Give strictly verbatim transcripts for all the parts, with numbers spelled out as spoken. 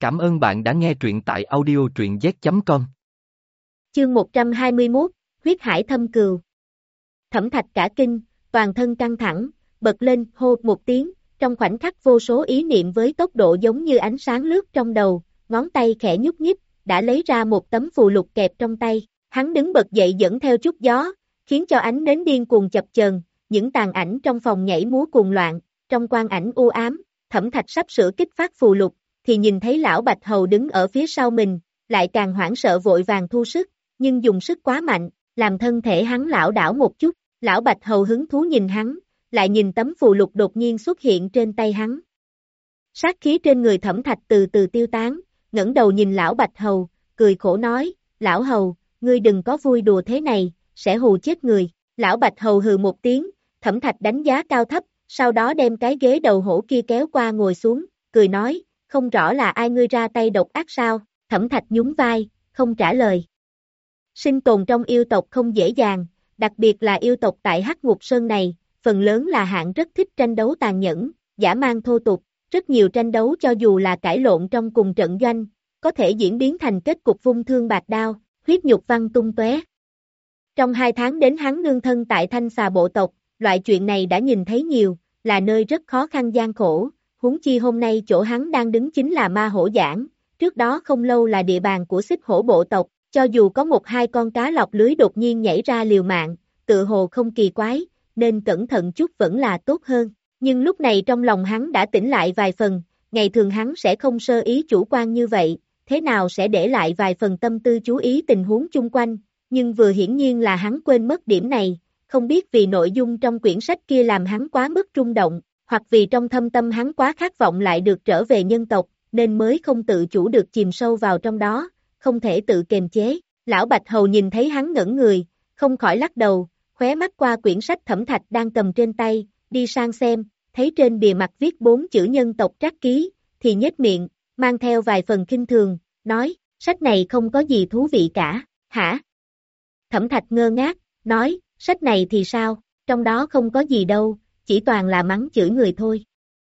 Cảm ơn bạn đã nghe truyện tại audio truyện z chấm com. Chương một trăm hai mươi mốt, huyết hải thâm cừu. Thẩm Thạch cả kinh, toàn thân căng thẳng, bật lên, hô một tiếng, trong khoảnh khắc vô số ý niệm với tốc độ giống như ánh sáng lướt trong đầu, ngón tay khẽ nhúc nhích, đã lấy ra một tấm phù lục kẹp trong tay. Hắn đứng bật dậy dẫn theo chút gió, khiến cho ánh nến điên cuồng chập chờn, những tàn ảnh trong phòng nhảy múa cuồng loạn, trong quang ảnh u ám, Thẩm Thạch sắp sửa kích phát phù lục, thì nhìn thấy lão Bạch Hầu đứng ở phía sau mình, lại càng hoảng sợ vội vàng thu sức, nhưng dùng sức quá mạnh, làm thân thể hắn lảo đảo một chút. Lão Bạch Hầu hứng thú nhìn hắn, lại nhìn tấm phù lục đột nhiên xuất hiện trên tay hắn. Sát khí trên người Thẩm Thạch từ từ tiêu tán, ngẩng đầu nhìn lão Bạch Hầu, cười khổ nói, lão Hầu, ngươi đừng có vui đùa thế này, sẽ hù chết người. Lão Bạch Hầu hừ một tiếng, Thẩm Thạch đánh giá cao thấp, sau đó đem cái ghế đầu hổ kia kéo qua ngồi xuống, cười nói, không rõ là ai ngươi ra tay độc ác sao. Thẩm Thạch nhún vai, không trả lời. Sinh tồn trong yêu tộc không dễ dàng, đặc biệt là yêu tộc tại Hắc Ngục Sơn này, phần lớn là hạng rất thích tranh đấu tàn nhẫn, dã man thô tục, rất nhiều tranh đấu cho dù là cãi lộn trong cùng trận doanh, có thể diễn biến thành kết cục vung thương bạc đao, huyết nhục văng tung tóe. Trong hai tháng đến hắn nương thân tại Thanh Xà bộ tộc, loại chuyện này đã nhìn thấy nhiều, là nơi rất khó khăn gian khổ, huống chi hôm nay chỗ hắn đang đứng chính là Ma Hổ Giảng, trước đó không lâu là địa bàn của Xích Hổ bộ tộc, cho dù có một hai con cá lọc lưới đột nhiên nhảy ra liều mạng, tự hồ không kỳ quái, nên cẩn thận chút vẫn là tốt hơn. Nhưng lúc này trong lòng hắn đã tỉnh lại vài phần, ngày thường hắn sẽ không sơ ý chủ quan như vậy, thế nào sẽ để lại vài phần tâm tư chú ý tình huống chung quanh, nhưng vừa hiển nhiên là hắn quên mất điểm này, không biết vì nội dung trong quyển sách kia làm hắn quá mức rung động, hoặc vì trong thâm tâm hắn quá khát vọng lại được trở về nhân tộc, nên mới không tự chủ được chìm sâu vào trong đó, không thể tự kiềm chế. Lão Bạch Hầu nhìn thấy hắn ngẩn người, không khỏi lắc đầu, khóe mắt qua quyển sách Thẩm Thạch đang cầm trên tay, đi sang xem, thấy trên bìa mặt viết bốn chữ nhân tộc trác ký, thì nhếch miệng, mang theo vài phần khinh thường, nói, sách này không có gì thú vị cả, hả? Thẩm Thạch ngơ ngác, nói, sách này thì sao, trong đó không có gì đâu, chỉ toàn là mắng chửi người thôi.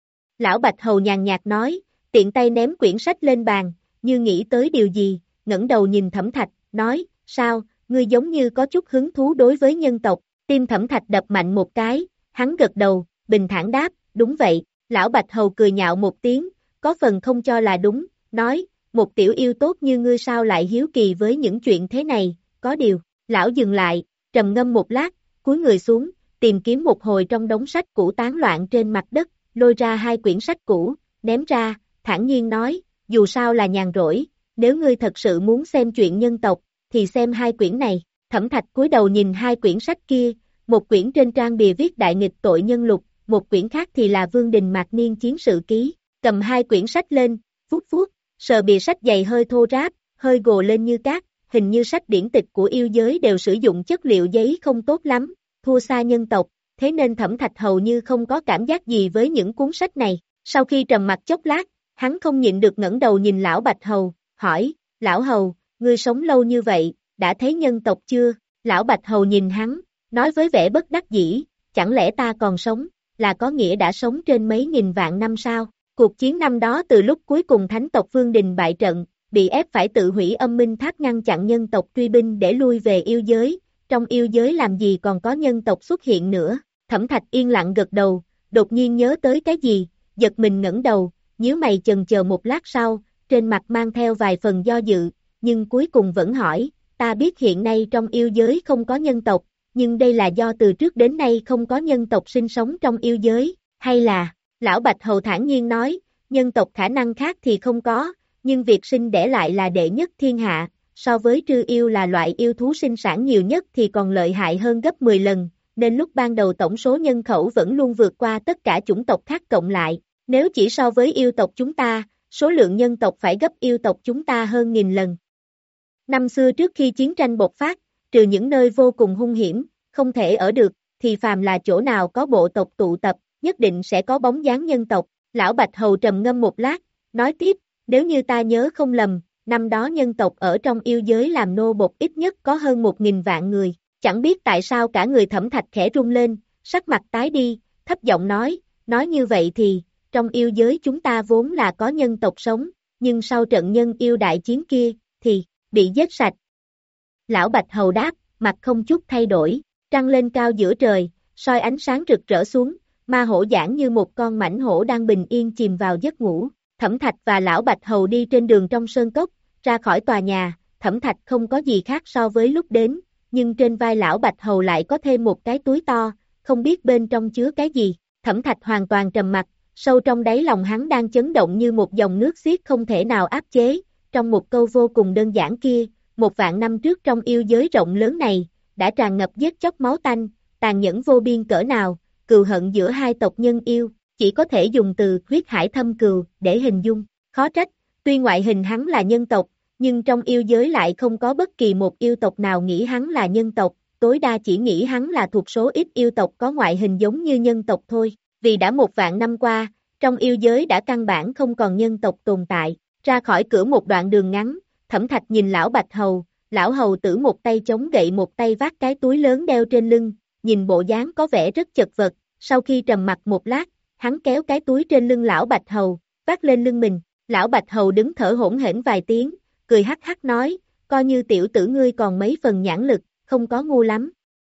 Lão Bạch Hầu nhàn nhạt nói, tiện tay ném quyển sách lên bàn, như nghĩ tới điều gì, ngẩng đầu nhìn Thẩm Thạch, nói, sao, ngươi giống như có chút hứng thú đối với nhân tộc. Tim Thẩm Thạch đập mạnh một cái, hắn gật đầu, bình thản đáp, đúng vậy. Lão Bạch Hầu cười nhạo một tiếng, có phần không cho là đúng, nói, một tiểu yêu tốt như ngươi sao lại hiếu kỳ với những chuyện thế này, có điều. Lão dừng lại, trầm ngâm một lát, cúi người xuống, tìm kiếm một hồi trong đống sách cũ tán loạn trên mặt đất, lôi ra hai quyển sách cũ, ném ra, thản nhiên nói, dù sao là nhàn rỗi, nếu ngươi thật sự muốn xem chuyện nhân tộc, thì xem hai quyển này. Thẩm Thạch cúi đầu nhìn hai quyển sách kia, một quyển trên trang bìa viết đại nghịch tội nhân lục, một quyển khác thì là Vương Đình Mạc Niên chiến sự ký, cầm hai quyển sách lên, vuốt vuốt, sờ bìa sách dày hơi thô ráp, hơi gồ lên như cát, hình như sách điển tịch của yêu giới đều sử dụng chất liệu giấy không tốt lắm, thua xa nhân tộc, thế nên Thẩm Thạch hầu như không có cảm giác gì với những cuốn sách này. Sau khi trầm mặc chốc lát, hắn không nhịn được ngẩng đầu nhìn lão Bạch Hầu, hỏi, lão Hầu, ngươi sống lâu như vậy, đã thấy nhân tộc chưa? Lão Bạch Hầu nhìn hắn, nói với vẻ bất đắc dĩ, chẳng lẽ ta còn sống, là có nghĩa đã sống trên mấy nghìn vạn năm sao? Cuộc chiến năm đó từ lúc cuối cùng thánh tộc Vương Đình bại trận, bị ép phải tự hủy âm minh tháp ngăn chặn nhân tộc truy binh để lui về yêu giới, trong yêu giới làm gì còn có nhân tộc xuất hiện nữa. Thẩm Thạch yên lặng gật đầu, đột nhiên nhớ tới cái gì, giật mình ngẩng đầu, nhíu mày chần chờ một lát sau, trên mặt mang theo vài phần do dự, nhưng cuối cùng vẫn hỏi, ta biết hiện nay trong yêu giới không có nhân tộc, nhưng đây là do từ trước đến nay không có nhân tộc sinh sống trong yêu giới, hay là, lão Bạch Hầu thản nhiên nói, nhân tộc khả năng khác thì không có, nhưng việc sinh đẻ lại là đệ nhất thiên hạ, so với trư yêu là loại yêu thú sinh sản nhiều nhất thì còn lợi hại hơn gấp mười lần, nên lúc ban đầu tổng số nhân khẩu vẫn luôn vượt qua tất cả chủng tộc khác cộng lại, nếu chỉ so với yêu tộc chúng ta, số lượng nhân tộc phải gấp yêu tộc chúng ta hơn nghìn lần. Năm xưa trước khi chiến tranh bộc phát, trừ những nơi vô cùng hung hiểm, không thể ở được, thì phàm là chỗ nào có bộ tộc tụ tập, nhất định sẽ có bóng dáng nhân tộc. Lão Bạch Hầu trầm ngâm một lát, nói tiếp, nếu như ta nhớ không lầm, năm đó nhân tộc ở trong yêu giới làm nô bộc ít nhất có hơn một nghìn vạn người, chẳng biết tại sao cả người Thẩm Thạch khẽ rung lên, sắc mặt tái đi, thấp giọng nói, nói như vậy thì, trong yêu giới chúng ta vốn là có nhân tộc sống, nhưng sau trận nhân yêu đại chiến kia, thì, bị giết sạch. Lão Bạch Hầu đáp, mặt không chút thay đổi, trăng lên cao giữa trời, soi ánh sáng rực rỡ xuống, ma hổ giãn như một con mãnh hổ đang bình yên chìm vào giấc ngủ. Thẩm Thạch và Lão Bạch Hầu đi trên đường trong sơn cốc, ra khỏi tòa nhà, Thẩm Thạch không có gì khác so với lúc đến, nhưng trên vai Lão Bạch Hầu lại có thêm một cái túi to, không biết bên trong chứa cái gì. Thẩm Thạch hoàn toàn trầm mặc, sâu trong đáy lòng hắn đang chấn động như một dòng nước xiết không thể nào áp chế, trong một câu vô cùng đơn giản kia, một vạn năm trước trong yêu giới rộng lớn này, đã tràn ngập giết chóc máu tanh, tàn nhẫn vô biên cỡ nào, cừu hận giữa hai tộc nhân yêu, chỉ có thể dùng từ huyết hải thâm cừu để hình dung. Khó trách, tuy ngoại hình hắn là nhân tộc, nhưng trong yêu giới lại không có bất kỳ một yêu tộc nào nghĩ hắn là nhân tộc, tối đa chỉ nghĩ hắn là thuộc số ít yêu tộc có ngoại hình giống như nhân tộc thôi, vì đã một vạn năm qua, trong yêu giới đã căn bản không còn nhân tộc tồn tại. Ra khỏi cửa một đoạn đường ngắn, Thẩm Thạch nhìn Lão Bạch Hầu, Lão Hầu tử một tay chống gậy một tay vác cái túi lớn đeo trên lưng, nhìn bộ dáng có vẻ rất chật vật, sau khi trầm mặc một lát, hắn kéo cái túi trên lưng Lão Bạch Hầu, vác lên lưng mình. Lão Bạch Hầu đứng thở hổn hển vài tiếng, cười hắc hắc nói, coi như tiểu tử ngươi còn mấy phần nhãn lực, không có ngu lắm.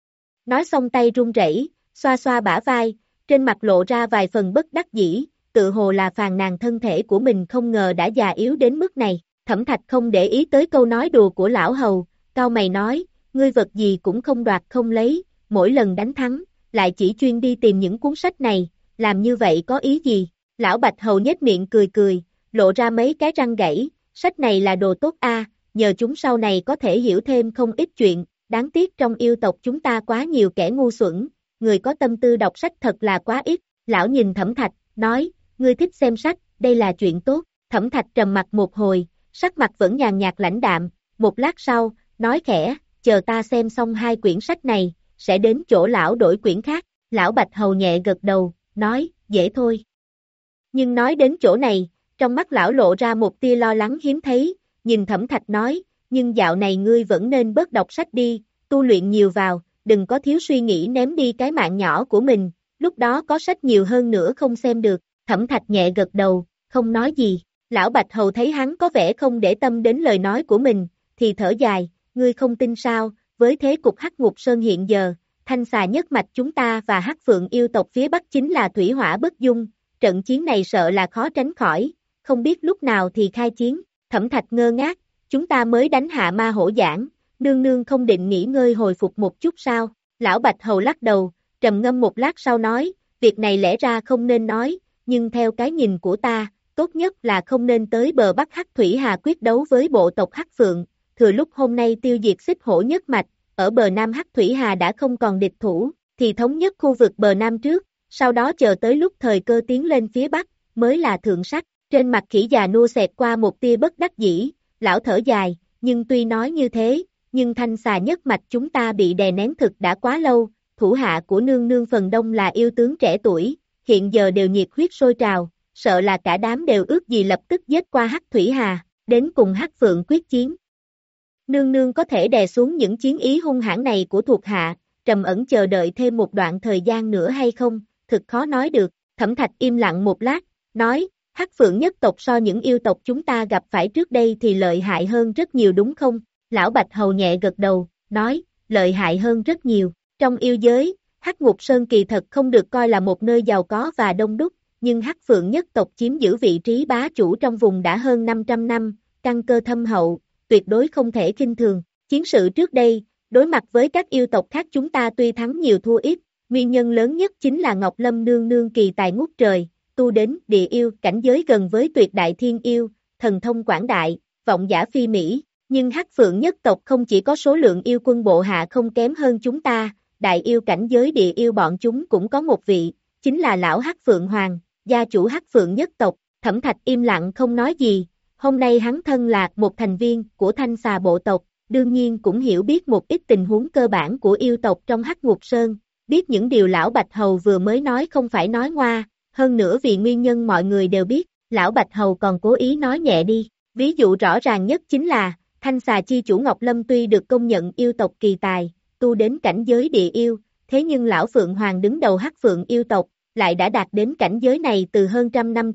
Nói xong tay run rẩy, xoa xoa bả vai, trên mặt lộ ra vài phần bất đắc dĩ, tự hồ là phàn nàn thân thể của mình không ngờ đã già yếu đến mức này. Thẩm Thạch không để ý tới câu nói đùa của Lão Hầu, cau mày nói, ngươi vật gì cũng không đoạt không lấy, mỗi lần đánh thắng, lại chỉ chuyên đi tìm những cuốn sách này, làm như vậy có ý gì? Lão Bạch Hầu nhếch miệng cười cười, lộ ra mấy cái răng gãy, sách này là đồ tốt a, nhờ chúng sau này có thể hiểu thêm không ít chuyện, đáng tiếc trong yêu tộc chúng ta quá nhiều kẻ ngu xuẩn, người có tâm tư đọc sách thật là quá ít. Lão nhìn Thẩm Thạch, nói, ngươi thích xem sách, đây là chuyện tốt. Thẩm Thạch trầm mặt một hồi, sắc mặt vẫn nhàn nhạt lãnh đạm, một lát sau, nói khẽ, chờ ta xem xong hai quyển sách này, sẽ đến chỗ lão đổi quyển khác. Lão Bạch Hầu nhẹ gật đầu, nói, dễ thôi. Nhưng nói đến chỗ này, trong mắt lão lộ ra một tia lo lắng hiếm thấy, nhìn Thẩm Thạch nói, nhưng dạo này ngươi vẫn nên bớt đọc sách đi, tu luyện nhiều vào, đừng có thiếu suy nghĩ ném đi cái mạng nhỏ của mình, lúc đó có sách nhiều hơn nữa không xem được. Thẩm Thạch nhẹ gật đầu, không nói gì. Lão Bạch Hầu thấy hắn có vẻ không để tâm đến lời nói của mình, thì thở dài, ngươi không tin sao, với thế cục Hắc Ngục Sơn hiện giờ, thanh xà nhất mạch chúng ta và Hắc Phượng yêu tộc phía Bắc chính là thủy hỏa bất dung, trận chiến này sợ là khó tránh khỏi, không biết lúc nào thì khai chiến. Thẩm Thạch ngơ ngác, chúng ta mới đánh hạ ma hổ giảng, nương nương không định nghỉ ngơi hồi phục một chút sao? Lão Bạch Hầu lắc đầu, trầm ngâm một lát sau nói, việc này lẽ ra không nên nói, nhưng theo cái nhìn của ta, tốt nhất là không nên tới bờ Bắc Hắc Thủy Hà quyết đấu với bộ tộc Hắc Phượng, thừa lúc hôm nay tiêu diệt xích hổ nhất mạch, ở bờ Nam Hắc Thủy Hà đã không còn địch thủ, thì thống nhất khu vực bờ Nam trước, sau đó chờ tới lúc thời cơ tiến lên phía Bắc, mới là thượng sách. Trên mặt khỉ già nua xẹt qua một tia bất đắc dĩ, lão thở dài, nhưng tuy nói như thế, nhưng thanh xà nhất mạch chúng ta bị đè nén thực đã quá lâu, thủ hạ của nương nương phần đông là yêu tướng trẻ tuổi, hiện giờ đều nhiệt huyết sôi trào, sợ là cả đám đều ước gì lập tức giết qua Hắc Thủy Hà, đến cùng Hắc Phượng quyết chiến. Nương nương có thể đè xuống những chiến ý hung hãn này của thuộc hạ, trầm ẩn chờ đợi thêm một đoạn thời gian nữa hay không, thực khó nói được. Thẩm Thạch im lặng một lát, nói, Hắc Phượng nhất tộc so những yêu tộc chúng ta gặp phải trước đây thì lợi hại hơn rất nhiều đúng không? Lão Bạch Hầu nhẹ gật đầu, nói, lợi hại hơn rất nhiều. Trong yêu giới, Hắc Ngục Sơn kỳ thật không được coi là một nơi giàu có và đông đúc, nhưng Hắc Phượng nhất tộc chiếm giữ vị trí bá chủ trong vùng đã hơn năm trăm năm, căn cơ thâm hậu, tuyệt đối không thể khinh thường. Chiến sự trước đây, đối mặt với các yêu tộc khác chúng ta tuy thắng nhiều thua ít, nguyên nhân lớn nhất chính là Ngọc Lâm nương nương kỳ tài ngút trời, tu đến địa yêu cảnh giới gần với tuyệt đại thiên yêu, thần thông quảng đại, vọng giả phi mỹ, nhưng Hắc Phượng nhất tộc không chỉ có số lượng yêu quân bộ hạ không kém hơn chúng ta, đại yêu cảnh giới địa yêu bọn chúng cũng có một vị, chính là lão Hắc Phượng Hoàng, gia chủ Hắc Phượng nhất tộc. Thẩm Thạch im lặng không nói gì, hôm nay hắn thân là một thành viên của thanh xà bộ tộc, đương nhiên cũng hiểu biết một ít tình huống cơ bản của yêu tộc trong Hắc Ngục Sơn, biết những điều lão Bạch Hầu vừa mới nói không phải nói ngoa, hơn nữa vì nguyên nhân mọi người đều biết, lão Bạch Hầu còn cố ý nói nhẹ đi, ví dụ rõ ràng nhất chính là, thanh xà chi chủ Ngọc Lâm tuy được công nhận yêu tộc kỳ tài, tu đến cảnh giới địa yêu, thế nhưng lão Phượng Hoàng đứng đầu Hắc Phượng yêu tộc, lại đã đạt đến cảnh giới này từ hơn trăm năm trước,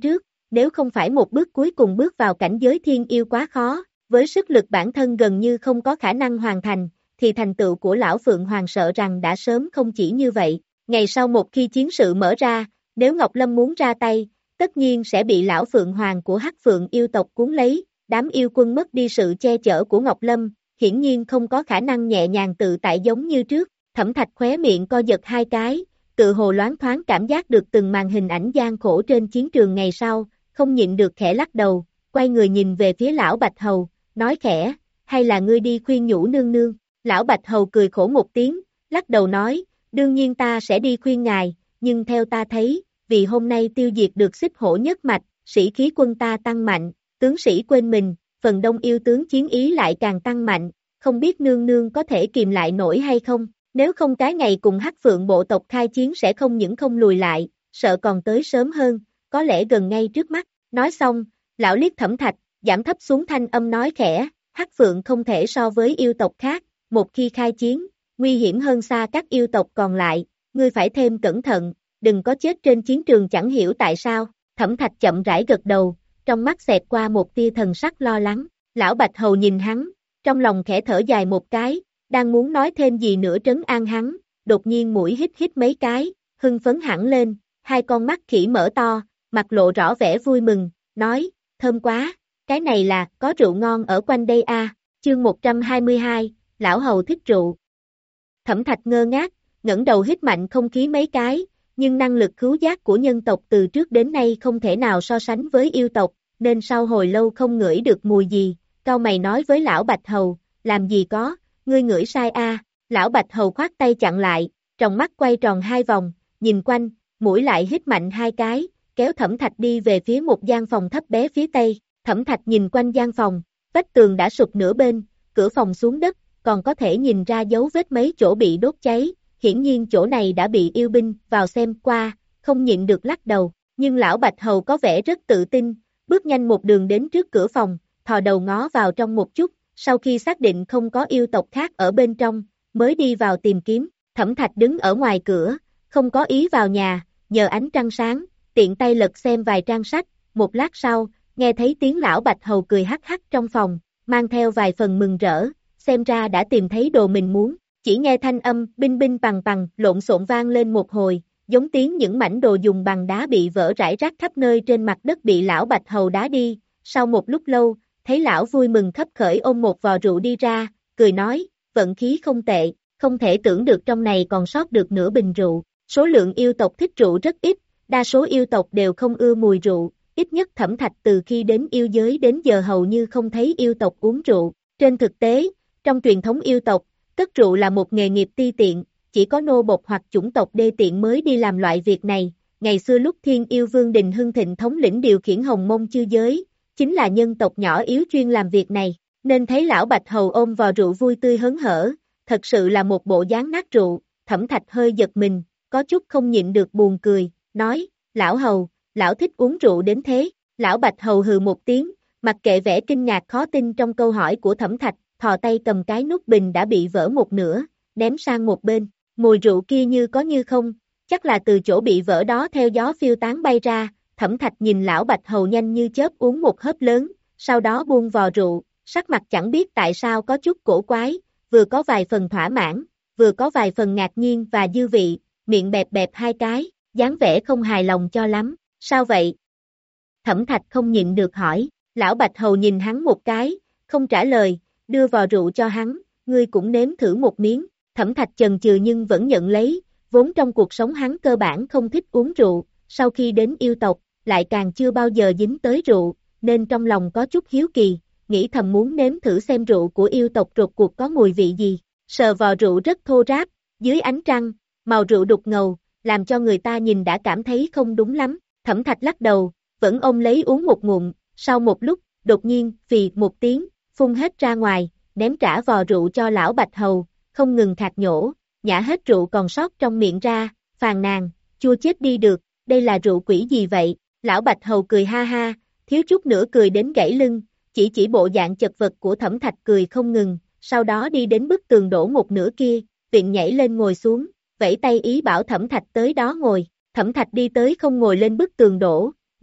nếu không phải một bước cuối cùng bước vào cảnh giới thiên yêu quá khó, với sức lực bản thân gần như không có khả năng hoàn thành, thì thành tựu của lão Phượng Hoàng sợ rằng đã sớm không chỉ như vậy. Ngày sau một khi chiến sự mở ra, nếu Ngọc Lâm muốn ra tay, tất nhiên sẽ bị lão Phượng Hoàng của Hắc Phượng yêu tộc cuốn lấy, đám yêu quân mất đi sự che chở của Ngọc Lâm, hiển nhiên không có khả năng nhẹ nhàng tự tại giống như trước. Thẩm Thạch khóe miệng co giật hai cái, tự hồ loáng thoáng cảm giác được từng màn hình ảnh gian khổ trên chiến trường ngày sau, không nhịn được khẽ lắc đầu, quay người nhìn về phía lão Bạch Hầu, nói khẽ, hay là ngươi đi khuyên nhủ nương nương. Lão Bạch Hầu cười khổ một tiếng, lắc đầu nói, đương nhiên ta sẽ đi khuyên ngài, nhưng theo ta thấy, vì hôm nay tiêu diệt được xích hổ nhất mạch, sĩ khí quân ta tăng mạnh, tướng sĩ quên mình, phần đông yêu tướng chiến ý lại càng tăng mạnh, không biết nương nương có thể kìm lại nổi hay không, nếu không cái ngày cùng Hắc Phượng bộ tộc khai chiến sẽ không những không lùi lại, sợ còn tới sớm hơn, có lẽ gần ngay trước mắt. Nói xong, lão liếc Thẩm Thạch, giảm thấp xuống thanh âm nói khẽ, Hắc Phượng không thể so với yêu tộc khác, một khi khai chiến, nguy hiểm hơn xa các yêu tộc còn lại, ngươi phải thêm cẩn thận, đừng có chết trên chiến trường chẳng hiểu tại sao. Thẩm Thạch chậm rãi gật đầu, trong mắt xẹt qua một tia thần sắc lo lắng, lão Bạch Hầu nhìn hắn, trong lòng khẽ thở dài một cái, đang muốn nói thêm gì nữa trấn an hắn, đột nhiên mũi hít hít mấy cái, hưng phấn hẳn lên, hai con mắt khỉ mở to, mặt lộ rõ vẻ vui mừng, nói, thơm quá, cái này là, có rượu ngon ở quanh đây a. Chương một trăm hai mươi hai, lão hầu thích rượu. Thẩm Thạch ngơ ngác, ngẩng đầu hít mạnh không khí mấy cái, nhưng năng lực khứu giác của nhân tộc từ trước đến nay không thể nào so sánh với yêu tộc, nên sau hồi lâu không ngửi được mùi gì, cau mày nói với lão Bạch Hầu, làm gì có, ngươi ngửi sai a. Lão Bạch Hầu khoát tay chặn lại, trong mắt quay tròn hai vòng, nhìn quanh, mũi lại hít mạnh hai cái, kéo Thẩm Thạch đi về phía một gian phòng thấp bé phía tây. Thẩm Thạch nhìn quanh gian phòng, vách tường đã sụp nửa bên, cửa phòng xuống đất, còn có thể nhìn ra dấu vết mấy chỗ bị đốt cháy, hiển nhiên chỗ này đã bị yêu binh vào xem qua, không nhịn được lắc đầu, nhưng lão Bạch Hầu có vẻ rất tự tin, bước nhanh một đường đến trước cửa phòng, thò đầu ngó vào trong một chút, sau khi xác định không có yêu tộc khác ở bên trong, mới đi vào tìm kiếm. Thẩm Thạch đứng ở ngoài cửa, không có ý vào nhà, nhờ ánh trăng sáng, tiện tay lật xem vài trang sách, một lát sau, nghe thấy tiếng lão Bạch Hầu cười hắc hắc trong phòng, mang theo vài phần mừng rỡ, xem ra đã tìm thấy đồ mình muốn, chỉ nghe thanh âm binh binh bằng bằng lộn xộn vang lên một hồi, giống tiếng những mảnh đồ dùng bằng đá bị vỡ rải rác khắp nơi trên mặt đất bị lão Bạch Hầu đá đi, sau một lúc lâu, thấy lão vui mừng khấp khởi ôm một vò rượu đi ra, cười nói, vận khí không tệ, không thể tưởng được trong này còn sót được nửa bình rượu, số lượng yêu tộc thích rượu rất ít, đa số yêu tộc đều không ưa mùi rượu, ít nhất Thẩm Thạch từ khi đến yêu giới đến giờ hầu như không thấy yêu tộc uống rượu, trên thực tế, trong truyền thống yêu tộc, cất rượu là một nghề nghiệp ti tiện, chỉ có nô bộc hoặc chủng tộc đê tiện mới đi làm loại việc này, ngày xưa lúc Thiên Yêu Vương Đình Hưng Thịnh thống lĩnh điều khiển Hồng Mông chư giới, chính là nhân tộc nhỏ yếu chuyên làm việc này, nên thấy lão Bạch Hầu ôm vò rượu vui tươi hớn hở, thật sự là một bộ dáng nát rượu, Thẩm Thạch hơi giật mình, có chút không nhịn được buồn cười, nói, lão Hầu, lão thích uống rượu đến thế, lão Bạch Hầu hừ một tiếng, mặc kệ vẻ kinh ngạc khó tin trong câu hỏi của Thẩm Thạch, thò tay cầm cái nút bình đã bị vỡ một nửa, ném sang một bên, mùi rượu kia như có như không, chắc là từ chỗ bị vỡ đó theo gió phiêu tán bay ra. Thẩm Thạch nhìn lão Bạch Hầu nhanh như chớp uống một hớp lớn, sau đó buông vò rượu, sắc mặt chẳng biết tại sao có chút cổ quái, vừa có vài phần thỏa mãn, vừa có vài phần ngạc nhiên và dư vị, miệng bẹp bẹp hai cái, dáng vẻ không hài lòng cho lắm, sao vậy? Thẩm Thạch không nhịn được hỏi, lão Bạch Hầu nhìn hắn một cái, không trả lời, đưa vò rượu cho hắn, ngươi cũng nếm thử một miếng, Thẩm Thạch chần chừ nhưng vẫn nhận lấy, vốn trong cuộc sống hắn cơ bản không thích uống rượu, sau khi đến yêu tộc, lại càng chưa bao giờ dính tới rượu, nên trong lòng có chút hiếu kỳ, nghĩ thầm muốn nếm thử xem rượu của yêu tộc rốt cuộc có mùi vị gì, sờ vò rượu rất thô ráp, dưới ánh trăng, màu rượu đục ngầu, làm cho người ta nhìn đã cảm thấy không đúng lắm, Thẩm Thạch lắc đầu, vẫn ôm lấy uống một ngụm, sau một lúc, đột nhiên, phì một tiếng, phun hết ra ngoài, ném trả vò rượu cho lão Bạch Hầu, không ngừng khạc nhổ, nhả hết rượu còn sót trong miệng ra, phàn nàn, chua chết đi được, đây là rượu quỷ gì vậy? Lão Bạch Hầu cười ha ha, thiếu chút nữa cười đến gãy lưng, chỉ chỉ bộ dạng chật vật của Thẩm Thạch cười không ngừng, sau đó đi đến bức tường đổ một nửa kia, viện nhảy lên ngồi xuống, vẫy tay ý bảo Thẩm Thạch tới đó ngồi, Thẩm Thạch đi tới không ngồi lên bức tường đổ,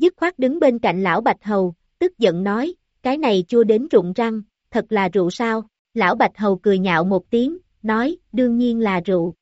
dứt khoát đứng bên cạnh lão Bạch Hầu, tức giận nói, cái này chua đến rụng răng, thật là rượu sao? Lão Bạch Hầu cười nhạo một tiếng, nói, đương nhiên là rượu.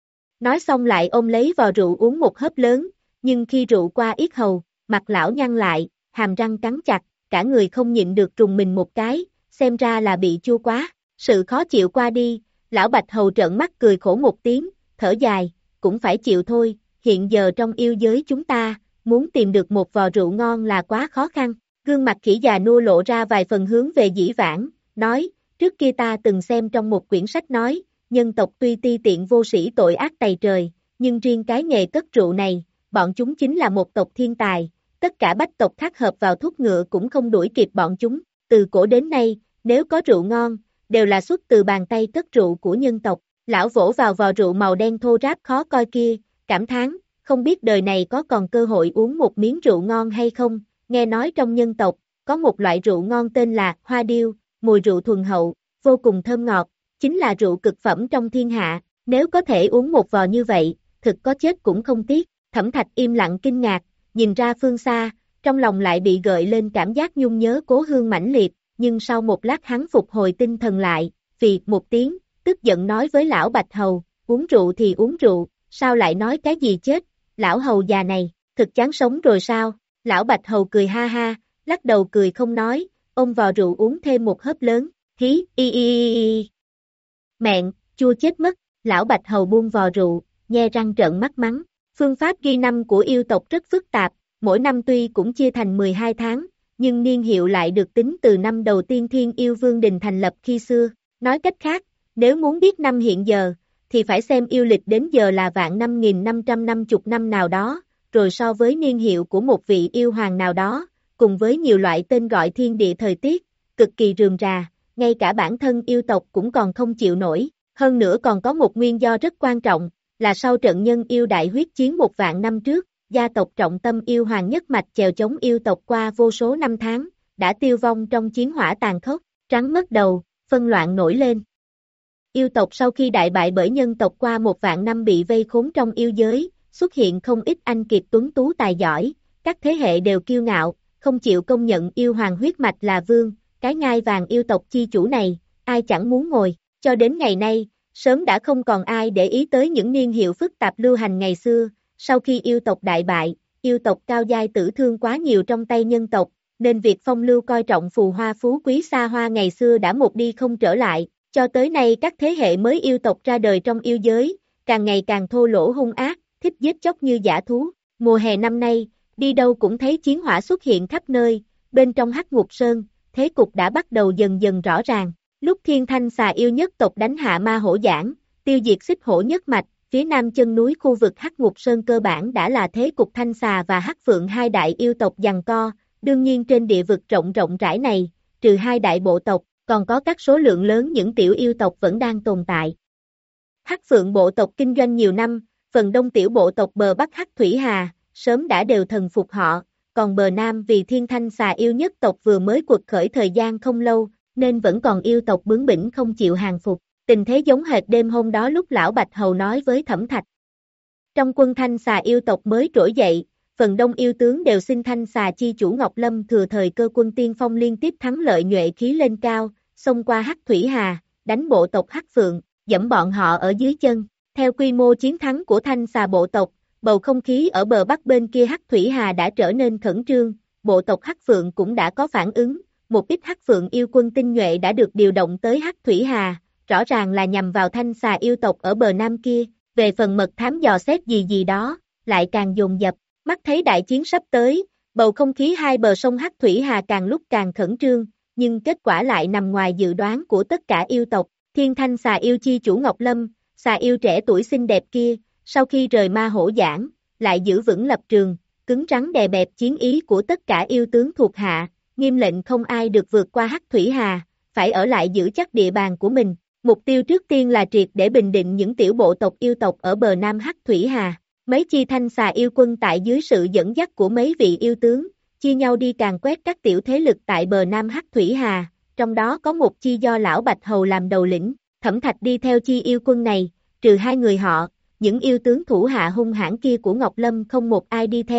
Nói xong lại ôm lấy vò rượu uống một hớp lớn, nhưng khi rượu qua yết hầu, mặt lão nhăn lại, hàm răng cắn chặt, cả người không nhịn được trùng mình một cái, xem ra là bị chua quá, sự khó chịu qua đi, lão Bạch Hầu trợn mắt cười khổ một tiếng, thở dài, cũng phải chịu thôi, hiện giờ trong yêu giới chúng ta, muốn tìm được một vò rượu ngon là quá khó khăn, gương mặt khỉ già nua lộ ra vài phần hướng về dĩ vãng, nói, trước kia ta từng xem trong một quyển sách nói, nhân tộc tuy ti tiện vô sĩ tội ác tày trời, nhưng riêng cái nghề cất rượu này, bọn chúng chính là một tộc thiên tài, tất cả bách tộc khác hợp vào thuốc ngựa cũng không đuổi kịp bọn chúng, từ cổ đến nay, nếu có rượu ngon, đều là xuất từ bàn tay cất rượu của nhân tộc, lão vỗ vào vò rượu màu đen thô ráp khó coi kia, cảm thán, không biết đời này có còn cơ hội uống một miếng rượu ngon hay không, nghe nói trong nhân tộc, có một loại rượu ngon tên là hoa điêu, mùi rượu thuần hậu, vô cùng thơm ngọt, chính là rượu cực phẩm trong thiên hạ, nếu có thể uống một vò như vậy, thực có chết cũng không tiếc, Thẩm Thạch im lặng kinh ngạc, nhìn ra phương xa, trong lòng lại bị gợi lên cảm giác nhung nhớ cố hương mãnh liệt, nhưng sau một lát hắn phục hồi tinh thần lại, vì một tiếng, tức giận nói với lão Bạch Hầu, uống rượu thì uống rượu, sao lại nói cái gì chết, lão hầu già này, thực chán sống rồi sao, lão Bạch Hầu cười ha ha, lắc đầu cười không nói, ôm vò rượu uống thêm một hớp lớn, hí, y y y y. Mẹn, chua chết mất, lão Bạch Hầu buông vò rượu, nhe răng trợn mắt mắng, phương pháp ghi năm của yêu tộc rất phức tạp, mỗi năm tuy cũng chia thành mười hai tháng, nhưng niên hiệu lại được tính từ năm đầu tiên Thiên Yêu Vương Đình thành lập khi xưa, nói cách khác, nếu muốn biết năm hiện giờ, thì phải xem yêu lịch đến giờ là vạn năm nghìn năm trăm năm chục năm nào đó, rồi so với niên hiệu của một vị yêu hoàng nào đó, cùng với nhiều loại tên gọi thiên địa thời tiết, cực kỳ rườm rà, ngay cả bản thân yêu tộc cũng còn không chịu nổi, hơn nữa còn có một nguyên do rất quan trọng, là sau trận nhân yêu đại huyết chiến một vạn năm trước, gia tộc trọng tâm yêu hoàng nhất mạch chèo chống yêu tộc qua vô số năm tháng, đã tiêu vong trong chiến hỏa tàn khốc, trắng mất đầu, phân loạn nổi lên. Yêu tộc sau khi đại bại bởi nhân tộc qua một vạn năm bị vây khốn trong yêu giới, xuất hiện không ít anh kiệt tuấn tú tài giỏi, các thế hệ đều kiêu ngạo, không chịu công nhận yêu hoàng huyết mạch là vương, cái ngai vàng yêu tộc chi chủ này, ai chẳng muốn ngồi, cho đến ngày nay, sớm đã không còn ai để ý tới những niên hiệu phức tạp lưu hành ngày xưa, sau khi yêu tộc đại bại, yêu tộc cao giai tử thương quá nhiều trong tay nhân tộc, nên việc phong lưu coi trọng phù hoa phú quý xa hoa ngày xưa đã một đi không trở lại, cho tới nay các thế hệ mới yêu tộc ra đời trong yêu giới, càng ngày càng thô lỗ hung ác, thích giết chóc như dã thú, mùa hè năm nay, đi đâu cũng thấy chiến hỏa xuất hiện khắp nơi, bên trong Hắc Ngục Sơn, thế cục đã bắt đầu dần dần rõ ràng. Lúc Thiên Thanh xà yêu nhất tộc đánh hạ ma hổ giảng, tiêu diệt xích hổ nhất mạch, phía nam chân núi khu vực Hắc Ngục Sơn cơ bản đã là thế cục Thanh xà và Hắc Phượng hai đại yêu tộc giằng co, đương nhiên trên địa vực rộng rộng rãi này, trừ hai đại bộ tộc, còn có các số lượng lớn những tiểu yêu tộc vẫn đang tồn tại. Hắc Phượng bộ tộc kinh doanh nhiều năm, phần đông tiểu bộ tộc bờ Bắc Hắc Thủy Hà, sớm đã đều thần phục họ, còn bờ Nam vì Thiên Thanh xà yêu nhất tộc vừa mới quật khởi thời gian không lâu, nên vẫn còn yêu tộc bướng bỉnh không chịu hàng phục, tình thế giống hệt đêm hôm đó lúc lão Bạch Hầu nói với Thẩm Thạch. Trong quân Thanh xà yêu tộc mới trỗi dậy, phần đông yêu tướng đều xin Thanh xà chi chủ Ngọc Lâm thừa thời cơ quân tiên phong liên tiếp thắng lợi nhuệ khí lên cao, xông qua Hắc Thủy Hà, đánh bộ tộc Hắc Phượng, dẫm bọn họ ở dưới chân. Theo quy mô chiến thắng của Thanh xà bộ tộc, bầu không khí ở bờ bắc bên kia Hắc Thủy Hà đã trở nên khẩn trương, bộ tộc Hắc Phượng cũng đã có phản ứng, một ít Hắc Phượng yêu quân tinh nhuệ đã được điều động tới Hắc Thủy Hà, rõ ràng là nhằm vào Thanh xà yêu tộc ở bờ nam kia, về phần mật thám dò xét gì gì đó, lại càng dồn dập, mắt thấy đại chiến sắp tới, bầu không khí hai bờ sông Hắc Thủy Hà càng lúc càng khẩn trương, nhưng kết quả lại nằm ngoài dự đoán của tất cả yêu tộc, Thiên Thanh xà yêu chi chủ Ngọc Lâm, xà yêu trẻ tuổi xinh đẹp kia, sau khi rời ma hổ giảng, lại giữ vững lập trường, cứng rắn đè bẹp chiến ý của tất cả yêu tướng thuộc hạ, nghiêm lệnh không ai được vượt qua Hắc Thủy Hà, phải ở lại giữ chắc địa bàn của mình. Mục tiêu trước tiên là triệt để bình định những tiểu bộ tộc yêu tộc ở bờ nam Hắc Thủy Hà. Mấy chi Thanh xà yêu quân tại dưới sự dẫn dắt của mấy vị yêu tướng, chia nhau đi càn quét các tiểu thế lực tại bờ nam Hắc Thủy Hà, trong đó có một chi do lão Bạch Hầu làm đầu lĩnh. Thẩm Thạch đi theo chi yêu quân này, trừ hai người họ, những yêu tướng thủ hạ hung hãn kia của Ngọc Lâm không một ai đi theo,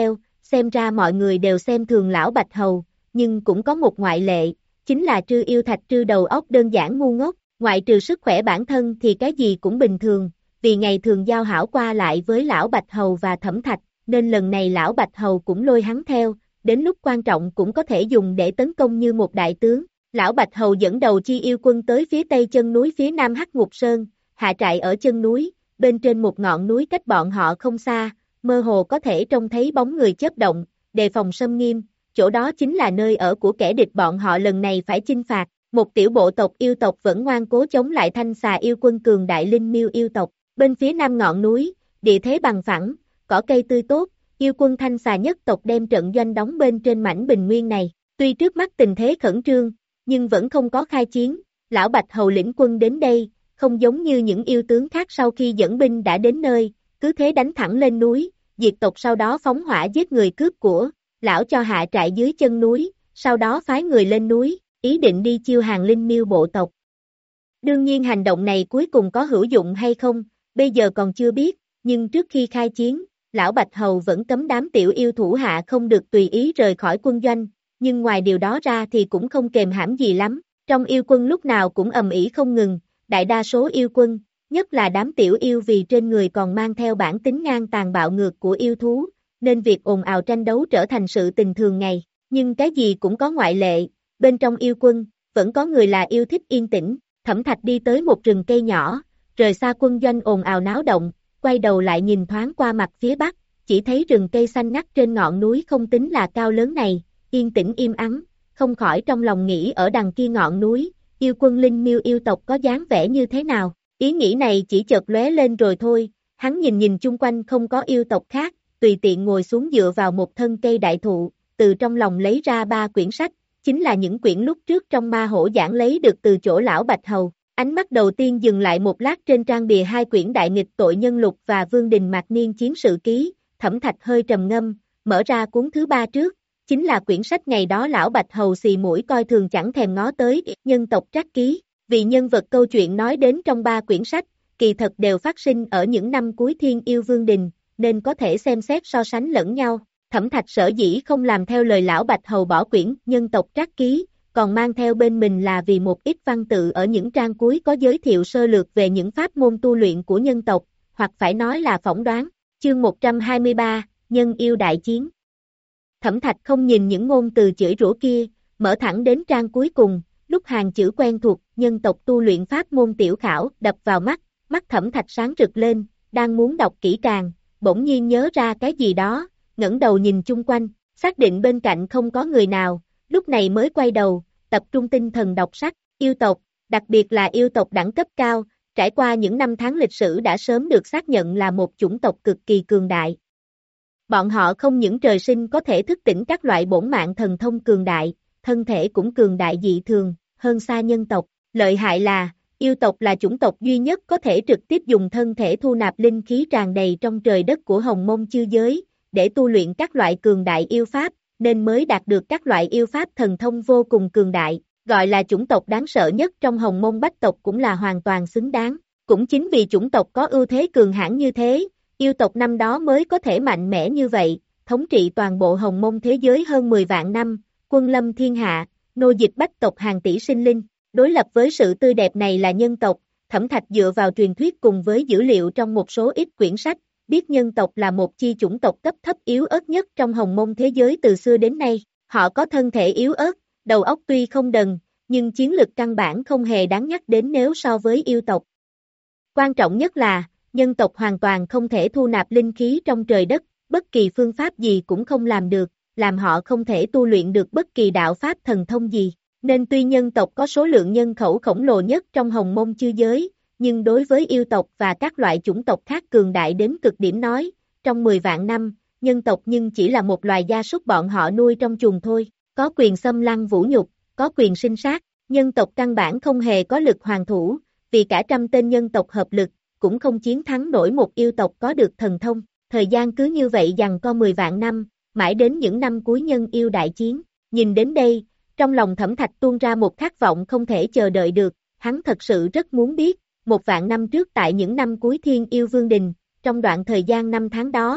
xem ra mọi người đều xem thường lão Bạch Hầu, nhưng cũng có một ngoại lệ, chính là Trư Yêu Thạch Trư đầu óc đơn giản ngu ngốc, ngoại trừ sức khỏe bản thân thì cái gì cũng bình thường, vì ngày thường giao hảo qua lại với lão Bạch Hầu và Thẩm Thạch, nên lần này lão Bạch Hầu cũng lôi hắn theo, đến lúc quan trọng cũng có thể dùng để tấn công như một đại tướng. Lão Bạch Hầu dẫn đầu chi yêu quân tới phía tây chân núi phía nam Hắc Ngục Sơn, hạ trại ở chân núi, bên trên một ngọn núi cách bọn họ không xa, mơ hồ có thể trông thấy bóng người chớp động, đề phòng xâm nghiêm, chỗ đó chính là nơi ở của kẻ địch bọn họ lần này phải chinh phạt. Một tiểu bộ tộc yêu tộc vẫn ngoan cố chống lại thanh xà yêu quân cường đại linh miêu yêu tộc, bên phía nam ngọn núi, địa thế bằng phẳng, cỏ cây tươi tốt, yêu quân thanh xà nhất tộc đem trận doanh đóng bên trên mảnh bình nguyên này, tuy trước mắt tình thế khẩn trương, nhưng vẫn không có khai chiến, lão Bạch Hầu lĩnh quân đến đây, không giống như những yêu tướng khác sau khi dẫn binh đã đến nơi, cứ thế đánh thẳng lên núi, diệt tộc sau đó phóng hỏa giết người cướp của, lão cho hạ trại dưới chân núi, sau đó phái người lên núi, ý định đi chiêu hàng linh miêu bộ tộc. Đương nhiên hành động này cuối cùng có hữu dụng hay không, bây giờ còn chưa biết, nhưng trước khi khai chiến, lão Bạch Hầu vẫn cấm đám tiểu yêu thủ hạ không được tùy ý rời khỏi quân doanh, nhưng ngoài điều đó ra thì cũng không kềm hãm gì lắm, trong yêu quân lúc nào cũng ầm ĩ không ngừng, đại đa số yêu quân, nhất là đám tiểu yêu vì trên người còn mang theo bản tính ngang tàn bạo ngược của yêu thú, nên việc ồn ào tranh đấu trở thành sự tình thường ngày, nhưng cái gì cũng có ngoại lệ, bên trong yêu quân, vẫn có người là yêu thích yên tĩnh. Thẩm Thạch đi tới một rừng cây nhỏ, rời xa quân doanh ồn ào náo động, quay đầu lại nhìn thoáng qua mặt phía bắc, chỉ thấy rừng cây xanh ngắt trên ngọn núi không tính là cao lớn này, yên tĩnh im ắng, không khỏi trong lòng nghĩ ở đằng kia ngọn núi, yêu quân linh miêu yêu tộc có dáng vẻ như thế nào, ý nghĩ này chỉ chợt lóe lên rồi thôi, hắn nhìn nhìn chung quanh không có yêu tộc khác, tùy tiện ngồi xuống dựa vào một thân cây đại thụ, từ trong lòng lấy ra ba quyển sách, chính là những quyển lúc trước trong ma hổ giảng lấy được từ chỗ lão Bạch Hầu. Ánh mắt đầu tiên dừng lại một lát trên trang bìa hai quyển đại nghịch tội nhân lục và Vương Đình Mạc Niên chiến sự ký, Thẩm Thạch hơi trầm ngâm, mở ra cuốn thứ ba trước, chính là quyển sách ngày đó lão Bạch Hầu xì mũi coi thường chẳng thèm ngó tới, nhân tộc trắc ký, vì nhân vật câu chuyện nói đến trong ba quyển sách, kỳ thật đều phát sinh ở những năm cuối Thiên Yêu Vương Đình, nên có thể xem xét so sánh lẫn nhau. Thẩm Thạch sở dĩ không làm theo lời lão Bạch Hầu bỏ quyển nhân tộc trắc ký, còn mang theo bên mình là vì một ít văn tự ở những trang cuối có giới thiệu sơ lược về những pháp môn tu luyện của nhân tộc, hoặc phải nói là phỏng đoán. Chương một trăm hai mươi ba, Nhân yêu đại chiến. Thẩm Thạch không nhìn những ngôn từ chửi rủa kia, mở thẳng đến trang cuối cùng, lúc hàng chữ quen thuộc, nhân tộc tu luyện pháp môn tiểu khảo, đập vào mắt, mắt Thẩm Thạch sáng rực lên, đang muốn đọc kỹ càng, bỗng nhiên nhớ ra cái gì đó, ngẩng đầu nhìn chung quanh, xác định bên cạnh không có người nào, lúc này mới quay đầu, tập trung tinh thần đọc sách, yêu tộc, đặc biệt là yêu tộc đẳng cấp cao, trải qua những năm tháng lịch sử đã sớm được xác nhận là một chủng tộc cực kỳ cường đại. Bọn họ không những trời sinh có thể thức tỉnh các loại bổn mạng thần thông cường đại, thân thể cũng cường đại dị thường, hơn xa nhân tộc, lợi hại là, yêu tộc là chủng tộc duy nhất có thể trực tiếp dùng thân thể thu nạp linh khí tràn đầy trong trời đất của Hồng Mông chư giới, để tu luyện các loại cường đại yêu pháp, nên mới đạt được các loại yêu pháp thần thông vô cùng cường đại, gọi là chủng tộc đáng sợ nhất trong Hồng Mông bách tộc cũng là hoàn toàn xứng đáng. Cũng chính vì chủng tộc có ưu thế cường hãn như thế, yêu tộc năm đó mới có thể mạnh mẽ như vậy, thống trị toàn bộ Hồng Mông thế giới hơn mười vạn năm, quân lâm thiên hạ, nô dịch bách tộc hàng tỷ sinh linh. Đối lập với sự tươi đẹp này là nhân tộc, Thẩm Thạch dựa vào truyền thuyết cùng với dữ liệu trong một số ít quyển sách, biết nhân tộc là một chi chủng tộc cấp thấp yếu ớt nhất trong Hồng Mông thế giới từ xưa đến nay. Họ có thân thể yếu ớt, đầu óc tuy không đần, nhưng chiến lực căn bản không hề đáng nhắc đến nếu so với yêu tộc. Quan trọng nhất là, nhân tộc hoàn toàn không thể thu nạp linh khí trong trời đất, bất kỳ phương pháp gì cũng không làm được, làm họ không thể tu luyện được bất kỳ đạo pháp thần thông gì. Nên tuy nhân tộc có số lượng nhân khẩu khổng lồ nhất trong Hồng Mông chư giới, nhưng đối với yêu tộc và các loại chủng tộc khác cường đại đến cực điểm nói, trong mười vạn năm, nhân tộc nhưng chỉ là một loài gia súc bọn họ nuôi trong chuồng thôi, có quyền xâm lăng vũ nhục, có quyền sinh sát, nhân tộc căn bản không hề có lực hoàn thủ, vì cả trăm tên nhân tộc hợp lực, cũng không chiến thắng nổi một yêu tộc có được thần thông, thời gian cứ như vậy giằng co mười vạn năm, mãi đến những năm cuối nhân yêu đại chiến, nhìn đến đây, trong lòng Thẩm Thạch tuôn ra một khát vọng không thể chờ đợi được, hắn thật sự rất muốn biết, một vạn năm trước tại những năm cuối Thiên Yêu Vương Đình, trong đoạn thời gian năm tháng đó,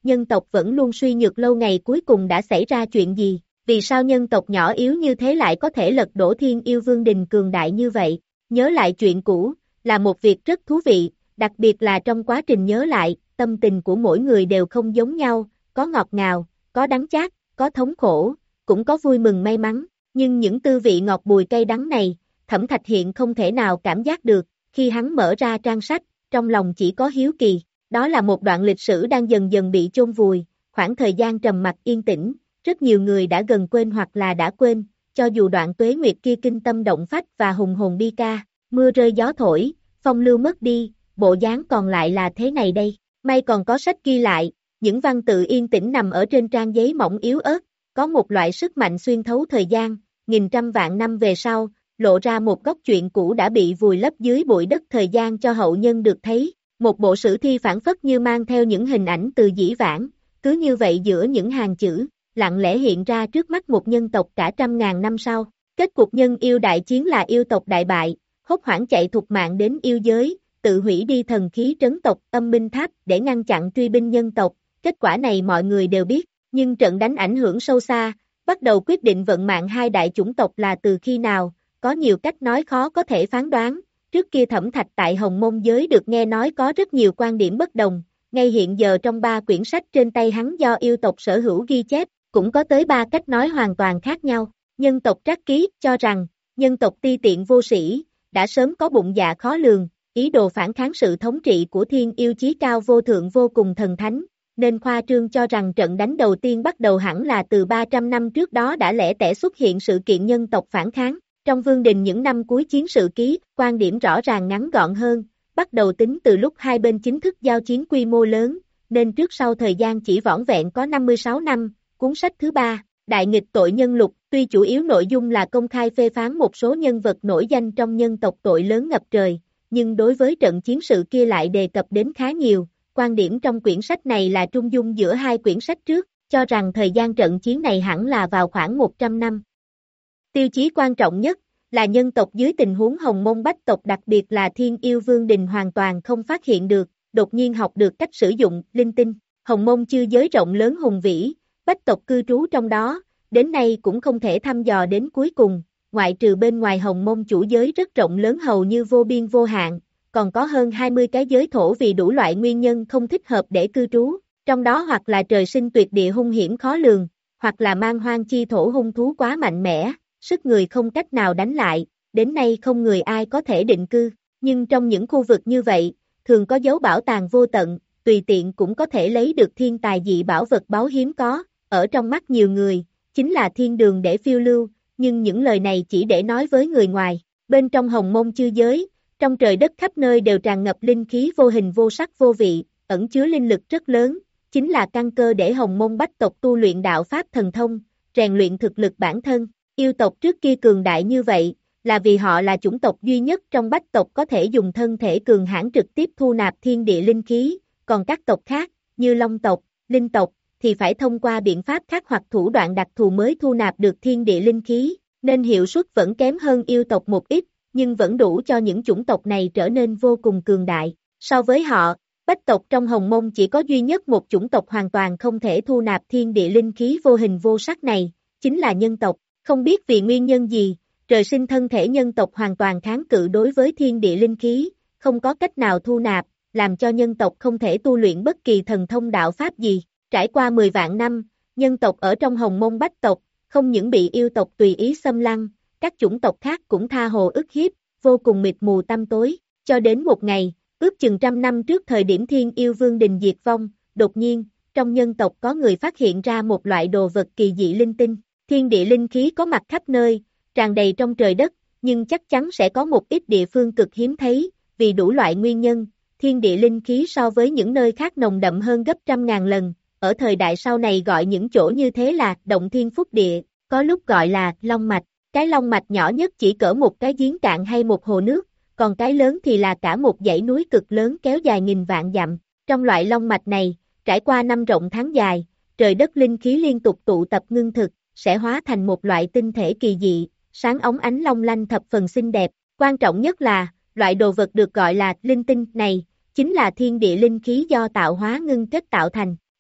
nhân tộc vẫn luôn suy nhược lâu ngày cuối cùng đã xảy ra chuyện gì, vì sao nhân tộc nhỏ yếu như thế lại có thể lật đổ Thiên Yêu Vương Đình cường đại như vậy, nhớ lại chuyện cũ, là một việc rất thú vị, đặc biệt là trong quá trình nhớ lại, tâm tình của mỗi người đều không giống nhau, có ngọt ngào, có đắng chát, có thống khổ, cũng có vui mừng may mắn, nhưng những tư vị ngọt bùi cay đắng này, Thẩm Thạch Hiện không thể nào cảm giác được, khi hắn mở ra trang sách, trong lòng chỉ có hiếu kỳ, đó là một đoạn lịch sử đang dần dần bị chôn vùi, khoảng thời gian trầm mặc yên tĩnh, rất nhiều người đã gần quên hoặc là đã quên, cho dù đoạn tuế nguyệt kia kinh tâm động phách và hùng hồn bi ca, mưa rơi gió thổi, phong lưu mất đi, bộ dáng còn lại là thế này đây, may còn có sách ghi lại, những văn tự yên tĩnh nằm ở trên trang giấy mỏng yếu ớt, có một loại sức mạnh xuyên thấu thời gian, nghìn trăm vạn năm về sau, lộ ra một góc chuyện cũ đã bị vùi lấp dưới bụi đất thời gian cho hậu nhân được thấy, một bộ sử thi phản phất như mang theo những hình ảnh từ dĩ vãng, cứ như vậy giữa những hàng chữ, lặng lẽ hiện ra trước mắt một nhân tộc cả trăm ngàn năm sau. Kết cục nhân yêu đại chiến là yêu tộc đại bại, hốt hoảng chạy thục mạng đến yêu giới, tự hủy đi thần khí trấn tộc âm binh tháp để ngăn chặn truy binh nhân tộc, kết quả này mọi người đều biết, nhưng trận đánh ảnh hưởng sâu xa, bắt đầu quyết định vận mạng hai đại chủng tộc là từ khi nào, có nhiều cách nói khó có thể phán đoán, trước kia Thẩm Thạch tại Hồng Môn giới được nghe nói có rất nhiều quan điểm bất đồng, ngay hiện giờ trong ba quyển sách trên tay hắn do yêu tộc sở hữu ghi chép, cũng có tới ba cách nói hoàn toàn khác nhau. Nhân tộc Trác Ký cho rằng, nhân tộc ti tiện vô sĩ, đã sớm có bụng dạ khó lường, ý đồ phản kháng sự thống trị của thiên yêu chí cao vô thượng vô cùng thần thánh, nên khoa trương cho rằng trận đánh đầu tiên bắt đầu hẳn là từ ba trăm năm trước đó đã lẻ tẻ xuất hiện sự kiện nhân tộc phản kháng. Trong Vương Đình những năm cuối chiến sự ký, quan điểm rõ ràng ngắn gọn hơn, bắt đầu tính từ lúc hai bên chính thức giao chiến quy mô lớn, nên trước sau thời gian chỉ vỏn vẹn có năm mươi sáu năm, cuốn sách thứ ba, Đại nghịch tội nhân lục, tuy chủ yếu nội dung là công khai phê phán một số nhân vật nổi danh trong nhân tộc tội lớn ngập trời, nhưng đối với trận chiến sự kia lại đề cập đến khá nhiều, quan điểm trong quyển sách này là trung dung giữa hai quyển sách trước, cho rằng thời gian trận chiến này hẳn là vào khoảng một trăm năm. Tiêu chí quan trọng nhất là nhân tộc dưới tình huống Hồng Môn Bách tộc đặc biệt là Thiên Yêu Vương Đình hoàn toàn không phát hiện được, đột nhiên học được cách sử dụng linh tinh. Hồng Môn chư giới rộng lớn hùng vĩ, Bách tộc cư trú trong đó, đến nay cũng không thể thăm dò đến cuối cùng, ngoại trừ bên ngoài Hồng Môn chủ giới rất rộng lớn hầu như vô biên vô hạn, còn có hơn hai mươi cái giới thổ vì đủ loại nguyên nhân không thích hợp để cư trú, trong đó hoặc là trời sinh tuyệt địa hung hiểm khó lường, hoặc là mang hoang chi thổ hung thú quá mạnh mẽ, sức người không cách nào đánh lại, đến nay không người ai có thể định cư, nhưng trong những khu vực như vậy, thường có dấu bảo tàng vô tận, tùy tiện cũng có thể lấy được thiên tài dị bảo vật báu hiếm có, ở trong mắt nhiều người, chính là thiên đường để phiêu lưu, nhưng những lời này chỉ để nói với người ngoài, bên trong Hồng Môn chư giới, trong trời đất khắp nơi đều tràn ngập linh khí vô hình vô sắc vô vị, ẩn chứa linh lực rất lớn, chính là căn cơ để Hồng Môn Bách tộc tu luyện đạo pháp thần thông, rèn luyện thực lực bản thân. Yêu tộc trước kia cường đại như vậy, là vì họ là chủng tộc duy nhất trong Bách tộc có thể dùng thân thể cường hãn trực tiếp thu nạp thiên địa linh khí, còn các tộc khác, như Long tộc, Linh tộc, thì phải thông qua biện pháp khác hoặc thủ đoạn đặc thù mới thu nạp được thiên địa linh khí, nên hiệu suất vẫn kém hơn yêu tộc một ít, nhưng vẫn đủ cho những chủng tộc này trở nên vô cùng cường đại. So với họ, Bách tộc trong Hồng Môn chỉ có duy nhất một chủng tộc hoàn toàn không thể thu nạp thiên địa linh khí vô hình vô sắc này, chính là nhân tộc. Không biết vì nguyên nhân gì, trời sinh thân thể nhân tộc hoàn toàn kháng cự đối với thiên địa linh khí, không có cách nào thu nạp, làm cho nhân tộc không thể tu luyện bất kỳ thần thông đạo pháp gì. Trải qua mười vạn năm, nhân tộc ở trong Hồng Môn Bách tộc, không những bị yêu tộc tùy ý xâm lăng, các chủng tộc khác cũng tha hồ ức hiếp, vô cùng mịt mù tăm tối, cho đến một ngày, ước chừng trăm năm trước thời điểm Thiên Yêu Vương Đình diệt vong, đột nhiên, trong nhân tộc có người phát hiện ra một loại đồ vật kỳ dị linh tinh. Thiên địa linh khí có mặt khắp nơi, tràn đầy trong trời đất, nhưng chắc chắn sẽ có một ít địa phương cực hiếm thấy, vì đủ loại nguyên nhân, thiên địa linh khí so với những nơi khác nồng đậm hơn gấp trăm ngàn lần, ở thời đại sau này gọi những chỗ như thế là động thiên phúc địa, có lúc gọi là long mạch, cái long mạch nhỏ nhất chỉ cỡ một cái giếng cạn hay một hồ nước, còn cái lớn thì là cả một dãy núi cực lớn kéo dài nghìn vạn dặm, trong loại long mạch này, trải qua năm rộng tháng dài, trời đất linh khí liên tục tụ tập ngưng thực, sẽ hóa thành một loại tinh thể kỳ dị, sáng óng ánh long lanh thập phần xinh đẹp. Quan trọng nhất là, loại đồ vật được gọi là linh tinh này, chính là thiên địa linh khí do tạo hóa ngưng kết tạo thành.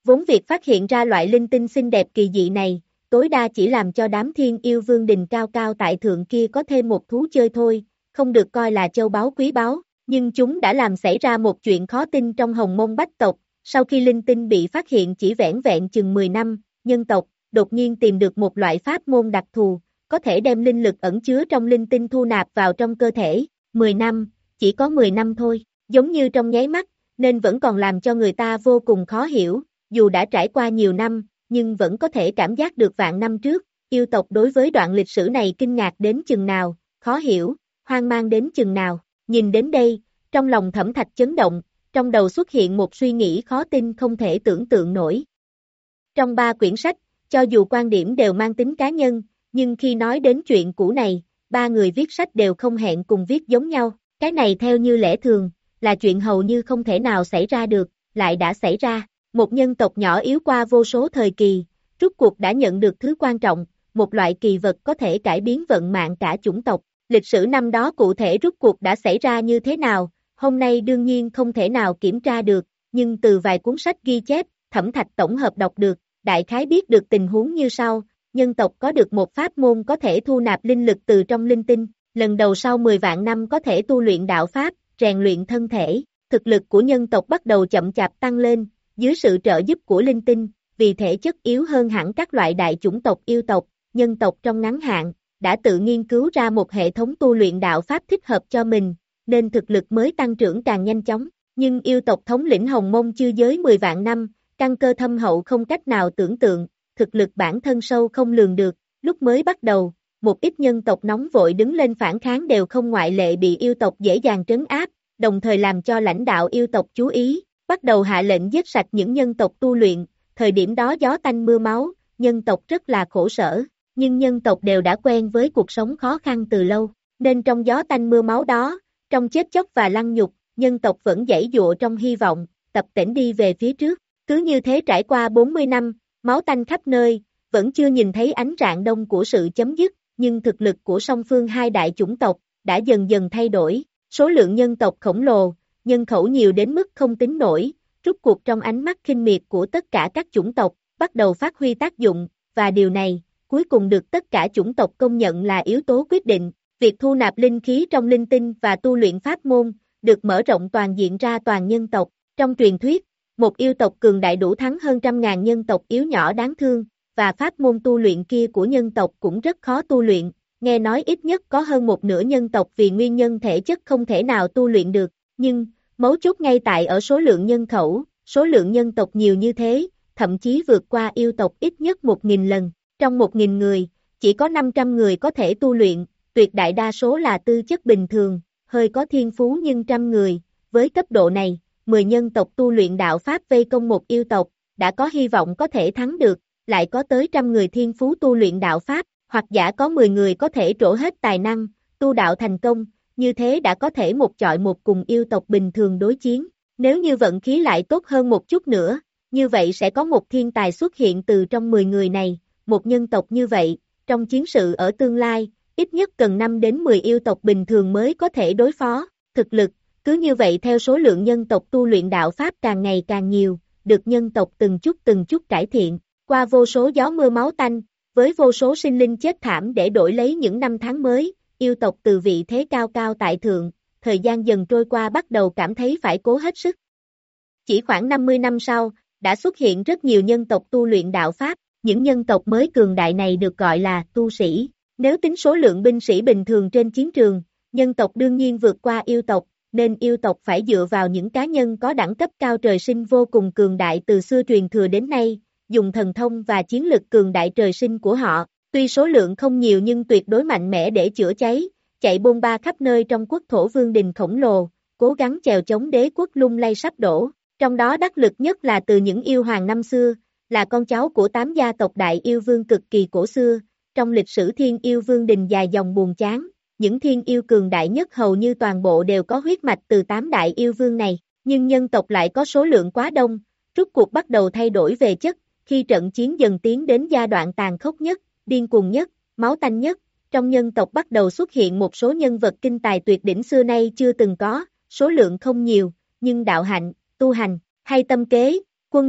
Vốn việc phát hiện ra loại linh tinh xinh đẹp kỳ dị này, tối đa chỉ làm cho đám thiên yêu vương đình cao cao tại thượng kia có thêm một thú chơi thôi, không được coi là châu báu quý báu, nhưng chúng đã làm xảy ra một chuyện khó tin trong Hồng Mông Bách tộc, sau khi linh tinh bị phát hiện chỉ vẻn vẹn chừng mười năm, nhân tộc đột nhiên tìm được một loại pháp môn đặc thù, có thể đem linh lực ẩn chứa trong linh tinh thu nạp vào trong cơ thể, mười năm, chỉ có mười năm thôi, giống như trong nháy mắt, nên vẫn còn làm cho người ta vô cùng khó hiểu, dù đã trải qua nhiều năm, nhưng vẫn có thể cảm giác được vạn năm trước, yêu tộc đối với đoạn lịch sử này kinh ngạc đến chừng nào, khó hiểu, hoang mang đến chừng nào, nhìn đến đây, trong lòng Thẩm Thạch chấn động, trong đầu xuất hiện một suy nghĩ khó tin không thể tưởng tượng nổi. Trong ba quyển sách, cho dù quan điểm đều mang tính cá nhân, nhưng khi nói đến chuyện cũ này, ba người viết sách đều không hẹn cùng viết giống nhau, cái này theo như lẽ thường, là chuyện hầu như không thể nào xảy ra được, lại đã xảy ra. Một nhân tộc nhỏ yếu qua vô số thời kỳ, rốt cuộc đã nhận được thứ quan trọng, một loại kỳ vật có thể cải biến vận mạng cả chủng tộc. Lịch sử năm đó cụ thể rốt cuộc đã xảy ra như thế nào, hôm nay đương nhiên không thể nào kiểm tra được, nhưng từ vài cuốn sách ghi chép, Thẩm Thạch tổng hợp đọc được, đại khái biết được tình huống như sau, nhân tộc có được một pháp môn có thể thu nạp linh lực từ trong linh tinh, lần đầu sau mười vạn năm có thể tu luyện đạo pháp, rèn luyện thân thể, thực lực của nhân tộc bắt đầu chậm chạp tăng lên. Dưới sự trợ giúp của linh tinh, vì thể chất yếu hơn hẳn các loại đại chủng tộc yêu tộc, nhân tộc trong ngắn hạn, đã tự nghiên cứu ra một hệ thống tu luyện đạo pháp thích hợp cho mình, nên thực lực mới tăng trưởng càng nhanh chóng. Nhưng yêu tộc thống lĩnh Hồng Mông chư giới mười vạn năm, căn cơ thâm hậu không cách nào tưởng tượng, thực lực bản thân sâu không lường được, lúc mới bắt đầu, một ít nhân tộc nóng vội đứng lên phản kháng đều không ngoại lệ bị yêu tộc dễ dàng trấn áp, đồng thời làm cho lãnh đạo yêu tộc chú ý. Bắt đầu hạ lệnh giết sạch những nhân tộc tu luyện, thời điểm đó gió tanh mưa máu, nhân tộc rất là khổ sở, nhưng nhân tộc đều đã quen với cuộc sống khó khăn từ lâu, nên trong gió tanh mưa máu đó, trong chết chóc và lăng nhục, nhân tộc vẫn giãy dụa trong hy vọng, tập tễnh đi về phía trước, cứ như thế trải qua bốn mươi năm, máu tanh khắp nơi, vẫn chưa nhìn thấy ánh rạng đông của sự chấm dứt, nhưng thực lực của song phương hai đại chủng tộc, đã dần dần thay đổi, số lượng nhân tộc khổng lồ, nhân khẩu nhiều đến mức không tính nổi, rút cuộc trong ánh mắt khinh miệt của tất cả các chủng tộc, bắt đầu phát huy tác dụng, và điều này, cuối cùng được tất cả chủng tộc công nhận là yếu tố quyết định, việc thu nạp linh khí trong linh tinh và tu luyện pháp môn, được mở rộng toàn diện ra toàn nhân tộc, trong truyền thuyết, một yêu tộc cường đại đủ thắng hơn trăm ngàn nhân tộc yếu nhỏ đáng thương, và pháp môn tu luyện kia của nhân tộc cũng rất khó tu luyện, nghe nói ít nhất có hơn một nửa nhân tộc vì nguyên nhân thể chất không thể nào tu luyện được, nhưng mấu chốt ngay tại ở số lượng nhân khẩu, số lượng nhân tộc nhiều như thế, thậm chí vượt qua yêu tộc ít nhất một nghìn lần. Trong một nghìn người, chỉ có năm trăm người có thể tu luyện, tuyệt đại đa số là tư chất bình thường, hơi có thiên phú nhưng trăm người. Với cấp độ này, mười nhân tộc tu luyện đạo Pháp vây công một yêu tộc, đã có hy vọng có thể thắng được, lại có tới trăm người thiên phú tu luyện đạo Pháp, hoặc giả có mười người có thể trổ hết tài năng, tu đạo thành công. Như thế đã có thể một chọi một cùng yêu tộc bình thường đối chiến, nếu như vận khí lại tốt hơn một chút nữa, như vậy sẽ có một thiên tài xuất hiện từ trong mười người này, một nhân tộc như vậy, trong chiến sự ở tương lai, ít nhất cần năm đến mười yêu tộc bình thường mới có thể đối phó, thực lực, cứ như vậy theo số lượng nhân tộc tu luyện đạo Pháp càng ngày càng nhiều, được nhân tộc từng chút từng chút cải thiện, qua vô số gió mưa máu tanh, với vô số sinh linh chết thảm để đổi lấy những năm tháng mới. Yêu tộc từ vị thế cao cao tại thượng, thời gian dần trôi qua bắt đầu cảm thấy phải cố hết sức. Chỉ khoảng năm mươi năm sau, đã xuất hiện rất nhiều nhân tộc tu luyện đạo Pháp, những nhân tộc mới cường đại này được gọi là tu sĩ. Nếu tính số lượng binh sĩ bình thường trên chiến trường, nhân tộc đương nhiên vượt qua yêu tộc, nên yêu tộc phải dựa vào những cá nhân có đẳng cấp cao trời sinh vô cùng cường đại từ xưa truyền thừa đến nay, dùng thần thông và chiến lực cường đại trời sinh của họ. Tuy số lượng không nhiều nhưng tuyệt đối mạnh mẽ để chữa cháy, chạy bôn ba khắp nơi trong quốc thổ vương đình khổng lồ, cố gắng chèo chống đế quốc lung lay sắp đổ. Trong đó đắc lực nhất là từ những yêu hoàng năm xưa, là con cháu của tám gia tộc đại yêu vương cực kỳ cổ xưa. Trong lịch sử thiên yêu vương đình dài dòng buồn chán, những thiên yêu cường đại nhất hầu như toàn bộ đều có huyết mạch từ tám đại yêu vương này, nhưng nhân tộc lại có số lượng quá đông, rút cuộc bắt đầu thay đổi về chất, khi trận chiến dần tiến đến giai đoạn tàn khốc nhất, điên cuồng nhất, máu tanh nhất, trong nhân tộc bắt đầu xuất hiện một số nhân vật kinh tài tuyệt đỉnh xưa nay chưa từng có, số lượng không nhiều, nhưng đạo hạnh, tu hành, hay tâm kế, quân lược,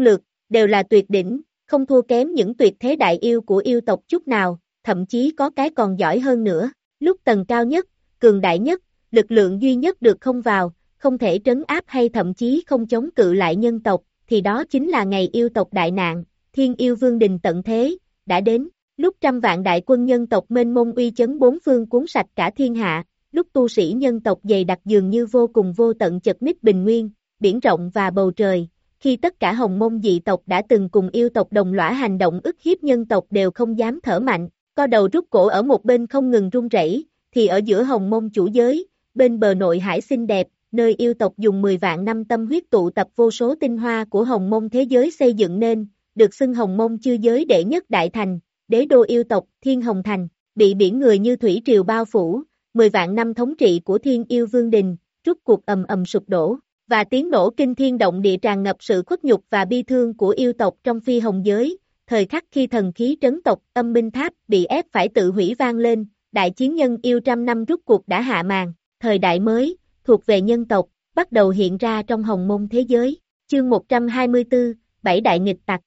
đều là tuyệt đỉnh, không thua kém những tuyệt thế đại yêu của yêu tộc chút nào, thậm chí có cái còn giỏi hơn nữa. Lúc tầng cao nhất, cường đại nhất, lực lượng duy nhất được không vào, không thể trấn áp hay thậm chí không chống cự lại nhân tộc, thì đó chính là ngày yêu tộc đại nạn, Thiên Yêu Vương Đình tận thế, đã đến. Lúc trăm vạn đại quân nhân tộc mênh mông uy chấn bốn phương cuốn sạch cả thiên hạ, lúc tu sĩ nhân tộc dày đặc dường như vô cùng vô tận chật ních bình nguyên, biển rộng và bầu trời, khi tất cả hồng mông dị tộc đã từng cùng yêu tộc đồng lõa hành động ức hiếp nhân tộc đều không dám thở mạnh, co đầu rút cổ ở một bên không ngừng run rẩy, thì ở giữa hồng mông chủ giới, bên bờ nội hải xinh đẹp, nơi yêu tộc dùng mười vạn năm tâm huyết tụ tập vô số tinh hoa của hồng mông thế giới xây dựng nên, được xưng hồng mông chư giới đệ nhất đại thành, đế đô yêu tộc, Thiên Hồng Thành, bị biển người như thủy triều bao phủ, mười vạn năm thống trị của Thiên Yêu Vương Đình, rút cuộc ầm ầm sụp đổ, và tiếng nổ kinh thiên động địa tràn ngập sự khuất nhục và bi thương của yêu tộc trong phi hồng giới, thời khắc khi thần khí trấn tộc, âm minh tháp bị ép phải tự hủy vang lên, đại chiến nhân yêu trăm năm rút cuộc đã hạ màn, thời đại mới, thuộc về nhân tộc, bắt đầu hiện ra trong hồng mông thế giới, chương một trăm hai mươi tư, bảy đại nghịch tặc.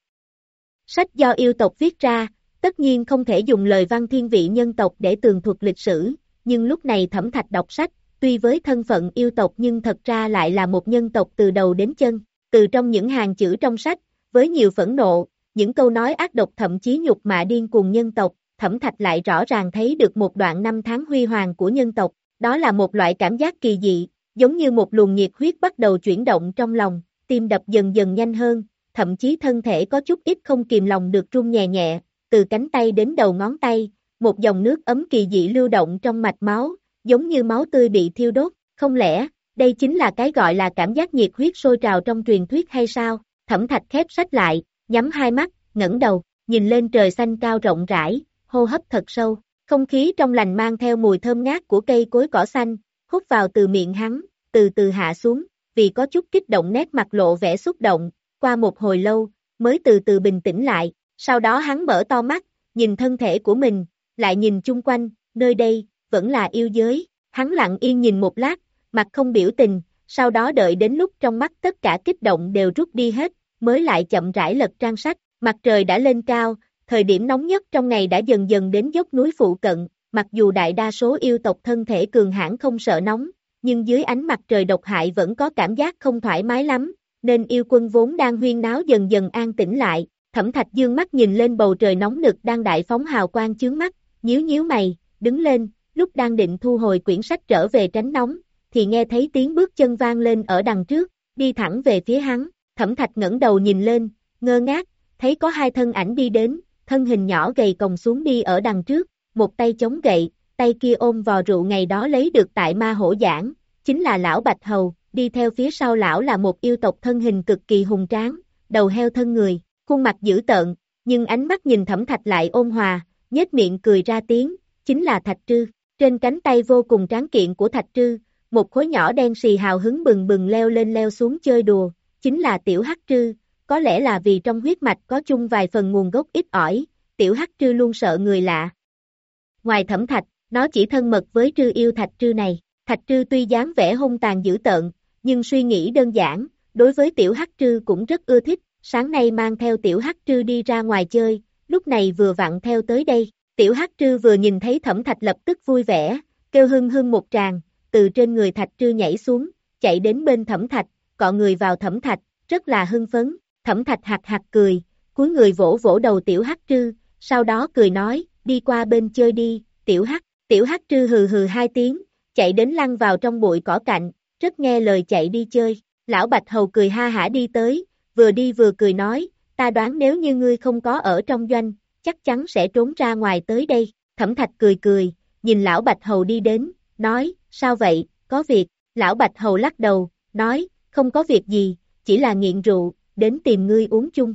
Sách do yêu tộc viết ra, tất nhiên không thể dùng lời văn thiên vị nhân tộc để tường thuật lịch sử, nhưng lúc này Thẩm Thạch đọc sách, tuy với thân phận yêu tộc nhưng thật ra lại là một nhân tộc từ đầu đến chân, từ trong những hàng chữ trong sách, với nhiều phẫn nộ, những câu nói ác độc thậm chí nhục mạ điên cuồng nhân tộc, Thẩm Thạch lại rõ ràng thấy được một đoạn năm tháng huy hoàng của nhân tộc, đó là một loại cảm giác kỳ dị, giống như một luồng nhiệt huyết bắt đầu chuyển động trong lòng, tim đập dần dần nhanh hơn, thậm chí thân thể có chút ít không kìm lòng được run nhẹ nhẹ, từ cánh tay đến đầu ngón tay, một dòng nước ấm kỳ dị lưu động trong mạch máu, giống như máu tươi bị thiêu đốt, không lẽ, đây chính là cái gọi là cảm giác nhiệt huyết sôi trào trong truyền thuyết hay sao? Thẩm Thạch khép sách lại, nhắm hai mắt, ngẩng đầu, nhìn lên trời xanh cao rộng rãi, hô hấp thật sâu, không khí trong lành mang theo mùi thơm ngát của cây cối cỏ xanh, hút vào từ miệng hắn, từ từ hạ xuống, vì có chút kích động nét mặt lộ vẻ xúc động, qua một hồi lâu, mới từ từ bình tĩnh lại, sau đó hắn mở to mắt, nhìn thân thể của mình, lại nhìn chung quanh, nơi đây, vẫn là yêu giới, hắn lặng yên nhìn một lát, mặt không biểu tình, sau đó đợi đến lúc trong mắt tất cả kích động đều rút đi hết, mới lại chậm rãi lật trang sách, mặt trời đã lên cao, thời điểm nóng nhất trong ngày đã dần dần đến dốc núi phụ cận, mặc dù đại đa số yêu tộc thân thể cường hãn không sợ nóng, nhưng dưới ánh mặt trời độc hại vẫn có cảm giác không thoải mái lắm, nên yêu quân vốn đang huyên náo dần dần an tĩnh lại, Thẩm Thạch dương mắt nhìn lên bầu trời nóng nực đang đại phóng hào quang chướng mắt, nhíu nhíu mày, đứng lên, lúc đang định thu hồi quyển sách trở về tránh nóng, thì nghe thấy tiếng bước chân vang lên ở đằng trước, đi thẳng về phía hắn, Thẩm Thạch ngẩng đầu nhìn lên, ngơ ngác, thấy có hai thân ảnh đi đến, thân hình nhỏ gầy còng xuống đi ở đằng trước, một tay chống gậy, tay kia ôm vò rượu ngày đó lấy được tại Ma Hổ Giảng, chính là lão Bạch Hầu, đi theo phía sau lão là một yêu tộc thân hình cực kỳ hùng tráng, đầu heo thân người, khuôn mặt dữ tợn, nhưng ánh mắt nhìn Thẩm Thạch lại ôn hòa, nhếch miệng cười ra tiếng, chính là Thạch Trư, trên cánh tay vô cùng tráng kiện của Thạch Trư, một khối nhỏ đen xì hào hứng bừng bừng leo lên leo xuống chơi đùa, chính là Tiểu Hắc Trư, có lẽ là vì trong huyết mạch có chung vài phần nguồn gốc ít ỏi, Tiểu Hắc Trư luôn sợ người lạ. Ngoài Thẩm Thạch, nó chỉ thân mật với Trư yêu Thạch Trư này, Thạch Trư tuy dáng vẻ hung tàn dữ tợn, nhưng suy nghĩ đơn giản, đối với Tiểu Hắc Trư cũng rất ưa thích, sáng nay mang theo Tiểu Hắc Trư đi ra ngoài chơi, lúc này vừa vặn theo tới đây, Tiểu Hắc Trư vừa nhìn thấy Thẩm Thạch lập tức vui vẻ, kêu hưng hưng một tràng, từ trên người Thạch Trư nhảy xuống, chạy đến bên Thẩm Thạch, cọ người vào Thẩm Thạch, rất là hưng phấn, Thẩm Thạch hạc hạc cười, cúi người vỗ vỗ đầu Tiểu Hắc Trư, sau đó cười nói, đi qua bên chơi đi, Tiểu Hắc, Tiểu Hắc Trư hừ hừ hai tiếng, chạy đến lăn vào trong bụi cỏ cạnh, rất nghe lời chạy đi chơi, lão Bạch Hầu cười ha hả đi tới, vừa đi vừa cười nói, ta đoán nếu như ngươi không có ở trong doanh, chắc chắn sẽ trốn ra ngoài tới đây, Thẩm Thạch cười cười, nhìn lão Bạch Hầu đi đến, nói, sao vậy, có việc, lão Bạch Hầu lắc đầu, nói, không có việc gì, chỉ là nghiện rượu, đến tìm ngươi uống chung.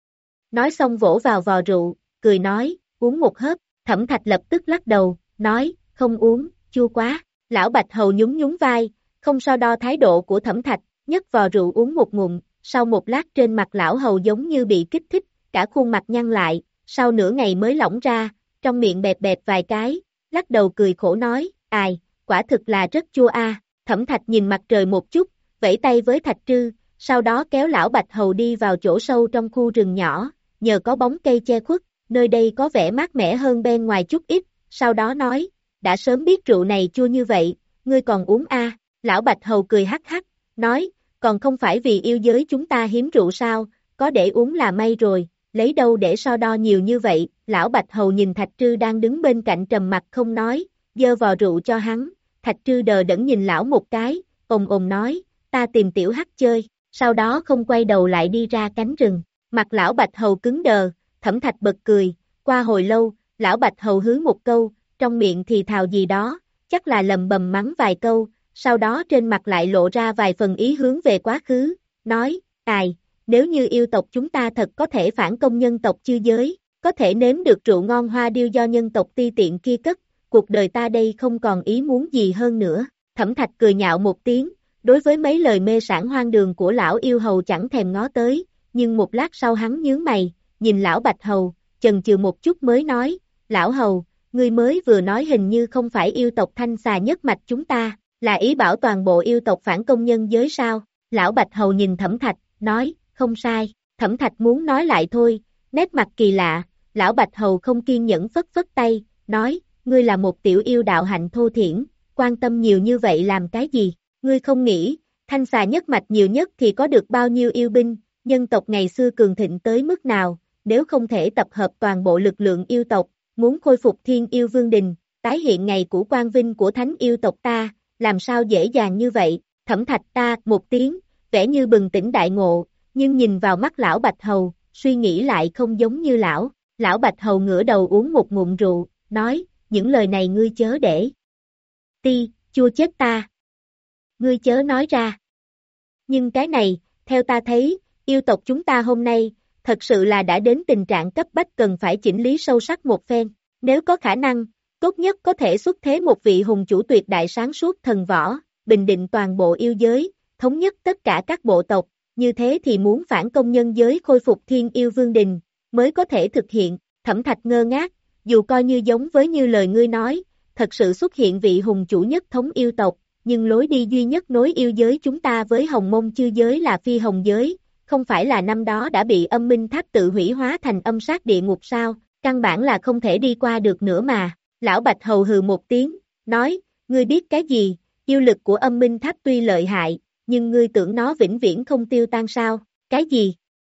Nói xong vỗ vào vò rượu, cười nói, uống một hớp, Thẩm Thạch lập tức lắc đầu, nói, không uống, chua quá, lão Bạch Hầu nhún nhún vai, không so đo thái độ của Thẩm Thạch, nhấc vò rượu uống một ngụm, sau một lát trên mặt lão Hầu giống như bị kích thích, cả khuôn mặt nhăn lại, sau nửa ngày mới lỏng ra, trong miệng bẹp bẹp vài cái, lắc đầu cười khổ nói, ai, quả thực là rất chua a. Thẩm Thạch nhìn mặt trời một chút, vẫy tay với Thạch Trư, sau đó kéo lão Bạch Hầu đi vào chỗ sâu trong khu rừng nhỏ, nhờ có bóng cây che khuất, nơi đây có vẻ mát mẻ hơn bên ngoài chút ít, sau đó nói, đã sớm biết rượu này chua như vậy, ngươi còn uống a? À? Lão Bạch Hầu cười hắc hắc, nói, còn không phải vì yêu giới chúng ta hiếm rượu sao, có để uống là may rồi, lấy đâu để so đo nhiều như vậy, lão Bạch Hầu nhìn Thạch Trư đang đứng bên cạnh trầm mặt không nói, dơ vò rượu cho hắn, Thạch Trư đờ đẫn nhìn lão một cái, ồm ồm nói, ta tìm tiểu hắc chơi, sau đó không quay đầu lại đi ra cánh rừng, mặt lão Bạch Hầu cứng đờ, Thẩm Thạch bật cười, qua hồi lâu, lão Bạch Hầu hứ một câu, trong miệng thì thào gì đó, chắc là lầm bầm mắng vài câu, sau đó trên mặt lại lộ ra vài phần ý hướng về quá khứ, nói, tài, nếu như yêu tộc chúng ta thật có thể phản công nhân tộc chư giới, có thể nếm được rượu ngon hoa điêu do nhân tộc ti tiện kia cất, cuộc đời ta đây không còn ý muốn gì hơn nữa. Thẩm Thạch cười nhạo một tiếng, đối với mấy lời mê sảng hoang đường của lão yêu hầu chẳng thèm ngó tới, nhưng một lát sau hắn nhướng mày, nhìn lão Bạch Hầu, chần chừ một chút mới nói, lão hầu, ngươi mới vừa nói hình như không phải yêu tộc Thanh Xà nhất mạch chúng ta, là ý bảo toàn bộ yêu tộc phản công nhân giới sao? Lão Bạch Hầu nhìn Thẩm Thạch, nói, không sai, Thẩm Thạch muốn nói lại thôi, nét mặt kỳ lạ, lão Bạch Hầu không kiên nhẫn phất phất tay, nói, ngươi là một tiểu yêu đạo hạnh thô thiển, quan tâm nhiều như vậy làm cái gì, ngươi không nghĩ, Thanh Xà nhất mạch nhiều nhất thì có được bao nhiêu yêu binh, nhân tộc ngày xưa cường thịnh tới mức nào, nếu không thể tập hợp toàn bộ lực lượng yêu tộc, muốn khôi phục Thiên Yêu Vương Đình, tái hiện ngày của quang vinh của thánh yêu tộc ta, làm sao dễ dàng như vậy, Thẩm Thạch ta, một tiếng, vẻ như bừng tỉnh đại ngộ, nhưng nhìn vào mắt lão Bạch Hầu, suy nghĩ lại không giống như lão, lão Bạch Hầu ngửa đầu uống một ngụm rượu, nói, những lời này ngươi chớ để. Ti, chua chết ta. Ngươi chớ nói ra. Nhưng cái này, theo ta thấy, yêu tộc chúng ta hôm nay, thật sự là đã đến tình trạng cấp bách cần phải chỉnh lý sâu sắc một phen, nếu có khả năng, tốt nhất có thể xuất thế một vị hùng chủ tuyệt đại sáng suốt thần võ, bình định toàn bộ yêu giới, thống nhất tất cả các bộ tộc, như thế thì muốn phản công nhân giới khôi phục Thiên Yêu Vương Đình, mới có thể thực hiện. Thẩm Thạch ngơ ngác, dù coi như giống với như lời ngươi nói, thật sự xuất hiện vị hùng chủ nhất thống yêu tộc, nhưng lối đi duy nhất nối yêu giới chúng ta với hồng mông chư giới là phi hồng giới, không phải là năm đó đã bị âm minh tháp tự hủy hóa thành âm sát địa ngục sao, căn bản là không thể đi qua được nữa mà. Lão Bạch Hầu hừ một tiếng, nói, ngươi biết cái gì, yêu lực của âm minh tháp tuy lợi hại, nhưng ngươi tưởng nó vĩnh viễn không tiêu tan sao, cái gì?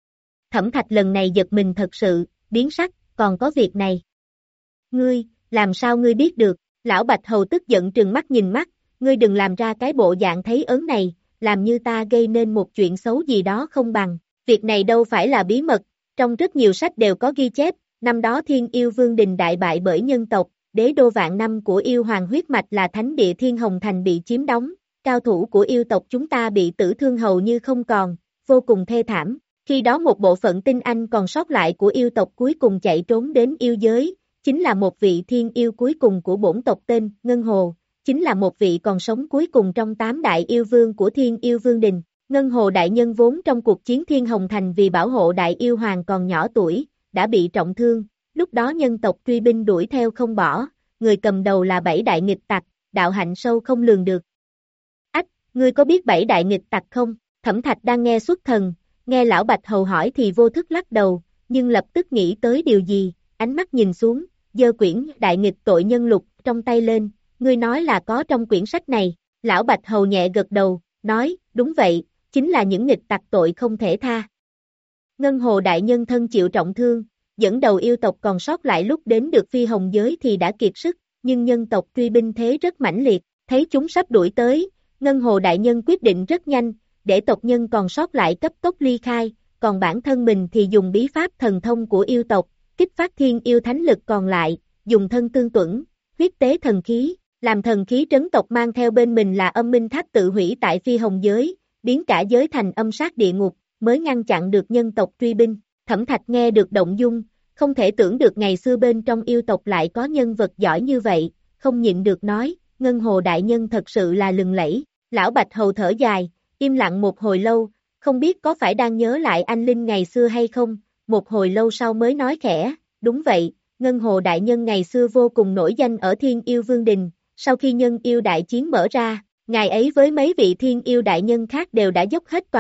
Thẩm Thạch lần này giật mình thật sự, biến sắc, còn có việc này. Ngươi, làm sao ngươi biết được? Lão Bạch Hầu tức giận trừng mắt nhìn mắt, ngươi đừng làm ra cái bộ dạng thấy ớn này, làm như ta gây nên một chuyện xấu gì đó không bằng, việc này đâu phải là bí mật, trong rất nhiều sách đều có ghi chép, năm đó Thiên Yêu Vương Đình đại bại bởi nhân tộc, đế đô vạn năm của yêu hoàng huyết mạch là thánh địa Thiên Hồng Thành bị chiếm đóng, cao thủ của yêu tộc chúng ta bị tử thương hầu như không còn, vô cùng thê thảm, khi đó một bộ phận tinh anh còn sót lại của yêu tộc cuối cùng chạy trốn đến yêu giới, chính là một vị thiên yêu cuối cùng của bổn tộc tên Ngân Hồ, chính là một vị còn sống cuối cùng trong tám đại yêu vương của Thiên Yêu Vương Đình. Ngân Hồ đại nhân vốn trong cuộc chiến Thiên Hồng Thành vì bảo hộ đại yêu hoàng còn nhỏ tuổi, đã bị trọng thương, lúc đó nhân tộc truy binh đuổi theo không bỏ, người cầm đầu là bảy đại nghịch tặc, đạo hạnh sâu không lường được. Ách, ngươi có biết bảy đại nghịch tặc không? Thẩm Thạch đang nghe xuất thần, nghe lão Bạch Hầu hỏi thì vô thức lắc đầu, nhưng lập tức nghĩ tới điều gì, ánh mắt nhìn xuống, giơ quyển đại nghịch tội nhân lục trong tay lên, ngươi nói là có trong quyển sách này, lão Bạch Hầu nhẹ gật đầu, nói, đúng vậy, chính là những nghịch tặc tội không thể tha. Ngân Hồ đại nhân thân chịu trọng thương, dẫn đầu yêu tộc còn sót lại lúc đến được phi hồng giới thì đã kiệt sức, nhưng nhân tộc truy binh thế rất mãnh liệt, thấy chúng sắp đuổi tới, Ngân Hồ đại nhân quyết định rất nhanh, để tộc nhân còn sót lại cấp tốc ly khai, còn bản thân mình thì dùng bí pháp thần thông của yêu tộc, kích phát thiên yêu thánh lực còn lại, dùng thân tương tuẫn, huyết tế thần khí, làm thần khí trấn tộc mang theo bên mình là âm minh tháp tự hủy tại phi hồng giới, biến cả giới thành âm sát địa ngục, mới ngăn chặn được nhân tộc truy binh. Thẩm Thạch nghe được động dung, không thể tưởng được ngày xưa bên trong yêu tộc lại có nhân vật giỏi như vậy, không nhịn được nói, Ngân Hồ đại nhân thật sự là lừng lẫy. Lão Bạch Hầu thở dài, im lặng một hồi lâu, không biết có phải đang nhớ lại anh Linh ngày xưa hay không, một hồi lâu sau mới nói khẽ, đúng vậy, Ngân Hồ đại nhân ngày xưa vô cùng nổi danh ở Thiên Yêu Vương Đình, sau khi nhân yêu đại chiến mở ra, ngài ấy với mấy vị thiên yêu đại nhân khác đều đã dốc hết toàn lực,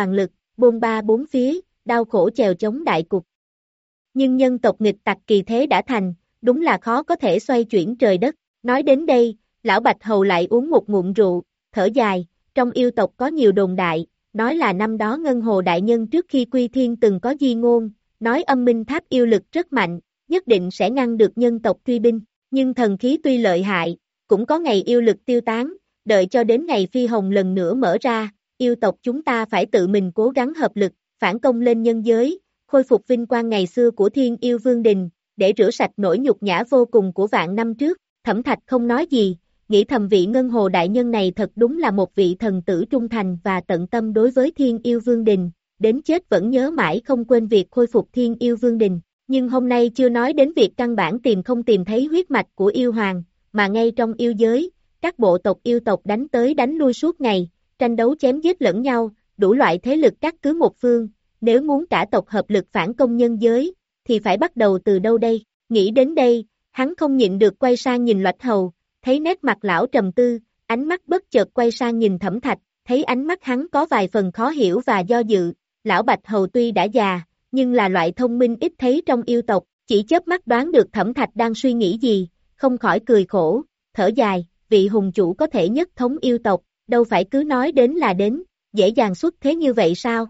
bôn ba bốn phía, đau khổ chèo chống đại cục. Nhưng nhân tộc nghịch tặc kỳ thế đã thành, đúng là khó có thể xoay chuyển trời đất. Nói đến đây, lão Bạch Hầu lại uống một ngụm rượu, thở dài, trong yêu tộc có nhiều đồn đại, nói là năm đó Ngân Hồ Đại Nhân trước khi quy thiên từng có di ngôn, nói âm minh tháp yêu lực rất mạnh, nhất định sẽ ngăn được nhân tộc truy binh, nhưng thần khí tuy lợi hại, cũng có ngày yêu lực tiêu tán, đợi cho đến ngày phi hồng lần nữa mở ra, yêu tộc chúng ta phải tự mình cố gắng hợp lực, phản công lên nhân giới, khôi phục vinh quang ngày xưa của Thiên Yêu Vương Đình, để rửa sạch nỗi nhục nhã vô cùng của vạn năm trước. Thẩm Thạch không nói gì, nghĩ thầm vị Ngân Hồ Đại Nhân này thật đúng là một vị thần tử trung thành và tận tâm đối với Thiên Yêu Vương Đình, đến chết vẫn nhớ mãi không quên việc khôi phục Thiên Yêu Vương Đình. Nhưng hôm nay chưa nói đến việc căn bản tìm không tìm thấy huyết mạch của yêu hoàng, mà ngay trong yêu giới, các bộ tộc yêu tộc đánh tới đánh lui suốt ngày, tranh đấu chém giết lẫn nhau, đủ loại thế lực cắt cứ một phương, nếu muốn cả tộc hợp lực phản công nhân giới, thì phải bắt đầu từ đâu đây? Nghĩ đến đây, hắn không nhịn được quay sang nhìn Lệch Hầu, thấy nét mặt lão trầm tư, ánh mắt bất chợt quay sang nhìn Thẩm Thạch, thấy ánh mắt hắn có vài phần khó hiểu và do dự, lão Bạch Hầu tuy đã già, nhưng là loại thông minh ít thấy trong yêu tộc, chỉ chớp mắt đoán được Thẩm Thạch đang suy nghĩ gì, không khỏi cười khổ, thở dài, vị hùng chủ có thể nhất thống yêu tộc, đâu phải cứ nói đến là đến, dễ dàng xuất thế như vậy sao?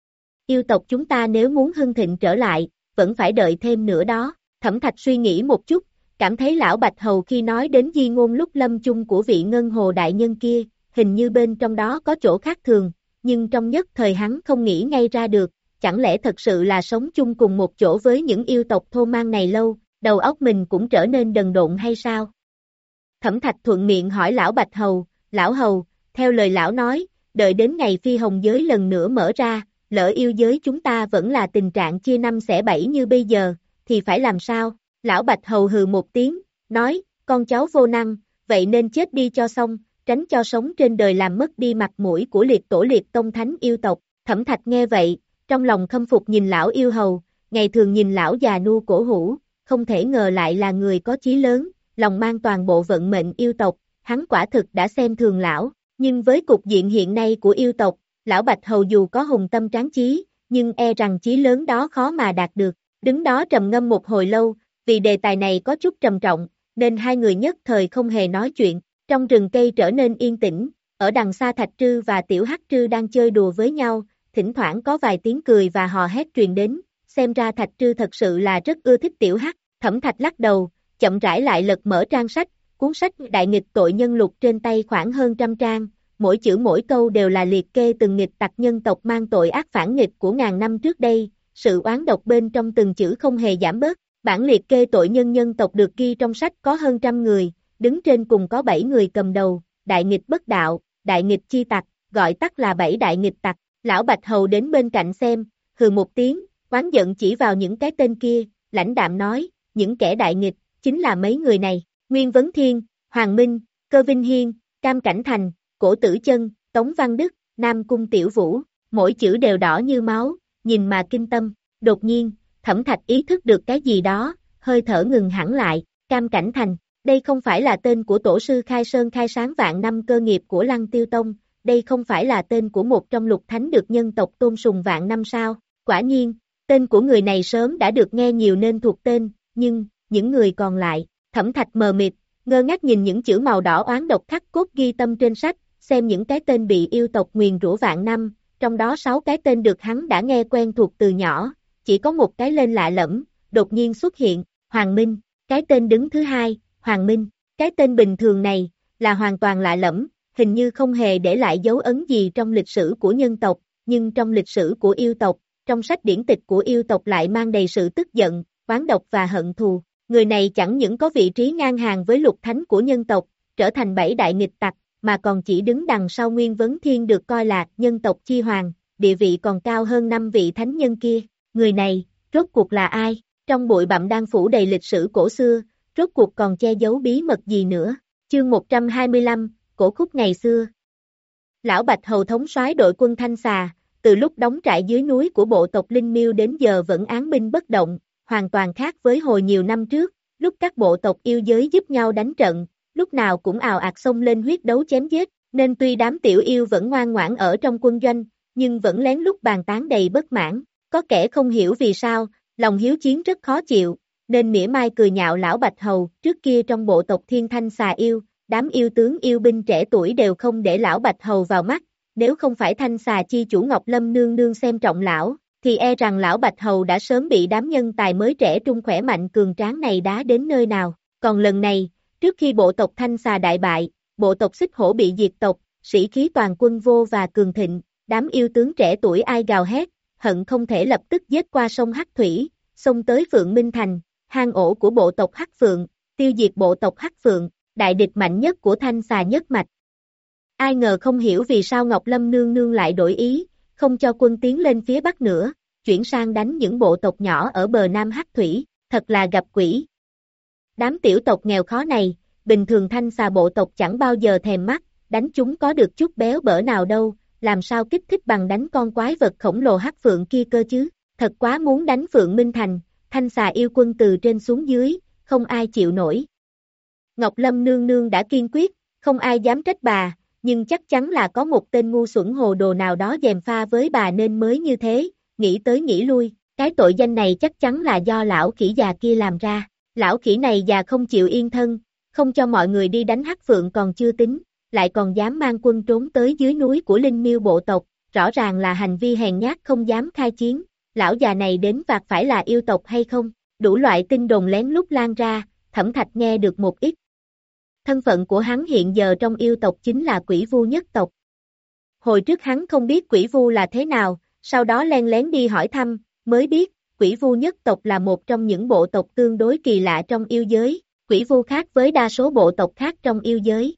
Yêu tộc chúng ta nếu muốn hưng thịnh trở lại, vẫn phải đợi thêm nữa đó. Thẩm Thạch suy nghĩ một chút, cảm thấy lão Bạch Hầu khi nói đến di ngôn lúc lâm chung của vị Ngân Hồ Đại Nhân kia, hình như bên trong đó có chỗ khác thường, nhưng trong nhất thời hắn không nghĩ ngay ra được, chẳng lẽ thật sự là sống chung cùng một chỗ với những yêu tộc thô mang này lâu, đầu óc mình cũng trở nên đần độn hay sao? Thẩm Thạch thuận miệng hỏi lão Bạch Hầu, lão Hầu, theo lời lão nói, đợi đến ngày phi hồng giới lần nữa mở ra, lỡ yêu giới chúng ta vẫn là tình trạng chia năm xẻ bảy như bây giờ, thì phải làm sao? Lão Bạch Hầu hừ một tiếng, nói, con cháu vô năng, vậy nên chết đi cho xong, tránh cho sống trên đời làm mất đi mặt mũi của liệt tổ liệt tông thánh yêu tộc. Thẩm Thạch nghe vậy, trong lòng khâm phục nhìn lão yêu hầu, ngày thường nhìn lão già nua cổ hủ, không thể ngờ lại là người có chí lớn, lòng mang toàn bộ vận mệnh yêu tộc, hắn quả thực đã xem thường lão, nhưng với cục diện hiện nay của yêu tộc, lão Bạch Hầu dù có hùng tâm tráng chí, nhưng e rằng chí lớn đó khó mà đạt được. Đứng đó trầm ngâm một hồi lâu, vì đề tài này có chút trầm trọng, nên hai người nhất thời không hề nói chuyện. Trong rừng cây trở nên yên tĩnh, ở đằng xa Thạch Trư và Tiểu Hắc Trư đang chơi đùa với nhau, thỉnh thoảng có vài tiếng cười và hò hét truyền đến, xem ra Thạch Trư thật sự là rất ưa thích Tiểu Hắc. Thẩm Thạch lắc đầu, chậm rãi lại lật mở trang sách, cuốn sách Đại Nghịch Tội Nhân Lục trên tay khoảng hơn trăm trang, mỗi chữ mỗi câu đều là liệt kê từng nghịch tặc nhân tộc mang tội ác phản nghịch của ngàn năm trước đây, sự oán độc bên trong từng chữ không hề giảm bớt. Bản liệt kê tội nhân nhân tộc được ghi trong sách có hơn trăm người, đứng trên cùng có bảy người cầm đầu, đại nghịch bất đạo, đại nghịch chi tặc, gọi tắt là bảy đại nghịch tặc. Lão Bạch Hầu đến bên cạnh xem, hừ một tiếng, oán giận chỉ vào những cái tên kia, lãnh đạm nói, những kẻ đại nghịch, chính là mấy người này, Nguyên Vấn Thiên, Hoàng Minh, Cơ Vinh Hiên, Cam Cảnh Thành, Cổ Tử Chân, Tống Văn Đức, Nam Cung Tiểu Vũ, mỗi chữ đều đỏ như máu, nhìn mà kinh tâm. Đột nhiên, Thẩm Thạch ý thức được cái gì đó, hơi thở ngừng hẳn lại, Cam Cảnh Thành, đây không phải là tên của tổ sư khai sơn khai sáng vạn năm cơ nghiệp của Lăng Tiêu Tông, đây không phải là tên của một trong lục thánh được nhân tộc tôn sùng vạn năm sao? Quả nhiên, tên của người này sớm đã được nghe nhiều nên thuộc tên, nhưng, những người còn lại, Thẩm Thạch mờ mịt, ngơ ngác nhìn những chữ màu đỏ oán độc khắc cốt ghi tâm trên sách, xem những cái tên bị yêu tộc nguyền rủa vạn năm, trong đó sáu cái tên được hắn đã nghe quen thuộc từ nhỏ, chỉ có một cái lên lạ lẫm, đột nhiên xuất hiện, Hoàng Minh, cái tên đứng thứ hai, Hoàng Minh, cái tên bình thường này, là hoàn toàn lạ lẫm, hình như không hề để lại dấu ấn gì trong lịch sử của nhân tộc, nhưng trong lịch sử của yêu tộc, trong sách điển tịch của yêu tộc lại mang đầy sự tức giận, oán độc và hận thù. Người này chẳng những có vị trí ngang hàng với lục thánh của nhân tộc, trở thành bảy đại nghịch tặc, mà còn chỉ đứng đằng sau Nguyên Vấn Thiên được coi là nhân tộc chi hoàng, địa vị còn cao hơn năm vị thánh nhân kia. Người này, rốt cuộc là ai? Trong bụi bặm đang phủ đầy lịch sử cổ xưa, rốt cuộc còn che giấu bí mật gì nữa? Chương một trăm hai mươi lăm, cổ khúc ngày xưa. Lão Bạch Hầu thống soái đội quân Thanh Xà, từ lúc đóng trại dưới núi của bộ tộc Linh Miêu đến giờ vẫn án binh bất động, hoàn toàn khác với hồi nhiều năm trước, lúc các bộ tộc yêu giới giúp nhau đánh trận, lúc nào cũng ào ạt xông lên huyết đấu chém giết, nên tuy đám tiểu yêu vẫn ngoan ngoãn ở trong quân doanh, nhưng vẫn lén lút bàn tán đầy bất mãn. Có kẻ không hiểu vì sao, lòng hiếu chiến rất khó chịu, nên mỉa mai cười nhạo lão Bạch Hầu. Trước kia trong bộ tộc Thiên Thanh Xà Yêu, đám yêu tướng yêu binh trẻ tuổi đều không để lão Bạch Hầu vào mắt, nếu không phải Thanh Xà chi chủ Ngọc Lâm nương nương xem trọng lão, thì e rằng lão Bạch Hầu đã sớm bị đám nhân tài mới trẻ trung khỏe mạnh cường tráng này đá đến nơi nào. Còn lần này, trước khi bộ tộc Thanh Xà đại bại, bộ tộc Xích Hổ bị diệt tộc, sĩ khí toàn quân vô và cường thịnh, đám yêu tướng trẻ tuổi ai gào hét, hận không thể lập tức giết qua sông Hắc Thủy, xông tới Phượng Minh Thành, hang ổ của bộ tộc Hắc Phượng, tiêu diệt bộ tộc Hắc Phượng, đại địch mạnh nhất của Thanh Xà nhất mạch. Ai ngờ không hiểu vì sao Ngọc Lâm nương nương lại đổi ý, không cho quân tiến lên phía Bắc nữa, chuyển sang đánh những bộ tộc nhỏ ở bờ Nam Hắc Thủy, thật là gặp quỷ. Đám tiểu tộc nghèo khó này, bình thường Thanh Xà bộ tộc chẳng bao giờ thèm mắt, đánh chúng có được chút béo bở nào đâu, làm sao kích thích bằng đánh con quái vật khổng lồ Hắc Phượng kia cơ chứ, thật quá muốn đánh Phượng Minh Thành, Thanh Xà yêu quân từ trên xuống dưới, không ai chịu nổi. Ngọc Lâm nương nương đã kiên quyết, không ai dám trách bà, nhưng chắc chắn là có một tên ngu xuẩn hồ đồ nào đó gièm pha với bà nên mới như thế, nghĩ tới nghĩ lui, cái tội danh này chắc chắn là do lão khỉ già kia làm ra. Lão khỉ này già không chịu yên thân, không cho mọi người đi đánh Hắc Phượng còn chưa tính, lại còn dám mang quân trốn tới dưới núi của Linh Miêu bộ tộc, rõ ràng là hành vi hèn nhát không dám khai chiến. Lão già này đến vạt phải là yêu tộc hay không? Đủ loại tin đồn lén lút lan ra, Thẩm Thạch nghe được một ít. Thân phận của hắn hiện giờ trong yêu tộc chính là Quỷ Vu nhất tộc. Hồi trước hắn không biết Quỷ Vu là thế nào, sau đó len lén đi hỏi thăm, mới biết, Quỷ Vu nhất tộc là một trong những bộ tộc tương đối kỳ lạ trong yêu giới, Quỷ Vu khác với đa số bộ tộc khác trong yêu giới.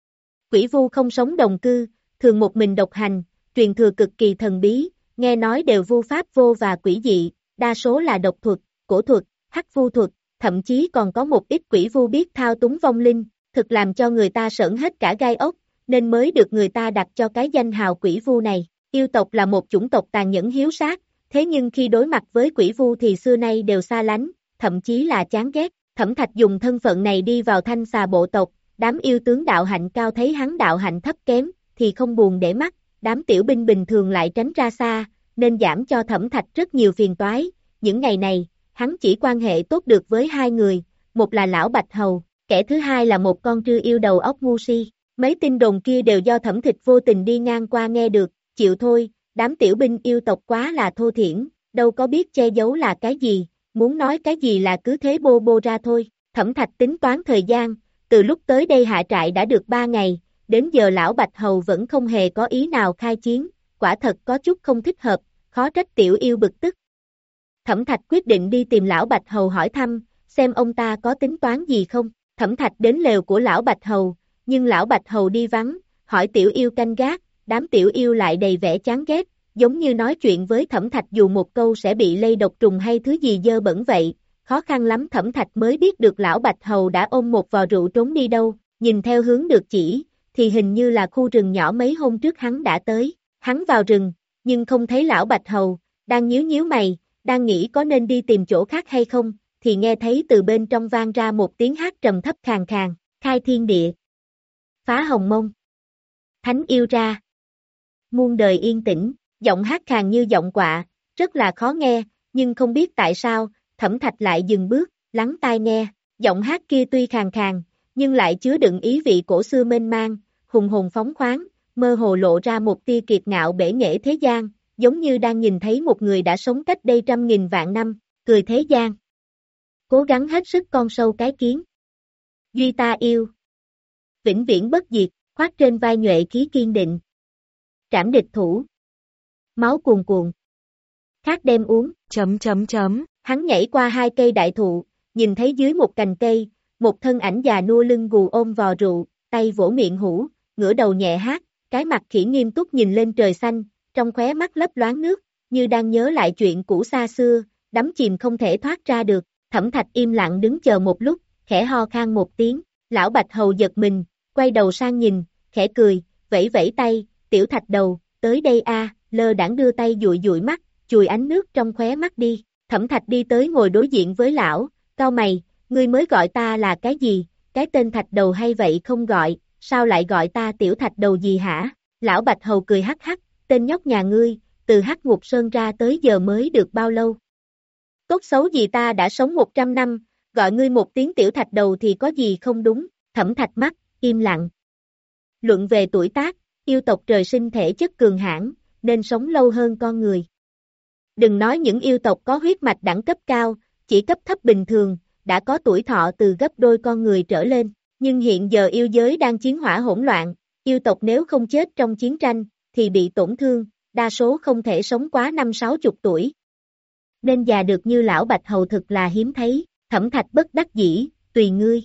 Quỷ Vu không sống đồng cư, thường một mình độc hành, truyền thừa cực kỳ thần bí, nghe nói đều vu pháp vô và quỷ dị, đa số là độc thuật, cổ thuật, hắc vu thuật, thậm chí còn có một ít Quỷ Vu biết thao túng vong linh, thực làm cho người ta sởn hết cả gai ốc, nên mới được người ta đặt cho cái danh hào Quỷ Vu này. Yêu tộc là một chủng tộc tàn nhẫn hiếu sát, thế nhưng khi đối mặt với Quỷ Vu thì xưa nay đều xa lánh, thậm chí là chán ghét. Thẩm Thạch dùng thân phận này đi vào Thanh Xà bộ tộc, đám yêu tướng đạo hạnh cao thấy hắn đạo hạnh thấp kém, thì không buồn để mắt, đám tiểu binh bình thường lại tránh ra xa, nên giảm cho Thẩm Thạch rất nhiều phiền toái. Những ngày này, hắn chỉ quan hệ tốt được với hai người, một là lão Bạch Hầu, kẻ thứ hai là một con trư yêu đầu óc ngu si. Mấy tin đồn kia đều do Thẩm Thạch vô tình đi ngang qua nghe được, chịu thôi, đám tiểu binh yêu tộc quá là thô thiển, đâu có biết che giấu là cái gì, muốn nói cái gì là cứ thế bô bô ra thôi. Thẩm Thạch tính toán thời gian, từ lúc tới đây hạ trại đã được ba ngày, đến giờ lão Bạch Hầu vẫn không hề có ý nào khai chiến, quả thật có chút không thích hợp, khó trách tiểu yêu bực tức. Thẩm Thạch quyết định đi tìm lão Bạch Hầu hỏi thăm, xem ông ta có tính toán gì không. Thẩm Thạch đến lều của lão Bạch Hầu, nhưng lão Bạch Hầu đi vắng, hỏi tiểu yêu canh gác, đám tiểu yêu lại đầy vẻ chán ghét, giống như nói chuyện với Thẩm Thạch dù một câu sẽ bị lây độc trùng hay thứ gì dơ bẩn vậy. Khó khăn lắm Thẩm Thạch mới biết được lão Bạch Hầu đã ôm một vò rượu trốn đi đâu, nhìn theo hướng được chỉ, thì hình như là khu rừng nhỏ mấy hôm trước hắn đã tới. Hắn vào rừng, nhưng không thấy lão Bạch Hầu, đang nhíu nhíu mày, đang nghĩ có nên đi tìm chỗ khác hay không, thì nghe thấy từ bên trong vang ra một tiếng hát trầm thấp khàn khàn, khai thiên địa, phá hồng mông, thánh yêu ra, muôn đời yên tĩnh, giọng hát khàn như giọng quạ, rất là khó nghe, nhưng không biết tại sao, Thẩm Thạch lại dừng bước, lắng tai nghe, giọng hát kia tuy khàn khàn, nhưng lại chứa đựng ý vị cổ xưa mênh mang, hùng hồn phóng khoáng, mơ hồ lộ ra một tia kiệt ngạo bể nghệ thế gian, giống như đang nhìn thấy một người đã sống cách đây trăm nghìn vạn năm, cười thế gian. Cố gắng hết sức con sâu cái kiến. Duy ta yêu. Vĩnh viễn bất diệt, khoác trên vai nhuệ khí kiên định. Trảm địch thủ. Máu cuồn cuộn. Khát đem uống. Chấm chấm chấm. Hắn nhảy qua hai cây đại thụ, nhìn thấy dưới một cành cây, một thân ảnh già nua lưng gù ôm vò rượu, tay vỗ miệng hũ, ngửa đầu nhẹ hát, cái mặt khỉ nghiêm túc nhìn lên trời xanh, trong khóe mắt lấp loáng nước, như đang nhớ lại chuyện cũ xa xưa, đắm chìm không thể thoát ra được. Thẩm Thạch im lặng đứng chờ một lúc, khẽ ho khan một tiếng, lão Bạch Hầu giật mình, quay đầu sang nhìn, khẽ cười, vẫy vẫy tay, tiểu Thạch đầu, tới đây a, lơ đãng đưa tay dụi dụi mắt, chùi ánh nước trong khóe mắt đi. Thẩm Thạch đi tới ngồi đối diện với lão, cau mày, ngươi mới gọi ta là cái gì, cái tên Thạch đầu hay vậy không gọi, sao lại gọi ta tiểu Thạch đầu gì hả? Lão Bạch Hầu cười hắc hắc, tên nhóc nhà ngươi, từ Hắc Ngục Sơn ra tới giờ mới được bao lâu? Tốt xấu gì ta đã sống một trăm năm, gọi ngươi một tiếng tiểu thạch đầu thì có gì không đúng, Thẩm Thạch mắt, im lặng. Luận về tuổi tác, yêu tộc trời sinh thể chất cường hãn, nên sống lâu hơn con người. Đừng nói những yêu tộc có huyết mạch đẳng cấp cao, chỉ cấp thấp bình thường, đã có tuổi thọ từ gấp đôi con người trở lên, nhưng hiện giờ yêu giới đang chiến hỏa hỗn loạn, yêu tộc nếu không chết trong chiến tranh, thì bị tổn thương, đa số không thể sống quá năm sáu chục tuổi. Nên già được như lão Bạch Hầu thực là hiếm thấy, Thẩm Thạch bất đắc dĩ, tùy ngươi.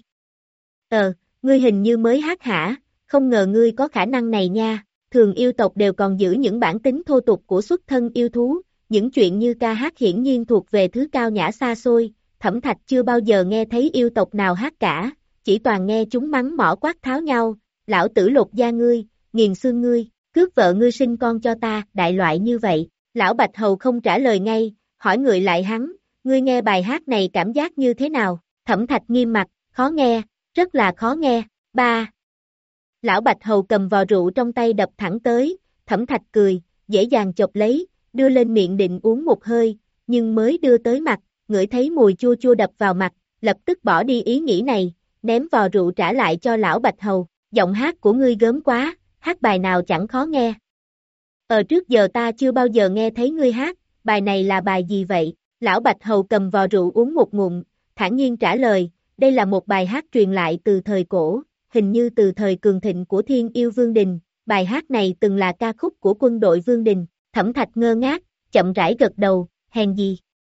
Ờ, ngươi hình như mới hát hả, không ngờ ngươi có khả năng này nha, thường yêu tộc đều còn giữ những bản tính thô tục của xuất thân yêu thú, những chuyện như ca hát hiển nhiên thuộc về thứ cao nhã xa xôi, Thẩm Thạch chưa bao giờ nghe thấy yêu tộc nào hát cả, chỉ toàn nghe chúng mắng mỏ quát tháo nhau, lão tử lột da ngươi, nghiền xương ngươi, cướp vợ ngươi sinh con cho ta, đại loại như vậy, lão Bạch Hầu không trả lời ngay, hỏi ngược lại hắn, ngươi nghe bài hát này cảm giác như thế nào, Thẩm Thạch nghiêm mặt, khó nghe, rất là khó nghe, ba. Lão Bạch Hầu cầm vò rượu trong tay đập thẳng tới, Thẩm Thạch cười, dễ dàng chộp lấy, đưa lên miệng định uống một hơi, nhưng mới đưa tới mặt, ngửi thấy mùi chua chua đập vào mặt, lập tức bỏ đi ý nghĩ này, ném vò rượu trả lại cho lão Bạch Hầu, giọng hát của ngươi gớm quá, hát bài nào chẳng khó nghe. Ờ trước giờ ta chưa bao giờ nghe thấy ngươi hát, bài này là bài gì vậy? Lão Bạch Hầu cầm vò rượu uống một ngụm, thản nhiên trả lời, đây là một bài hát truyền lại từ thời cổ, hình như từ thời cường thịnh của Thiên Yêu Vương Đình, bài hát này từng là ca khúc của quân đội Vương Đình, Thẩm Thạch ngơ ngác, chậm rãi gật đầu, hèn gì.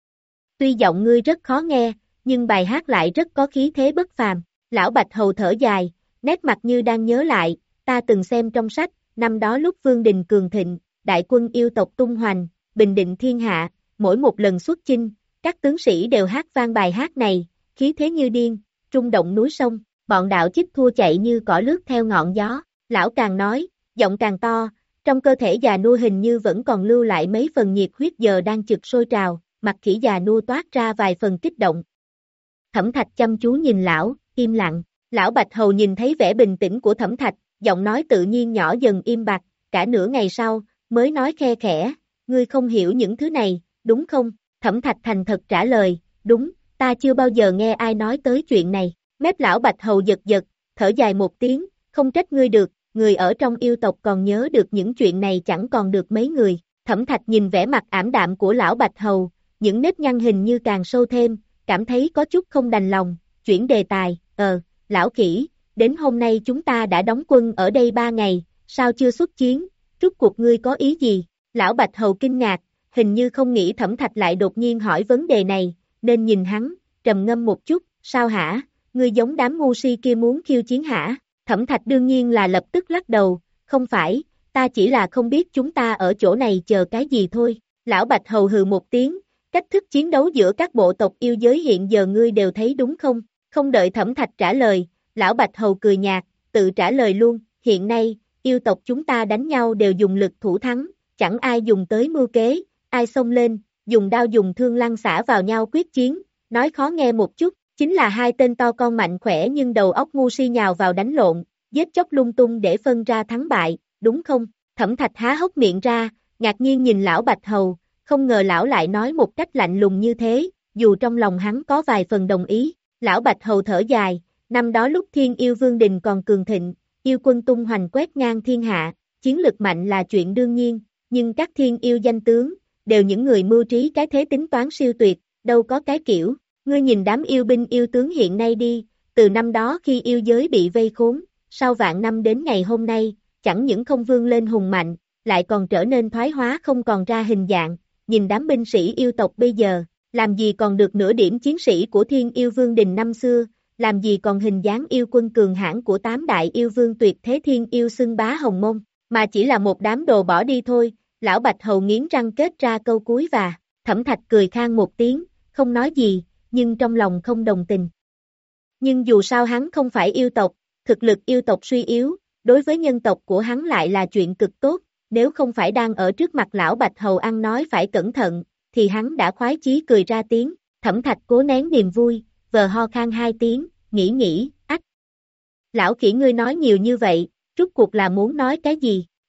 Tuy giọng ngươi rất khó nghe, nhưng bài hát lại rất có khí thế bất phàm, lão Bạch Hầu thở dài, nét mặt như đang nhớ lại, ta từng xem trong sách, năm đó lúc Vương Đình cường thịnh, đại quân yêu tộc tung hoành, bình định thiên hạ, mỗi một lần xuất chinh, các tướng sĩ đều hát vang bài hát này, khí thế như điên, rung động núi sông, bọn đạo chích thua chạy như cỏ lướt theo ngọn gió, lão càng nói, giọng càng to, trong cơ thể già nua hình như vẫn còn lưu lại mấy phần nhiệt huyết giờ đang trực sôi trào, mặt khỉ già nua toát ra vài phần kích động. Thẩm Thạch chăm chú nhìn lão, im lặng, lão Bạch Hầu nhìn thấy vẻ bình tĩnh của Thẩm Thạch, giọng nói tự nhiên nhỏ dần im bặt, cả nửa ngày sau, mới nói khe khẽ, ngươi không hiểu những thứ này, đúng không? Thẩm Thạch thành thật trả lời, đúng, ta chưa bao giờ nghe ai nói tới chuyện này, mép lão Bạch Hầu giật giật, thở dài một tiếng, không trách ngươi được, người ở trong yêu tộc còn nhớ được những chuyện này chẳng còn được mấy người, Thẩm Thạch nhìn vẻ mặt ảm đạm của lão Bạch Hầu, những nếp nhăn hình như càng sâu thêm, cảm thấy có chút không đành lòng, chuyển đề tài, ờ, lão khỉ, đến hôm nay chúng ta đã đóng quân ở đây ba ngày, sao chưa xuất chiến, rốt cuộc ngươi có ý gì? Lão Bạch Hầu kinh ngạc, hình như không nghĩ Thẩm Thạch lại đột nhiên hỏi vấn đề này, nên nhìn hắn, trầm ngâm một chút, sao hả, ngươi giống đám ngu si kia muốn khiêu chiến hả? Thẩm Thạch đương nhiên là lập tức lắc đầu, không phải, ta chỉ là không biết chúng ta ở chỗ này chờ cái gì thôi. Lão Bạch Hầu hừ một tiếng, cách thức chiến đấu giữa các bộ tộc yêu giới hiện giờ ngươi đều thấy đúng không? Không đợi Thẩm Thạch trả lời, Lão Bạch Hầu cười nhạt, tự trả lời luôn, hiện nay, yêu tộc chúng ta đánh nhau đều dùng lực thủ thắng, chẳng ai dùng tới mưu kế, ai xông lên, dùng đao dùng thương lăng xả vào nhau quyết chiến, nói khó nghe một chút, chính là hai tên to con mạnh khỏe nhưng đầu óc ngu si nhào vào đánh lộn, giết chóc lung tung để phân ra thắng bại, đúng không? Thẩm Thạch há hốc miệng ra, ngạc nhiên nhìn lão Bạch Hầu, không ngờ lão lại nói một cách lạnh lùng như thế, dù trong lòng hắn có vài phần đồng ý, lão Bạch Hầu thở dài, năm đó lúc Thiên Yêu Vương Đình còn cường thịnh, yêu quân tung hoành quét ngang thiên hạ, chiến lực mạnh là chuyện đương nhiên, nhưng các thiên yêu danh tướng, đều những người mưu trí cái thế tính toán siêu tuyệt, đâu có cái kiểu, ngươi nhìn đám yêu binh yêu tướng hiện nay đi, từ năm đó khi yêu giới bị vây khốn, sau vạn năm đến ngày hôm nay, chẳng những không vươn lên hùng mạnh, lại còn trở nên thoái hóa không còn ra hình dạng, nhìn đám binh sĩ yêu tộc bây giờ, làm gì còn được nửa điểm chiến sĩ của Thiên Yêu Vương Đình năm xưa, làm gì còn hình dáng yêu quân cường hãn của tám đại yêu vương tuyệt thế thiên yêu xưng bá hồng mông, mà chỉ là một đám đồ bỏ đi thôi, lão Bạch Hầu nghiến răng kết ra câu cuối và, Thẩm Thạch cười khang một tiếng, không nói gì, nhưng trong lòng không đồng tình. Nhưng dù sao hắn không phải yêu tộc, thực lực yêu tộc suy yếu, đối với nhân tộc của hắn lại là chuyện cực tốt, nếu không phải đang ở trước mặt lão Bạch Hầu ăn nói phải cẩn thận, thì hắn đã khoái chí cười ra tiếng, Thẩm Thạch cố nén niềm vui, vờ ho khan hai tiếng, nghĩ nghĩ, ách. Lão khỉ ngươi nói nhiều như vậy, rốt cuộc là muốn nói cái gì?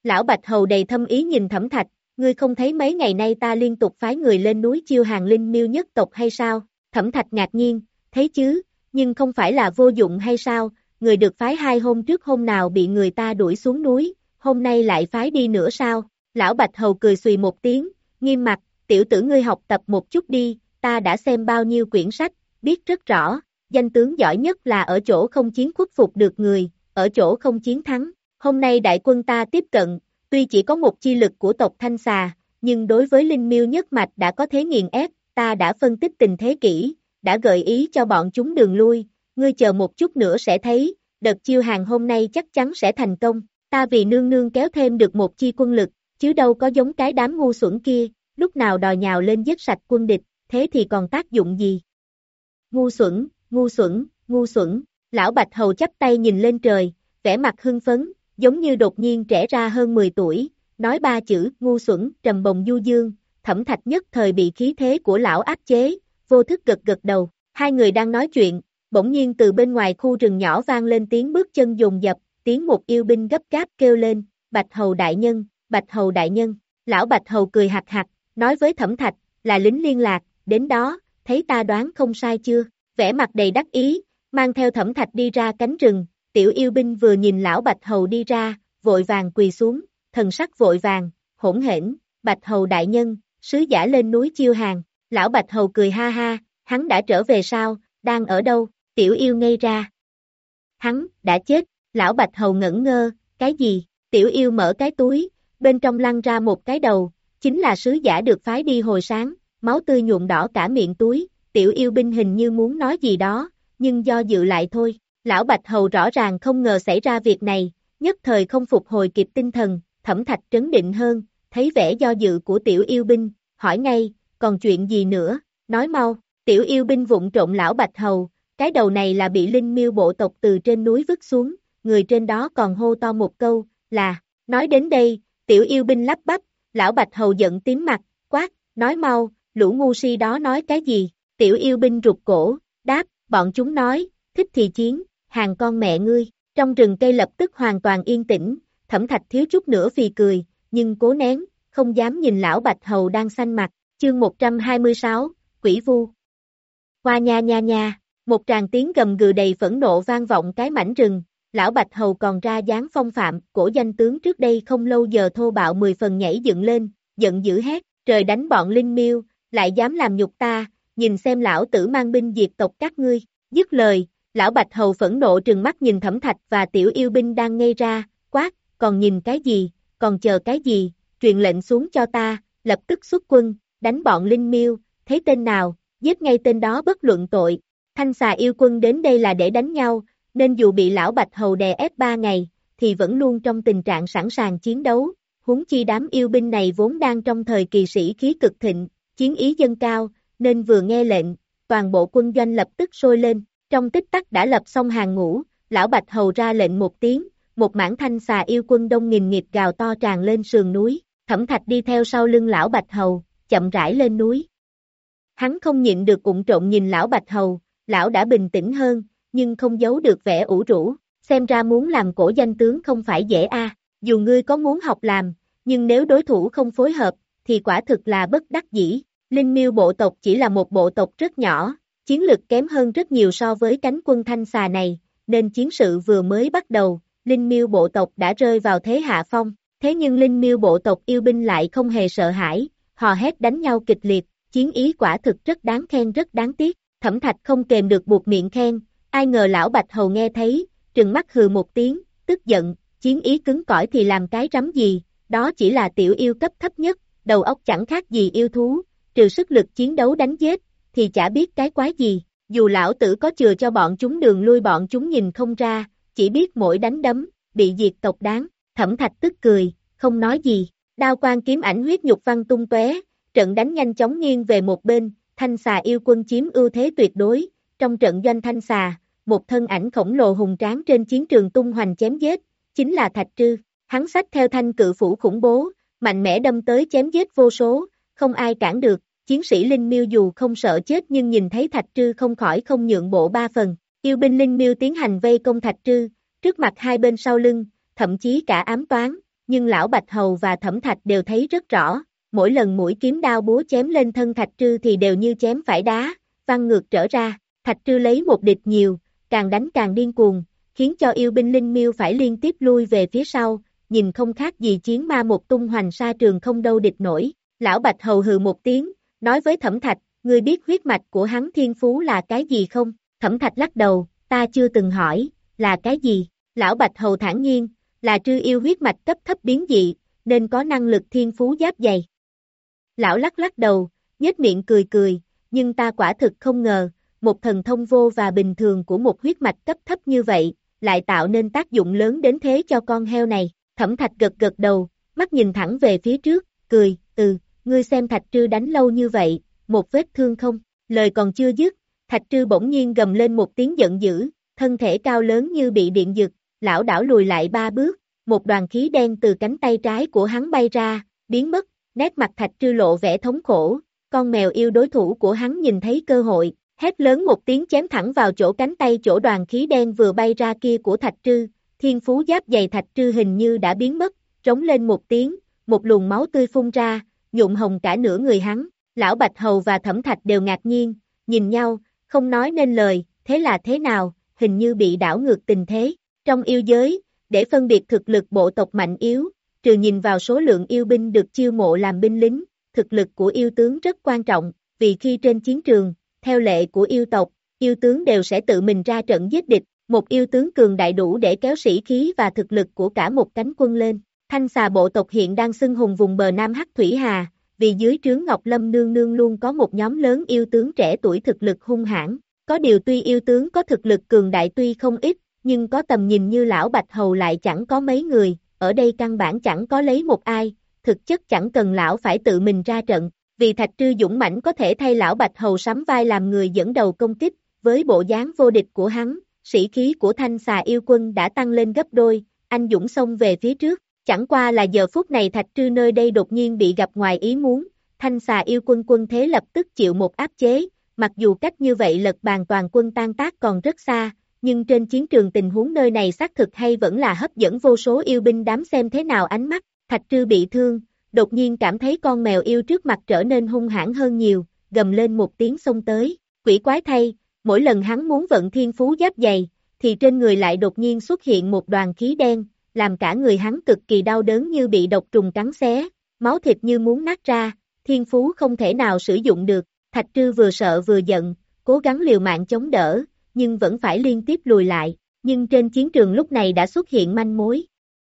Lão Bạch Hầu đầy thâm ý nhìn Thẩm Thạch, ngươi không thấy mấy ngày nay ta liên tục phái người lên núi chiêu hàng linh miêu nhất tộc hay sao? Thẩm Thạch ngạc nhiên, thấy chứ, nhưng không phải là vô dụng hay sao, người được phái hai hôm trước hôm nào bị người ta đuổi xuống núi, hôm nay lại phái đi nữa sao? Lão Bạch Hầu cười xùy một tiếng, nghiêm mặt, tiểu tử ngươi học tập một chút đi, ta đã xem bao nhiêu quyển sách, biết rất rõ, danh tướng giỏi nhất là ở chỗ không chiến khuất phục được người, ở chỗ không chiến thắng. Hôm nay đại quân ta tiếp cận, tuy chỉ có một chi lực của tộc Thanh Xà, nhưng đối với linh miêu nhất mạch đã có thế nghiền ép, ta đã phân tích tình thế kỹ, đã gợi ý cho bọn chúng đường lui, ngươi chờ một chút nữa sẽ thấy, đợt chiêu hàng hôm nay chắc chắn sẽ thành công, ta vì nương nương kéo thêm được một chi quân lực, chứ đâu có giống cái đám ngu xuẩn kia, lúc nào đòi nhào lên giết sạch quân địch, thế thì còn tác dụng gì? Ngu xuẩn, ngu xuẩn, ngu xuẩn, lão Bạch Hầu chắp tay nhìn lên trời, vẻ mặt hưng phấn, giống như đột nhiên trẻ ra hơn mười tuổi, nói ba chữ ngu xuẩn trầm bồng du dương, Thẩm Thạch nhất thời bị khí thế của lão áp chế, vô thức gật gật đầu, hai người đang nói chuyện, bỗng nhiên từ bên ngoài khu rừng nhỏ vang lên tiếng bước chân dồn dập, tiếng một yêu binh gấp gáp kêu lên, Bạch Hầu đại nhân, Bạch Hầu đại nhân, lão Bạch Hầu cười hạc hạc, nói với Thẩm Thạch, là lính liên lạc, đến đó, thấy ta đoán không sai chưa, vẻ mặt đầy đắc ý, mang theo Thẩm Thạch đi ra cánh rừng, tiểu yêu binh vừa nhìn lão Bạch Hầu đi ra, vội vàng quỳ xuống, thần sắc vội vàng, hỗn hển, Bạch Hầu đại nhân, sứ giả lên núi chiêu hàng, lão Bạch Hầu cười ha ha, hắn đã trở về sao, đang ở đâu, tiểu yêu ngây ra. Hắn, đã chết, lão Bạch Hầu ngẩn ngơ, cái gì, tiểu yêu mở cái túi, bên trong lăn ra một cái đầu, chính là sứ giả được phái đi hồi sáng, máu tươi nhuộm đỏ cả miệng túi, tiểu yêu binh hình như muốn nói gì đó, nhưng do dự lại thôi, lão Bạch Hầu rõ ràng không ngờ xảy ra việc này, nhất thời không phục hồi kịp tinh thần, Thẩm Thạch trấn định hơn, thấy vẻ do dự của tiểu yêu binh, hỏi ngay, còn chuyện gì nữa, nói mau, tiểu yêu binh vụng trộn lão Bạch Hầu, cái đầu này là bị linh miêu bộ tộc từ trên núi vứt xuống, người trên đó còn hô to một câu, là, nói đến đây, tiểu yêu binh lắp bắp, lão Bạch Hầu giận tím mặt, quát, nói mau, lũ ngu si đó nói cái gì, tiểu yêu binh rụt cổ, đáp, bọn chúng nói, thích thì chiến, hàng con mẹ ngươi, trong rừng cây lập tức hoàn toàn yên tĩnh, Thẩm Thạch thiếu chút nữa phì cười, nhưng cố nén, không dám nhìn lão Bạch Hầu đang xanh mặt, chương một trăm hai mươi sáu, Quỷ Vu. Hoa nha nha nha, một tràng tiếng gầm gừ đầy phẫn nộ vang vọng cái mảnh rừng, lão Bạch Hầu còn ra dáng phong phạm, cổ danh tướng trước đây không lâu giờ thô bạo mười phần nhảy dựng lên, giận dữ hét, trời đánh bọn linh miêu, lại dám làm nhục ta, nhìn xem lão tử mang binh diệt tộc các ngươi, dứt lời, lão Bạch Hầu phẫn nộ trừng mắt nhìn Thẩm Thạch và tiểu yêu binh đang ngây ra, quát, còn nhìn cái gì, còn chờ cái gì, truyền lệnh xuống cho ta, lập tức xuất quân, đánh bọn linh miêu, thấy tên nào, giết ngay tên đó bất luận tội, Thanh Xà yêu quân đến đây là để đánh nhau, nên dù bị lão Bạch Hầu đè ép ba ngày, thì vẫn luôn trong tình trạng sẵn sàng chiến đấu, huống chi đám yêu binh này vốn đang trong thời kỳ sĩ khí cực thịnh, chiến ý dâng cao, nên vừa nghe lệnh, toàn bộ quân doanh lập tức sôi lên, trong tích tắc đã lập xong hàng ngũ, lão Bạch Hầu ra lệnh một tiếng, một mảng Thanh Xà yêu quân đông nghìn nghịt gào to tràn lên sườn núi, Thẩm Thạch đi theo sau lưng lão Bạch Hầu, chậm rãi lên núi. Hắn không nhịn được ụng trộn nhìn lão Bạch Hầu, lão đã bình tĩnh hơn, nhưng không giấu được vẻ ủ rũ, xem ra muốn làm cổ danh tướng không phải dễ a. Dù ngươi có muốn học làm, nhưng nếu đối thủ không phối hợp, thì quả thực là bất đắc dĩ. Linh miêu bộ tộc chỉ là một bộ tộc rất nhỏ, chiến lực kém hơn rất nhiều so với cánh quân Thanh Xà này, nên chiến sự vừa mới bắt đầu, Linh miêu bộ tộc đã rơi vào thế hạ phong. Thế nhưng Linh miêu bộ tộc yêu binh lại không hề sợ hãi, hò hét đánh nhau kịch liệt, chiến ý quả thực rất đáng khen rất đáng tiếc. Thẩm Thạch không kềm được buột miệng khen, ai ngờ lão Bạch Hầu nghe thấy, trừng mắt hừ một tiếng, tức giận, chiến ý cứng cỏi thì làm cái rắm gì, đó chỉ là tiểu yêu cấp thấp nhất, đầu óc chẳng khác gì yêu thú, trừ sức lực chiến đấu đánh giết, thì chả biết cái quái gì, dù lão tử có chừa cho bọn chúng đường lui bọn chúng nhìn không ra, chỉ biết mỗi đánh đấm, bị diệt tộc đáng, Thẩm Thạch tức cười, không nói gì, đao quang kiếm ảnh huyết nhục văng tung tóe, trận đánh nhanh chóng nghiêng về một bên, Thanh Xà yêu quân chiếm ưu thế tuyệt đối, trong trận doanh Thanh Xà, một thân ảnh khổng lồ hùng tráng trên chiến trường tung hoành chém giết, chính là Thạch Trư, hắn xách theo thanh cự phủ khủng bố, mạnh mẽ đâm tới chém giết vô số, không ai cản được, chiến sĩ Linh Miêu dù không sợ chết nhưng nhìn thấy Thạch Trư không khỏi không nhượng bộ ba phần, yêu binh Linh Miêu tiến hành vây công Thạch Trư, trước mặt hai bên sau lưng, thậm chí cả ám toán, nhưng lão Bạch Hầu và Thẩm Thạch đều thấy rất rõ, mỗi lần mũi kiếm đao búa chém lên thân Thạch Trư thì đều như chém phải đá, văng ngược trở ra, Thạch Trư lấy một địch nhiều, càng đánh càng điên cuồng, khiến cho yêu binh Linh Miêu phải liên tiếp lui về phía sau, nhìn không khác gì chiến ma một tung hoành sa trường không đâu địch nổi. Lão Bạch Hầu hừ một tiếng, nói với Thẩm Thạch, ngươi biết huyết mạch của hắn thiên phú là cái gì không? Thẩm Thạch lắc đầu, ta chưa từng hỏi, là cái gì? Lão Bạch Hầu thản nhiên, là trư yêu huyết mạch cấp thấp biến dị, nên có năng lực thiên phú giáp dày. Lão lắc lắc đầu, nhếch miệng cười cười, nhưng ta quả thực không ngờ, một thần thông vô và bình thường của một huyết mạch cấp thấp như vậy, lại tạo nên tác dụng lớn đến thế cho con heo này. Thẩm Thạch gật gật đầu, mắt nhìn thẳng về phía trước, cười, ừ, ngươi xem Thạch Trư đánh lâu như vậy, một vết thương không? Lời còn chưa dứt, Thạch Trư bỗng nhiên gầm lên một tiếng giận dữ, thân thể cao lớn như bị điện giật, lão đảo lùi lại ba bước, một đoàn khí đen từ cánh tay trái của hắn bay ra, biến mất, nét mặt Thạch Trư lộ vẻ thống khổ, con mèo yêu đối thủ của hắn nhìn thấy cơ hội, hét lớn một tiếng chém thẳng vào chỗ cánh tay chỗ đoàn khí đen vừa bay ra kia của Thạch Trư, thiên phú giáp dày Thạch Trư hình như đã biến mất, trống lên một tiếng, một luồng máu tươi phun ra, nhuộm hồng cả nửa người hắn, lão Bạch Hầu và Thẩm Thạch đều ngạc nhiên, nhìn nhau, không nói nên lời, thế là thế nào, hình như bị đảo ngược tình thế, trong yêu giới, để phân biệt thực lực bộ tộc mạnh yếu, trừ nhìn vào số lượng yêu binh được chiêu mộ làm binh lính, thực lực của yêu tướng rất quan trọng, vì khi trên chiến trường, theo lệ của yêu tộc, yêu tướng đều sẽ tự mình ra trận giết địch, một yêu tướng cường đại đủ để kéo sĩ khí và thực lực của cả một cánh quân lên. Thanh xà bộ tộc hiện đang xưng hùng vùng bờ Nam Hắc Thủy Hà, vì dưới trướng Ngọc Lâm Nương Nương luôn có một nhóm lớn yêu tướng trẻ tuổi thực lực hung hãn, có điều tuy yêu tướng có thực lực cường đại tuy không ít, nhưng có tầm nhìn như lão Bạch Hầu lại chẳng có mấy người, ở đây căn bản chẳng có lấy một ai, thực chất chẳng cần lão phải tự mình ra trận, vì Thạch Trư dũng mãnh có thể thay lão Bạch Hầu sắm vai làm người dẫn đầu công kích, với bộ dáng vô địch của hắn, sĩ khí của thanh xà yêu quân đã tăng lên gấp đôi, anh dũng xông về phía trước, chẳng qua là giờ phút này Thạch Trư nơi đây đột nhiên bị gặp ngoài ý muốn, thanh xà yêu quân quân thế lập tức chịu một áp chế, mặc dù cách như vậy lật bàn toàn quân tan tác còn rất xa, nhưng trên chiến trường tình huống nơi này xác thực hay vẫn là hấp dẫn vô số yêu binh đám xem thế nào ánh mắt, Thạch Trư bị thương, đột nhiên cảm thấy con mèo yêu trước mặt trở nên hung hãn hơn nhiều, gầm lên một tiếng xông tới, quỷ quái thay, mỗi lần hắn muốn vận thiên phú giáp dày, thì trên người lại đột nhiên xuất hiện một đoàn khí đen, làm cả người hắn cực kỳ đau đớn như bị độc trùng cắn xé, máu thịt như muốn nát ra, thiên phú không thể nào sử dụng được, Thạch Trư vừa sợ vừa giận, cố gắng liều mạng chống đỡ, nhưng vẫn phải liên tiếp lùi lại, nhưng trên chiến trường lúc này đã xuất hiện manh mối.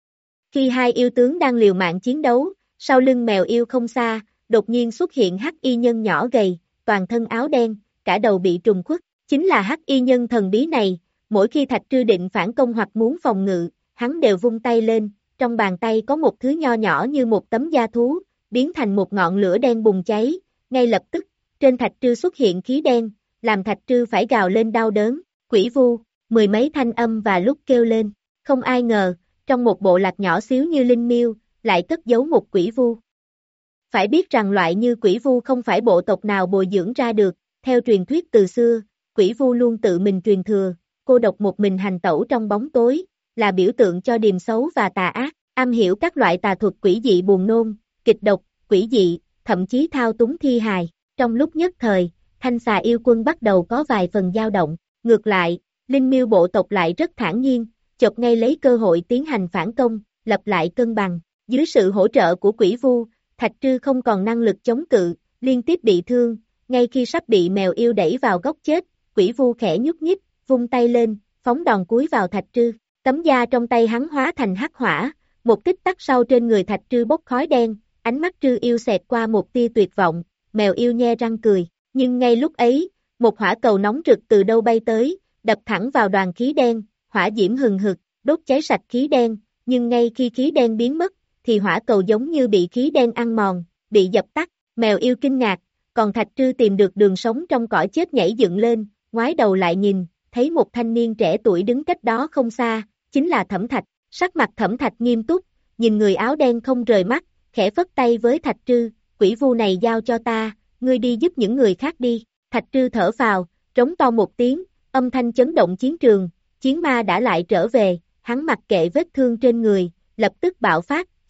Khi hai yêu tướng đang liều mạng chiến đấu, sau lưng mèo yêu không xa, đột nhiên xuất hiện hắc y nhân nhỏ gầy, toàn thân áo đen, cả đầu bị trùng khuất, chính là hắc y nhân thần bí này, mỗi khi Thạch Trư định phản công hoặc muốn phòng ngự, hắn đều vung tay lên, trong bàn tay có một thứ nho nhỏ như một tấm da thú, biến thành một ngọn lửa đen bùng cháy, ngay lập tức, trên Thạch Trư xuất hiện khí đen, làm Thạch Trư phải gào lên đau đớn, quỷ vu, mười mấy thanh âm và lúc kêu lên, không ai ngờ, trong một bộ lạc nhỏ xíu như Linh Miêu, lại cất giấu một quỷ vu. Phải biết rằng loại như quỷ vu không phải bộ tộc nào bồi dưỡng ra được, theo truyền thuyết từ xưa, quỷ vu luôn tự mình truyền thừa, cô độc một mình hành tẩu trong bóng tối, là biểu tượng cho điềm xấu và tà ác, am hiểu các loại tà thuật quỷ dị buồn nôn, kịch độc, quỷ dị, thậm chí thao túng thi hài. Trong lúc nhất thời, thanh xà yêu quân bắt đầu có vài phần dao động, ngược lại, Linh Miêu bộ tộc lại rất thản nhiên, chộp ngay lấy cơ hội tiến hành phản công, lập lại cân bằng. Dưới sự hỗ trợ của quỷ vu, Thạch Trư không còn năng lực chống cự, liên tiếp bị thương, ngay khi sắp bị mèo yêu đẩy vào góc chết, quỷ vu khẽ nhúc nhích, vung tay lên, phóng đòn cuối vào Thạch Trư. Tấm da trong tay hắn hóa thành hắc hỏa, một tích tắc sau trên người Thạch Trư bốc khói đen, ánh mắt Trư yêu xẹt qua một tia tuyệt vọng, mèo yêu nhe răng cười, nhưng ngay lúc ấy, một hỏa cầu nóng rực từ đâu bay tới, đập thẳng vào đoàn khí đen, hỏa diễm hừng hực, đốt cháy sạch khí đen, nhưng ngay khi khí đen biến mất, thì hỏa cầu giống như bị khí đen ăn mòn, bị dập tắt, mèo yêu kinh ngạc, còn Thạch Trư tìm được đường sống trong cõi chết nhảy dựng lên, ngoái đầu lại nhìn, thấy một thanh niên trẻ tuổi đứng cách đó không xa, chính là Thẩm Thạch, sắc mặt Thẩm Thạch nghiêm túc, nhìn người áo đen không rời mắt, khẽ phất tay với Thạch Trư, quỷ vu này giao cho ta, ngươi đi giúp những người khác đi, Thạch Trư thở phào, trống to một tiếng, âm thanh chấn động chiến trường, chiến ma đã lại trở về, hắn mặc kệ vết thương trên người, lập tức bạo phát,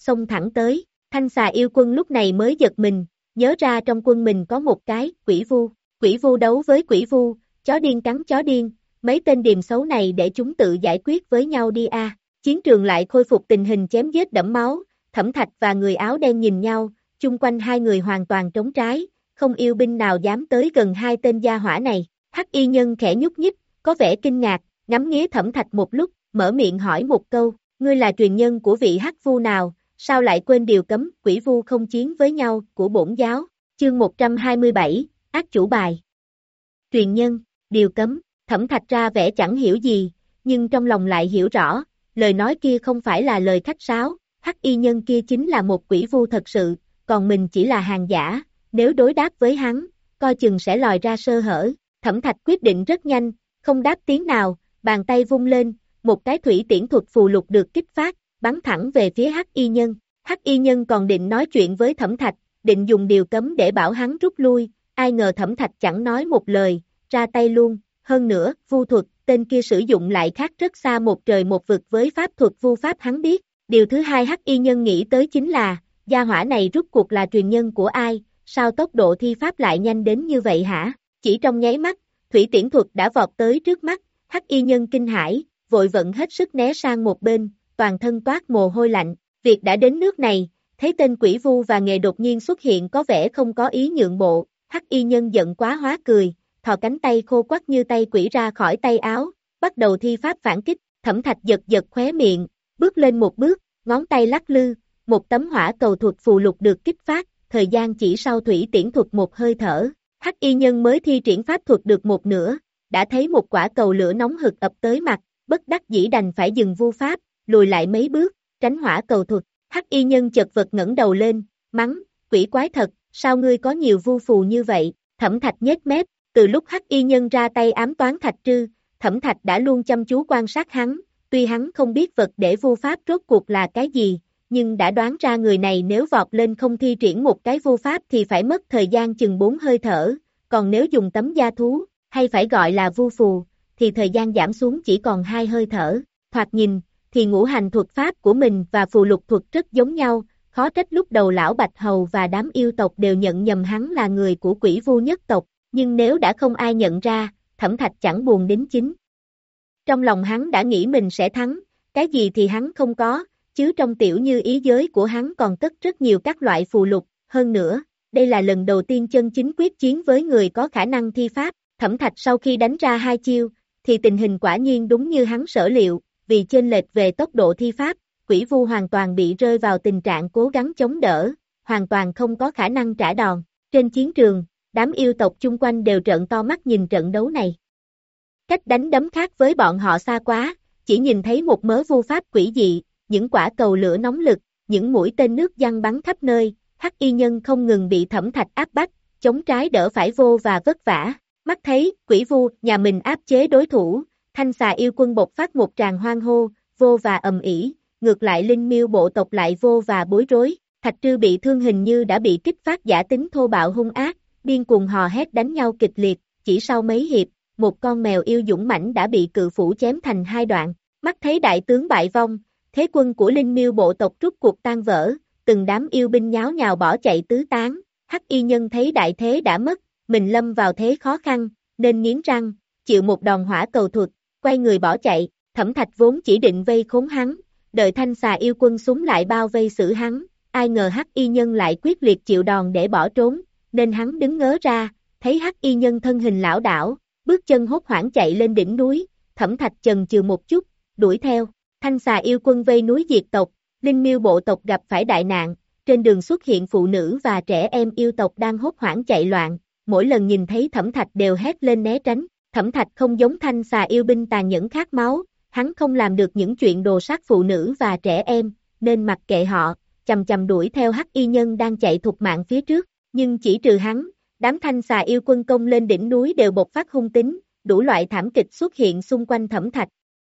xông thẳng tới. Thanh xà yêu quân lúc này mới giật mình, nhớ ra trong quân mình có một cái quỷ vu. Quỷ vu đấu với quỷ vu, chó điên cắn chó điên, mấy tên điềm xấu này để chúng tự giải quyết với nhau đi a. Chiến trường lại khôi phục tình hình chém giết đẫm máu, Thẩm Thạch và người áo đen nhìn nhau, chung quanh hai người hoàn toàn trống trái, không yêu binh nào dám tới gần hai tên gia hỏa này. Hắc y nhân khẽ nhúc nhích, có vẻ kinh ngạc, ngắm nghía Thẩm Thạch một lúc, mở miệng hỏi một câu, ngươi là truyền nhân của vị hắc vu nào, sao lại quên điều cấm quỷ vu không chiến với nhau của bổn giáo. Chương một trăm hai mươi bảy, ác chủ bài. Truyền nhân, điều cấm, Thẩm Thạch ra vẻ chẳng hiểu gì, nhưng trong lòng lại hiểu rõ, lời nói kia không phải là lời khách sáo, hắc y nhân kia chính là một quỷ vu thật sự, còn mình chỉ là hàng giả, nếu đối đáp với hắn, coi chừng sẽ lòi ra sơ hở. Thẩm Thạch quyết định rất nhanh, không đáp tiếng nào, bàn tay vung lên, một cái thủy tiễn thuật phù lục được kích phát, bắn thẳng về phía hắc y nhân. Hắc y nhân còn định nói chuyện với Thẩm Thạch, định dùng điều cấm để bảo hắn rút lui, ai ngờ Thẩm Thạch chẳng nói một lời, ra tay luôn, hơn nữa, vu thuật, tên kia sử dụng lại khác rất xa một trời một vực với pháp thuật vu pháp hắn biết. Điều thứ hai hắc y nhân nghĩ tới chính là, gia hỏa này rút cuộc là truyền nhân của ai, sao tốc độ thi pháp lại nhanh đến như vậy hả? Chỉ trong nháy mắt, thủy tiễn thuật đã vọt tới trước mắt, hắc y nhân kinh hãi, vội vận hết sức né sang một bên, toàn thân toát mồ hôi lạnh. Việc đã đến nước này, thấy tên quỷ vu và nghề đột nhiên xuất hiện có vẻ không có ý nhượng bộ, hắc y nhân giận quá hóa cười, thò cánh tay khô quắc như tay quỷ ra khỏi tay áo, bắt đầu thi pháp phản kích. Thẩm Thạch giật giật khóe miệng, bước lên một bước, ngón tay lắc lư, một tấm hỏa cầu thuật phù lục được kích phát, thời gian chỉ sau thủy tiễn thuật một hơi thở, hắc y nhân mới thi triển pháp thuật được một nửa, đã thấy một quả cầu lửa nóng hực ập tới mặt, bất đắc dĩ đành phải dừng vu pháp, lùi lại mấy bước, tránh hỏa cầu thuật. Hắc y nhân chật vật ngẩng đầu lên, mắng, quỷ quái thật, sao ngươi có nhiều vu phù như vậy? Thẩm Thạch nhếch mép, từ lúc hắc y nhân ra tay ám toán Thạch Trư, Thẩm Thạch đã luôn chăm chú quan sát hắn, tuy hắn không biết vật để vu pháp rốt cuộc là cái gì, nhưng đã đoán ra người này nếu vọt lên không thi triển một cái vu pháp thì phải mất thời gian chừng bốn hơi thở, còn nếu dùng tấm da thú, hay phải gọi là vu phù, thì thời gian giảm xuống chỉ còn hai hơi thở. Thoạt nhìn, thì ngũ hành thuật pháp của mình và phù lục thuật rất giống nhau, khó trách lúc đầu lão Bạch Hầu và đám yêu tộc đều nhận nhầm hắn là người của quỷ vu nhất tộc, nhưng nếu đã không ai nhận ra, Thẩm Thạch chẳng buồn đính chính. Trong lòng hắn đã nghĩ mình sẽ thắng, cái gì thì hắn không có, chứ trong tiểu như ý giới của hắn còn cất rất nhiều các loại phù lục, hơn nữa, đây là lần đầu tiên chân chính quyết chiến với người có khả năng thi pháp. Thẩm Thạch sau khi đánh ra hai chiêu, thì tình hình quả nhiên đúng như hắn sở liệu, vì chênh lệch về tốc độ thi pháp, quỷ vu hoàn toàn bị rơi vào tình trạng cố gắng chống đỡ, hoàn toàn không có khả năng trả đòn. Trên chiến trường, đám yêu tộc chung quanh đều trợn to mắt nhìn trận đấu này. Cách đánh đấm khác với bọn họ xa quá, chỉ nhìn thấy một mớ vu pháp quỷ dị, những quả cầu lửa nóng lực, những mũi tên nước giăng bắn khắp nơi, hắc y nhân không ngừng bị Thẩm Thạch áp bách, chống trái đỡ phải vô và vất vả. Mắt thấy, quỷ vu, nhà mình áp chế đối thủ, thanh xà yêu quân bộc phát một tràng hoang hô, vô và ầm ĩ, ngược lại linh miêu bộ tộc lại vô và bối rối. Thạch Trư bị thương hình như đã bị kích phát giả tính thô bạo hung ác, điên cuồng hò hét đánh nhau kịch liệt, chỉ sau mấy hiệp, một con mèo yêu dũng mãnh đã bị cự phủ chém thành hai đoạn. Mắt thấy đại tướng bại vong, thế quân của linh miêu bộ tộc rút cuộc tan vỡ, từng đám yêu binh nháo nhào bỏ chạy tứ tán. Hắc y nhân thấy đại thế đã mất, mình lâm vào thế khó khăn, nên nghiến răng, chịu một đòn hỏa cầu thuật, quay người bỏ chạy. Thẩm Thạch vốn chỉ định vây khốn hắn, đợi thanh xà yêu quân súng lại bao vây xử hắn, ai ngờ hắc y nhân lại quyết liệt chịu đòn để bỏ trốn, nên hắn đứng ngớ ra, thấy hắc y nhân thân hình lão đảo, bước chân hốt hoảng chạy lên đỉnh núi. Thẩm Thạch chần chừ một chút, đuổi theo. Thanh xà yêu quân vây núi diệt tộc, linh miêu bộ tộc gặp phải đại nạn, trên đường xuất hiện phụ nữ và trẻ em yêu tộc đang hốt hoảng chạy loạn, mỗi lần nhìn thấy Thẩm Thạch đều hét lên né tránh. Thẩm Thạch không giống thanh xà yêu binh tàn nhẫn khát máu, hắn không làm được những chuyện đồ sát phụ nữ và trẻ em, nên mặc kệ họ, chầm chầm đuổi theo hắc y nhân đang chạy thục mạng phía trước, nhưng chỉ trừ hắn, đám thanh xà yêu quân công lên đỉnh núi đều bộc phát hung tính, đủ loại thảm kịch xuất hiện xung quanh Thẩm Thạch.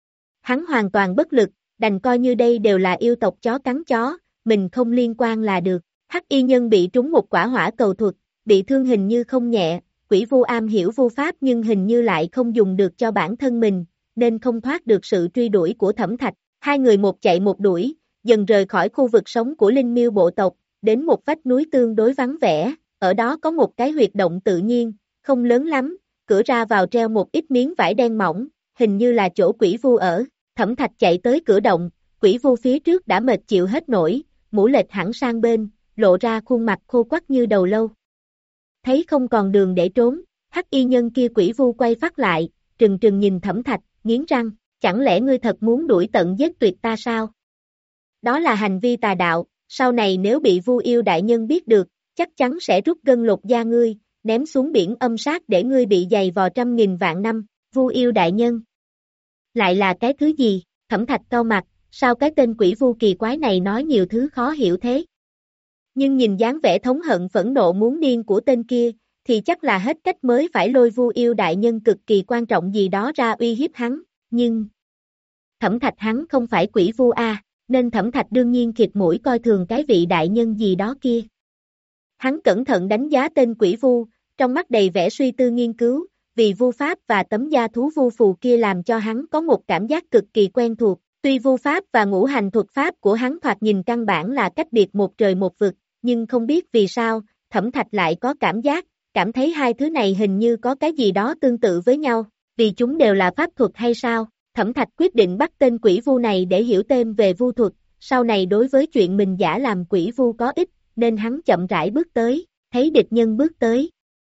Hắn hoàn toàn bất lực, đành coi như đây đều là yêu tộc chó cắn chó, mình không liên quan là được. Hắc y nhân bị trúng một quả hỏa cầu thuật, bị thương hình như không nhẹ, quỷ vu am hiểu vu pháp nhưng hình như lại không dùng được cho bản thân mình, nên không thoát được sự truy đuổi của Thẩm Thạch. Hai người một chạy một đuổi, dần rời khỏi khu vực sống của linh miêu bộ tộc, đến một vách núi tương đối vắng vẻ, ở đó có một cái huyệt động tự nhiên, không lớn lắm, cửa ra vào treo một ít miếng vải đen mỏng, hình như là chỗ quỷ vu ở. Thẩm Thạch chạy tới cửa động, quỷ vu phía trước đã mệt chịu hết nổi, mũ lệch hẳn sang bên, lộ ra khuôn mặt khô quắt như đầu lâu. Thấy không còn đường để trốn, hắc y nhân kia quỷ vu quay phát lại, trừng trừng nhìn Thẩm Thạch, nghiến răng, chẳng lẽ ngươi thật muốn đuổi tận giết tuyệt ta sao? Đó là hành vi tà đạo, sau này nếu bị Vu Yêu đại nhân biết được, chắc chắn sẽ rút gân lột da ngươi, ném xuống biển âm sát để ngươi bị dày vò trăm nghìn vạn năm. Vu Yêu đại nhân lại là cái thứ gì? Thẩm Thạch cau mặt, sao cái tên quỷ vu kỳ quái này nói nhiều thứ khó hiểu thế? Nhưng nhìn dáng vẻ thống hận phẫn nộ muốn điên của tên kia, thì chắc là hết cách mới phải lôi Vu Yêu đại nhân cực kỳ quan trọng gì đó ra uy hiếp hắn, nhưng Thẩm Thạch hắn không phải quỷ vu a, nên Thẩm Thạch đương nhiên khịt mũi coi thường cái vị đại nhân gì đó kia. Hắn cẩn thận đánh giá tên quỷ vu, trong mắt đầy vẻ suy tư nghiên cứu, vì vu pháp và tấm da thú vu phù kia làm cho hắn có một cảm giác cực kỳ quen thuộc, tuy vu pháp và ngũ hành thuật pháp của hắn thoạt nhìn căn bản là cách biệt một trời một vực, nhưng không biết vì sao, Thẩm Thạch lại có cảm giác, cảm thấy hai thứ này hình như có cái gì đó tương tự với nhau, vì chúng đều là pháp thuật hay sao? Thẩm Thạch quyết định bắt tên quỷ vu này để hiểu thêm về vu thuật, sau này đối với chuyện mình giả làm quỷ vu có ích, nên hắn chậm rãi bước tới, thấy địch nhân bước tới.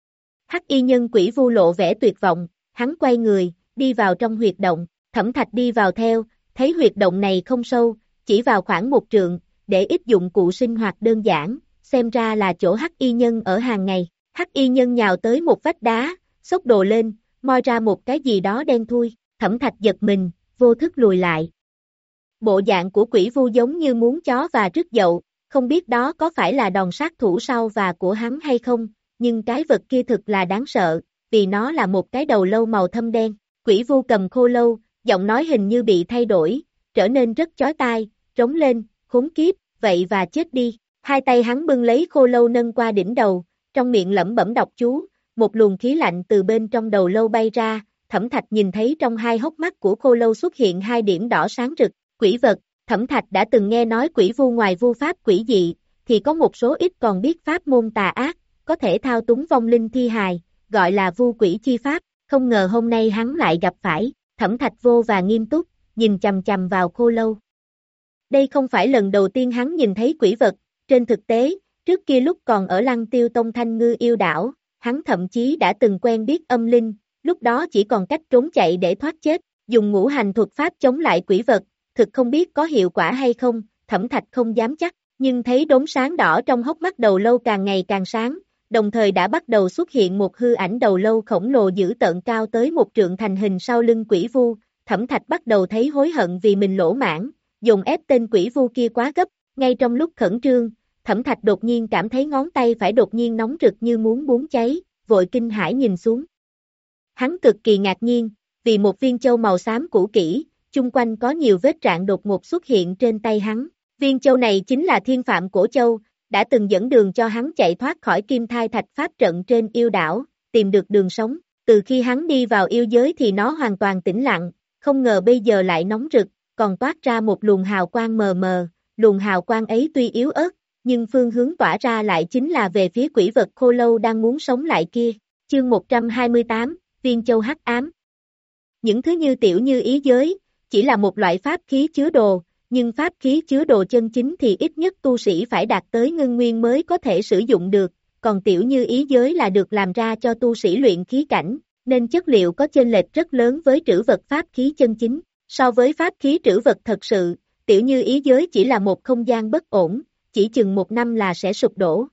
Hắc y nhân quỷ vu lộ vẻ tuyệt vọng, hắn quay người, đi vào trong huyệt động, Thẩm Thạch đi vào theo, thấy huyệt động này không sâu, chỉ vào khoảng một trượng, để ít dụng cụ sinh hoạt đơn giản, xem ra là chỗ hắc y nhân ở hàng ngày. Hắc y nhân nhào tới một vách đá, xốc đồ lên, moi ra một cái gì đó đen thui, Thẩm Thạch giật mình, vô thức lùi lại. Bộ dạng của quỷ vu giống như muốn chó và rứt dậu, không biết đó có phải là đòn sát thủ sau và của hắn hay không, nhưng cái vật kia thực là đáng sợ, vì nó là một cái đầu lâu màu thâm đen. Quỷ vu cầm khô lâu, giọng nói hình như bị thay đổi, trở nên rất chói tai, trống lên, khốn kiếp, vậy và chết đi. Hai tay hắn bưng lấy khô lâu nâng qua đỉnh đầu, trong miệng lẩm bẩm đọc chú, một luồng khí lạnh từ bên trong đầu lâu bay ra, Thẩm Thạch nhìn thấy trong hai hốc mắt của khô lâu xuất hiện hai điểm đỏ sáng rực, quỷ vật. Thẩm Thạch đã từng nghe nói quỷ vu ngoài vu pháp quỷ dị, thì có một số ít còn biết pháp môn tà ác, có thể thao túng vong linh thi hài, gọi là vu quỷ chi pháp, không ngờ hôm nay hắn lại gặp phải. Thẩm Thạch vô và nghiêm túc, nhìn chằm chằm vào khô lâu. Đây không phải lần đầu tiên hắn nhìn thấy quỷ vật, trên thực tế, trước kia lúc còn ở Lăng Tiêu Tông Thanh Ngư yêu đảo, hắn thậm chí đã từng quen biết âm linh, lúc đó chỉ còn cách trốn chạy để thoát chết, dùng ngũ hành thuật pháp chống lại quỷ vật, thực không biết có hiệu quả hay không, Thẩm Thạch không dám chắc, nhưng thấy đốm sáng đỏ trong hốc mắt đầu lâu càng ngày càng sáng, đồng thời đã bắt đầu xuất hiện một hư ảnh đầu lâu khổng lồ dữ tợn cao tới một trượng thành hình sau lưng quỷ vu, Thẩm Thạch bắt đầu thấy hối hận vì mình lỗ mãng, dồn ép tên quỷ vu kia quá gấp, ngay trong lúc khẩn trương, Thẩm Thạch đột nhiên cảm thấy ngón tay phải đột nhiên nóng rực như muốn búng cháy, vội kinh hãi nhìn xuống. Hắn cực kỳ ngạc nhiên, vì một viên châu màu xám cũ kỹ, chung quanh có nhiều vết rạn đột ngột xuất hiện trên tay hắn. Viên châu này chính là thiên phạm cổ châu, đã từng dẫn đường cho hắn chạy thoát khỏi kim thai thạch pháp trận trên yêu đảo, tìm được đường sống. Từ khi hắn đi vào yêu giới thì nó hoàn toàn tĩnh lặng, không ngờ bây giờ lại nóng rực, còn toát ra một luồng hào quang mờ mờ. Luồng hào quang ấy tuy yếu ớt, nhưng phương hướng tỏa ra lại chính là về phía quỷ vật khô lâu đang muốn sống lại kia. Chương một trăm hai mươi tám, Viên Châu Hắc Ám. Những thứ như tiểu như ý giới, chỉ là một loại pháp khí chứa đồ, nhưng pháp khí chứa đồ chân chính thì ít nhất tu sĩ phải đạt tới ngưng nguyên mới có thể sử dụng được, còn tiểu như ý giới là được làm ra cho tu sĩ luyện khí cảnh, nên chất liệu có chênh lệch rất lớn với trữ vật pháp khí chân chính. So với pháp khí trữ vật thật sự, tiểu như ý giới chỉ là một không gian bất ổn, chỉ chừng một năm là sẽ sụp đổ.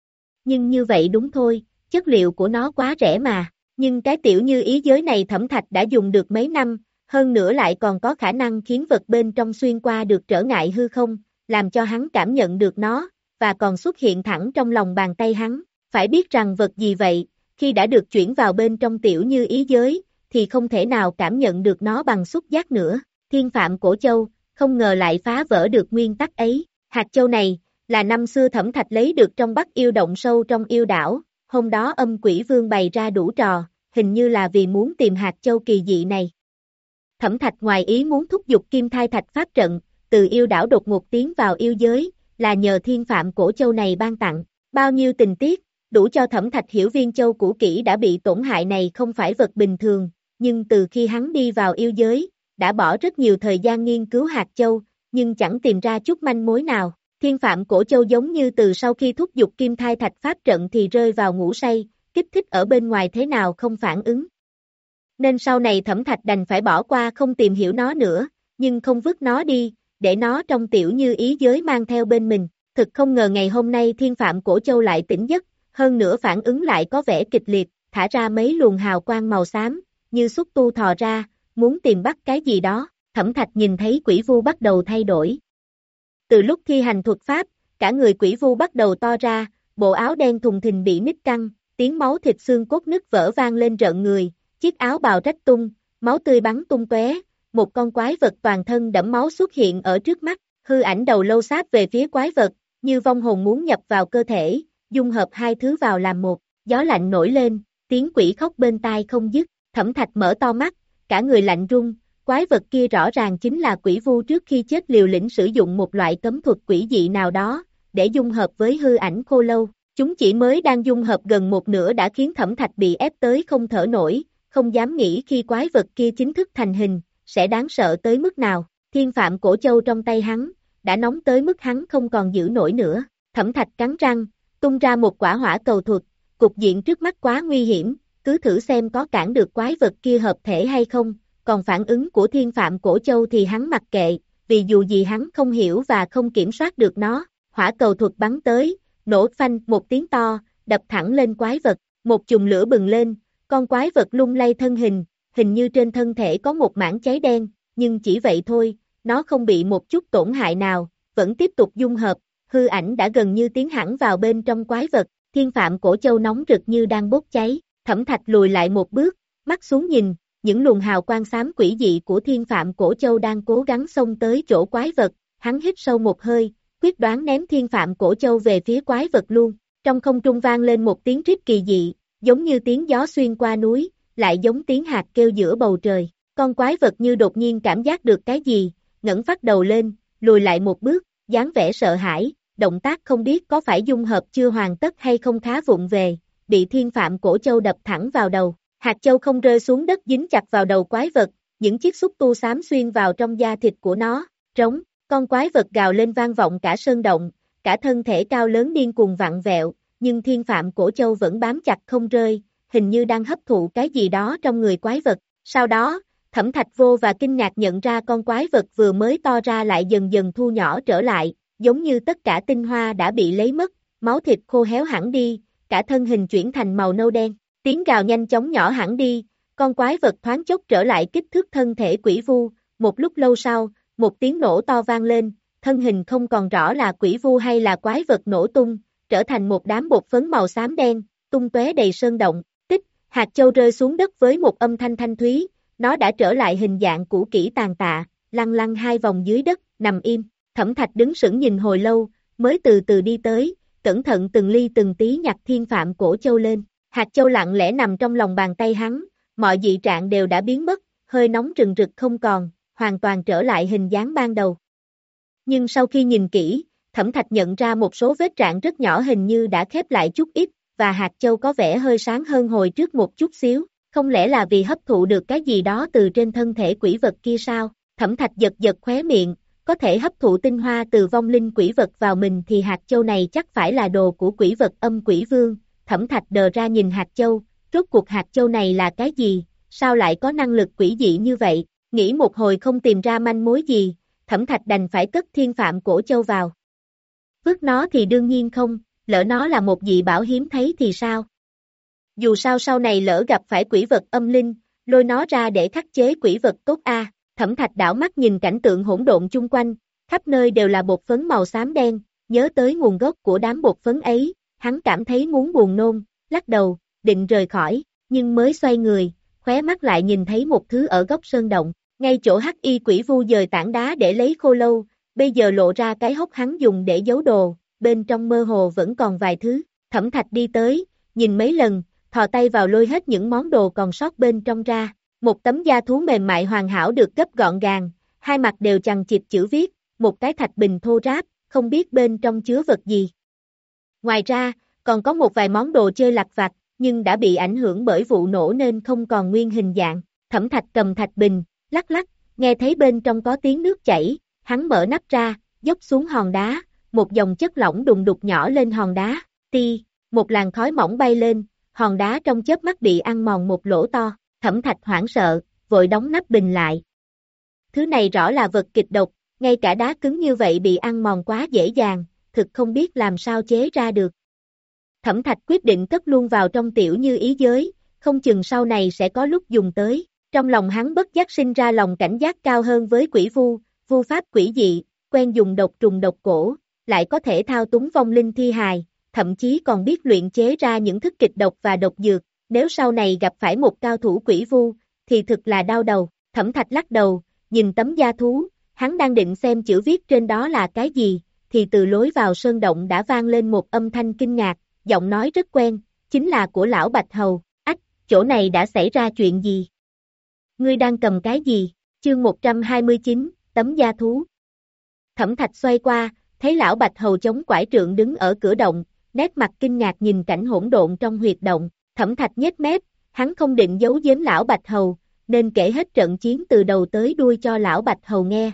Nhưng như vậy đúng thôi, chất liệu của nó quá rẻ mà, nhưng cái tiểu như ý giới này Thẩm Thạch đã dùng được mấy năm, hơn nữa lại còn có khả năng khiến vật bên trong xuyên qua được trở ngại hư không, làm cho hắn cảm nhận được nó, và còn xuất hiện thẳng trong lòng bàn tay hắn. Phải biết rằng vật gì vậy, khi đã được chuyển vào bên trong tiểu như ý giới, thì không thể nào cảm nhận được nó bằng xúc giác nữa. Thiên phạm cổ châu, không ngờ lại phá vỡ được nguyên tắc ấy. Hạt châu này, là năm xưa Thẩm Thạch lấy được trong Bắc yêu động sâu trong yêu đảo, hôm đó âm quỷ vương bày ra đủ trò, hình như là vì muốn tìm hạt châu kỳ dị này. Thẩm Thạch ngoài ý muốn thúc giục kim thai thạch pháp trận, từ yêu đảo đột ngột tiến vào yêu giới, là nhờ thiên phạm cổ châu này ban tặng. Bao nhiêu tình tiết, đủ cho Thẩm Thạch hiểu viên châu cũ kỹ đã bị tổn hại này không phải vật bình thường, nhưng từ khi hắn đi vào yêu giới, đã bỏ rất nhiều thời gian nghiên cứu hạt châu, nhưng chẳng tìm ra chút manh mối nào. Thiên phạm cổ châu giống như từ sau khi thúc giục kim thai thạch pháp trận thì rơi vào ngủ say, kích thích ở bên ngoài thế nào không phản ứng. Nên sau này Thẩm Thạch đành phải bỏ qua không tìm hiểu nó nữa, nhưng không vứt nó đi, để nó trong tiểu như ý giới mang theo bên mình. Thực không ngờ ngày hôm nay thiên phạm cổ châu lại tỉnh giấc, hơn nữa phản ứng lại có vẻ kịch liệt, thả ra mấy luồng hào quang màu xám, như xúc tu thò ra, muốn tìm bắt cái gì đó. Thẩm Thạch nhìn thấy quỷ vu bắt đầu thay đổi. Từ lúc thi hành thuật pháp, cả người quỷ vu bắt đầu to ra, bộ áo đen thùng thình bị nứt căng, tiếng máu thịt xương cốt nứt vỡ vang lên rợn người, chiếc áo bào rách tung, máu tươi bắn tung tóe, một con quái vật toàn thân đẫm máu xuất hiện ở trước mắt, hư ảnh đầu lâu sáp về phía quái vật, như vong hồn muốn nhập vào cơ thể, dung hợp hai thứ vào làm một, gió lạnh nổi lên, tiếng quỷ khóc bên tai không dứt. Thẩm Thạch mở to mắt, cả người lạnh run, quái vật kia rõ ràng chính là quỷ vu trước khi chết liều lĩnh sử dụng một loại cấm thuật quỷ dị nào đó, để dung hợp với hư ảnh khô lâu. Chúng chỉ mới đang dung hợp gần một nửa đã khiến Thẩm Thạch bị ép tới không thở nổi, không dám nghĩ khi quái vật kia chính thức thành hình, sẽ đáng sợ tới mức nào. Thiên phạm cổ châu trong tay hắn, đã nóng tới mức hắn không còn giữ nổi nữa. Thẩm Thạch cắn răng, tung ra một quả hỏa cầu thuật, cục diện trước mắt quá nguy hiểm, cứ thử xem có cản được quái vật kia hợp thể hay không, còn phản ứng của thiên phạm cổ châu thì hắn mặc kệ, vì dù gì hắn không hiểu và không kiểm soát được nó. Hỏa cầu thuật bắn tới, nổ phanh một tiếng to, đập thẳng lên quái vật, một chùm lửa bừng lên, con quái vật lung lay thân hình, hình như trên thân thể có một mảng cháy đen, nhưng chỉ vậy thôi, nó không bị một chút tổn hại nào, vẫn tiếp tục dung hợp, hư ảnh đã gần như tiến hẳn vào bên trong quái vật, thiên phạm cổ châu nóng rực như đang bốc cháy. Thẩm Thạch lùi lại một bước, mắt xuống nhìn, những luồng hào quang xám quỷ dị của thiên phạm cổ châu đang cố gắng xông tới chỗ quái vật, hắn hít sâu một hơi, quyết đoán ném thiên phạm cổ châu về phía quái vật luôn. Trong không trung vang lên một tiếng rít kỳ dị, giống như tiếng gió xuyên qua núi, lại giống tiếng hạt kêu giữa bầu trời. Con quái vật như đột nhiên cảm giác được cái gì, ngẩng phát đầu lên, lùi lại một bước, dáng vẻ sợ hãi, động tác không biết có phải dung hợp chưa hoàn tất hay không khá vụng về, bị thiên phạm cổ châu đập thẳng vào đầu. Hạt châu không rơi xuống đất dính chặt vào đầu quái vật, những chiếc xúc tu xám xuyên vào trong da thịt của nó, trống, con quái vật gào lên vang vọng cả sơn động, cả thân thể cao lớn điên cuồng vặn vẹo, nhưng thiên phạm cổ châu vẫn bám chặt không rơi, hình như đang hấp thụ cái gì đó trong người quái vật. Sau đó, Thẩm Thạch vô và kinh ngạc nhận ra con quái vật vừa mới to ra lại dần dần thu nhỏ trở lại, giống như tất cả tinh hoa đã bị lấy mất, máu thịt khô héo hẳn đi, cả thân hình chuyển thành màu nâu đen. Tiếng gào nhanh chóng nhỏ hẳn đi, con quái vật thoáng chốc trở lại kích thước thân thể quỷ vu, một lúc lâu sau, một tiếng nổ to vang lên, thân hình không còn rõ là quỷ vu hay là quái vật nổ tung, trở thành một đám bột phấn màu xám đen, tung tóe đầy sơn động. Tích, hạt châu rơi xuống đất với một âm thanh thanh thúy, nó đã trở lại hình dạng cũ kỹ tàn tạ, lăn lăn hai vòng dưới đất, nằm im. Thẩm Thạch đứng sững nhìn hồi lâu, mới từ từ đi tới, cẩn thận từng ly từng tí nhặt thiên phạm cổ châu lên. Hạt châu lặng lẽ nằm trong lòng bàn tay hắn, mọi dị trạng đều đã biến mất, hơi nóng rừng rực không còn, hoàn toàn trở lại hình dáng ban đầu. Nhưng sau khi nhìn kỹ, Thẩm Thạch nhận ra một số vết rạn rất nhỏ hình như đã khép lại chút ít, và hạt châu có vẻ hơi sáng hơn hồi trước một chút xíu, không lẽ là vì hấp thụ được cái gì đó từ trên thân thể quỷ vật kia sao? Thẩm Thạch giật giật khóe miệng, có thể hấp thụ tinh hoa từ vong linh quỷ vật vào mình thì hạt châu này chắc phải là đồ của quỷ vật âm quỷ vương. Thẩm Thạch đờ ra nhìn hạt châu, rốt cuộc hạt châu này là cái gì, sao lại có năng lực quỷ dị như vậy, nghĩ một hồi không tìm ra manh mối gì, Thẩm Thạch đành phải cất thiên phạm cổ châu vào. Vứt nó thì đương nhiên không, lỡ nó là một dị bảo hiếm thấy thì sao? Dù sao sau này lỡ gặp phải quỷ vật âm linh, lôi nó ra để khắc chế quỷ vật tốt a. À. Thẩm Thạch đảo mắt nhìn cảnh tượng hỗn độn chung quanh, khắp nơi đều là bột phấn màu xám đen, nhớ tới nguồn gốc của đám bột phấn ấy, hắn cảm thấy muốn buồn nôn, lắc đầu, định rời khỏi, nhưng mới xoay người, khóe mắt lại nhìn thấy một thứ ở góc sơn động, ngay chỗ hắc y quỷ vu dời tảng đá để lấy khô lâu, bây giờ lộ ra cái hốc hắn dùng để giấu đồ, bên trong mơ hồ vẫn còn vài thứ. Thẩm Thạch đi tới, nhìn mấy lần, thò tay vào lôi hết những món đồ còn sót bên trong ra, một tấm da thú mềm mại hoàn hảo được gấp gọn gàng, hai mặt đều chằng chịt chữ viết, một cái thạch bình thô ráp, không biết bên trong chứa vật gì. Ngoài ra, còn có một vài món đồ chơi lặt vặt, nhưng đã bị ảnh hưởng bởi vụ nổ nên không còn nguyên hình dạng. Thẩm Thạch cầm thạch bình, lắc lắc, nghe thấy bên trong có tiếng nước chảy, hắn mở nắp ra, dốc xuống hòn đá, một dòng chất lỏng đùng đục nhỏ lên hòn đá, ti, một làn khói mỏng bay lên, hòn đá trong chớp mắt bị ăn mòn một lỗ to, Thẩm Thạch hoảng sợ, vội đóng nắp bình lại. Thứ này rõ là vật kịch độc, ngay cả đá cứng như vậy bị ăn mòn quá dễ dàng, thực không biết làm sao chế ra được. Thẩm Thạch quyết định cất luôn vào trong tiểu như ý giới, không chừng sau này sẽ có lúc dùng tới. Trong lòng hắn bất giác sinh ra lòng cảnh giác cao hơn với quỷ vu, vu pháp quỷ dị, quen dùng độc trùng độc cổ, lại có thể thao túng vong linh thi hài, thậm chí còn biết luyện chế ra những thức kịch độc và độc dược, nếu sau này gặp phải một cao thủ quỷ vu, thì thực là đau đầu. Thẩm Thạch lắc đầu, nhìn tấm da thú, hắn đang định xem chữ viết trên đó là cái gì, thì từ lối vào sơn động đã vang lên một âm thanh kinh ngạc, giọng nói rất quen, chính là của lão Bạch Hầu. Ách, chỗ này đã xảy ra chuyện gì? Ngươi đang cầm cái gì? Chương một trăm hai mươi chín, tấm da thú. Thẩm Thạch xoay qua, thấy lão Bạch Hầu chống quải trượng đứng ở cửa động, nét mặt kinh ngạc nhìn cảnh hỗn độn trong huyệt động. Thẩm Thạch nhếch mép, hắn không định giấu giếm lão Bạch Hầu, nên kể hết trận chiến từ đầu tới đuôi cho lão Bạch Hầu nghe.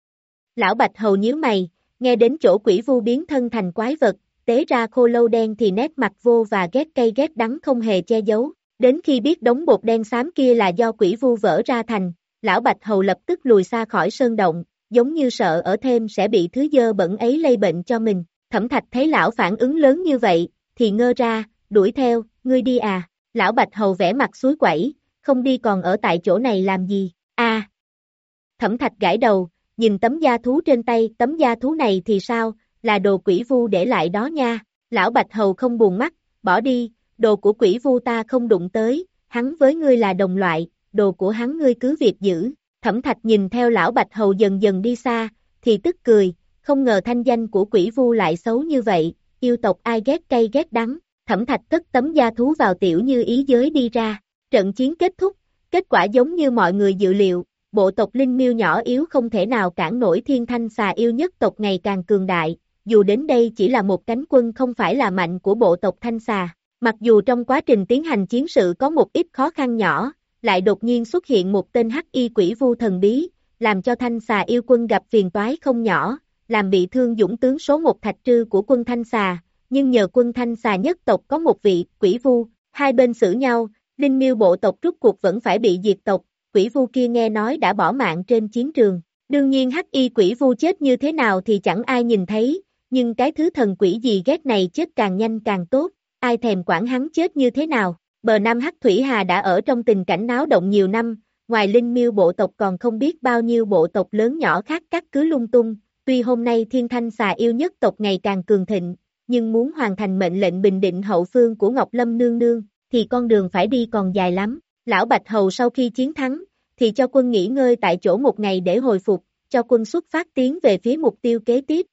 Lão Bạch Hầu nhíu mày, nghe đến chỗ quỷ vu biến thân thành quái vật, tế ra khô lâu đen thì nét mặt vô và ghét cay ghét đắng không hề che giấu. Đến khi biết đống bột đen xám kia là do quỷ vu vỡ ra thành, lão Bạch Hầu lập tức lùi xa khỏi sơn động, giống như sợ ở thêm sẽ bị thứ dơ bẩn ấy lây bệnh cho mình. Thẩm Thạch thấy lão phản ứng lớn như vậy, thì ngơ ra, đuổi theo, ngươi đi à? Lão Bạch Hầu vẽ mặt suối quẩy, không đi còn ở tại chỗ này làm gì? A. À. Thẩm Thạch gãi đầu, nhìn tấm da thú trên tay, tấm da thú này thì sao, là đồ quỷ vu để lại đó nha. Lão Bạch Hầu không buồn mắt, bỏ đi, đồ của quỷ vu ta không đụng tới, hắn với ngươi là đồng loại, đồ của hắn ngươi cứ việc giữ. Thẩm Thạch nhìn theo lão Bạch Hầu dần dần đi xa, thì tức cười, không ngờ thanh danh của quỷ vu lại xấu như vậy, yêu tộc ai ghét cay ghét đắng. Thẩm Thạch cất tấm da thú vào tiểu như ý giới đi ra, trận chiến kết thúc, kết quả giống như mọi người dự liệu, bộ tộc linh miêu nhỏ yếu không thể nào cản nổi thiên thanh xà yêu nhất tộc ngày càng cường đại, dù đến đây chỉ là một cánh quân không phải là mạnh của bộ tộc thanh xà. Mặc dù trong quá trình tiến hành chiến sự có một ít khó khăn nhỏ, lại đột nhiên xuất hiện một tên hắc y quỷ vu thần bí, làm cho thanh xà yêu quân gặp phiền toái không nhỏ, làm bị thương dũng tướng số một Thạch Trư của quân thanh xà, nhưng nhờ quân thanh xà nhất tộc có một vị quỷ vu, hai bên xử nhau, linh miêu bộ tộc rút cuộc vẫn phải bị diệt tộc, quỷ vu kia nghe nói đã bỏ mạng trên chiến trường. Đương nhiên hắc y quỷ vu chết như thế nào thì chẳng ai nhìn thấy, nhưng cái thứ thần quỷ gì ghét này chết càng nhanh càng tốt, ai thèm quản hắn chết như thế nào. Bờ Nam Hắc Thủy Hà đã ở trong tình cảnh náo động nhiều năm, ngoài linh miêu bộ tộc còn không biết bao nhiêu bộ tộc lớn nhỏ khác cắt cứ lung tung, tuy hôm nay thiên thanh xà yêu nhất tộc ngày càng cường thịnh, nhưng muốn hoàn thành mệnh lệnh bình định hậu phương của Ngọc Lâm nương nương, thì con đường phải đi còn dài lắm. Lão Bạch Hầu sau khi chiến thắng, thì cho quân nghỉ ngơi tại chỗ một ngày để hồi phục, cho quân xuất phát tiến về phía mục tiêu kế tiếp.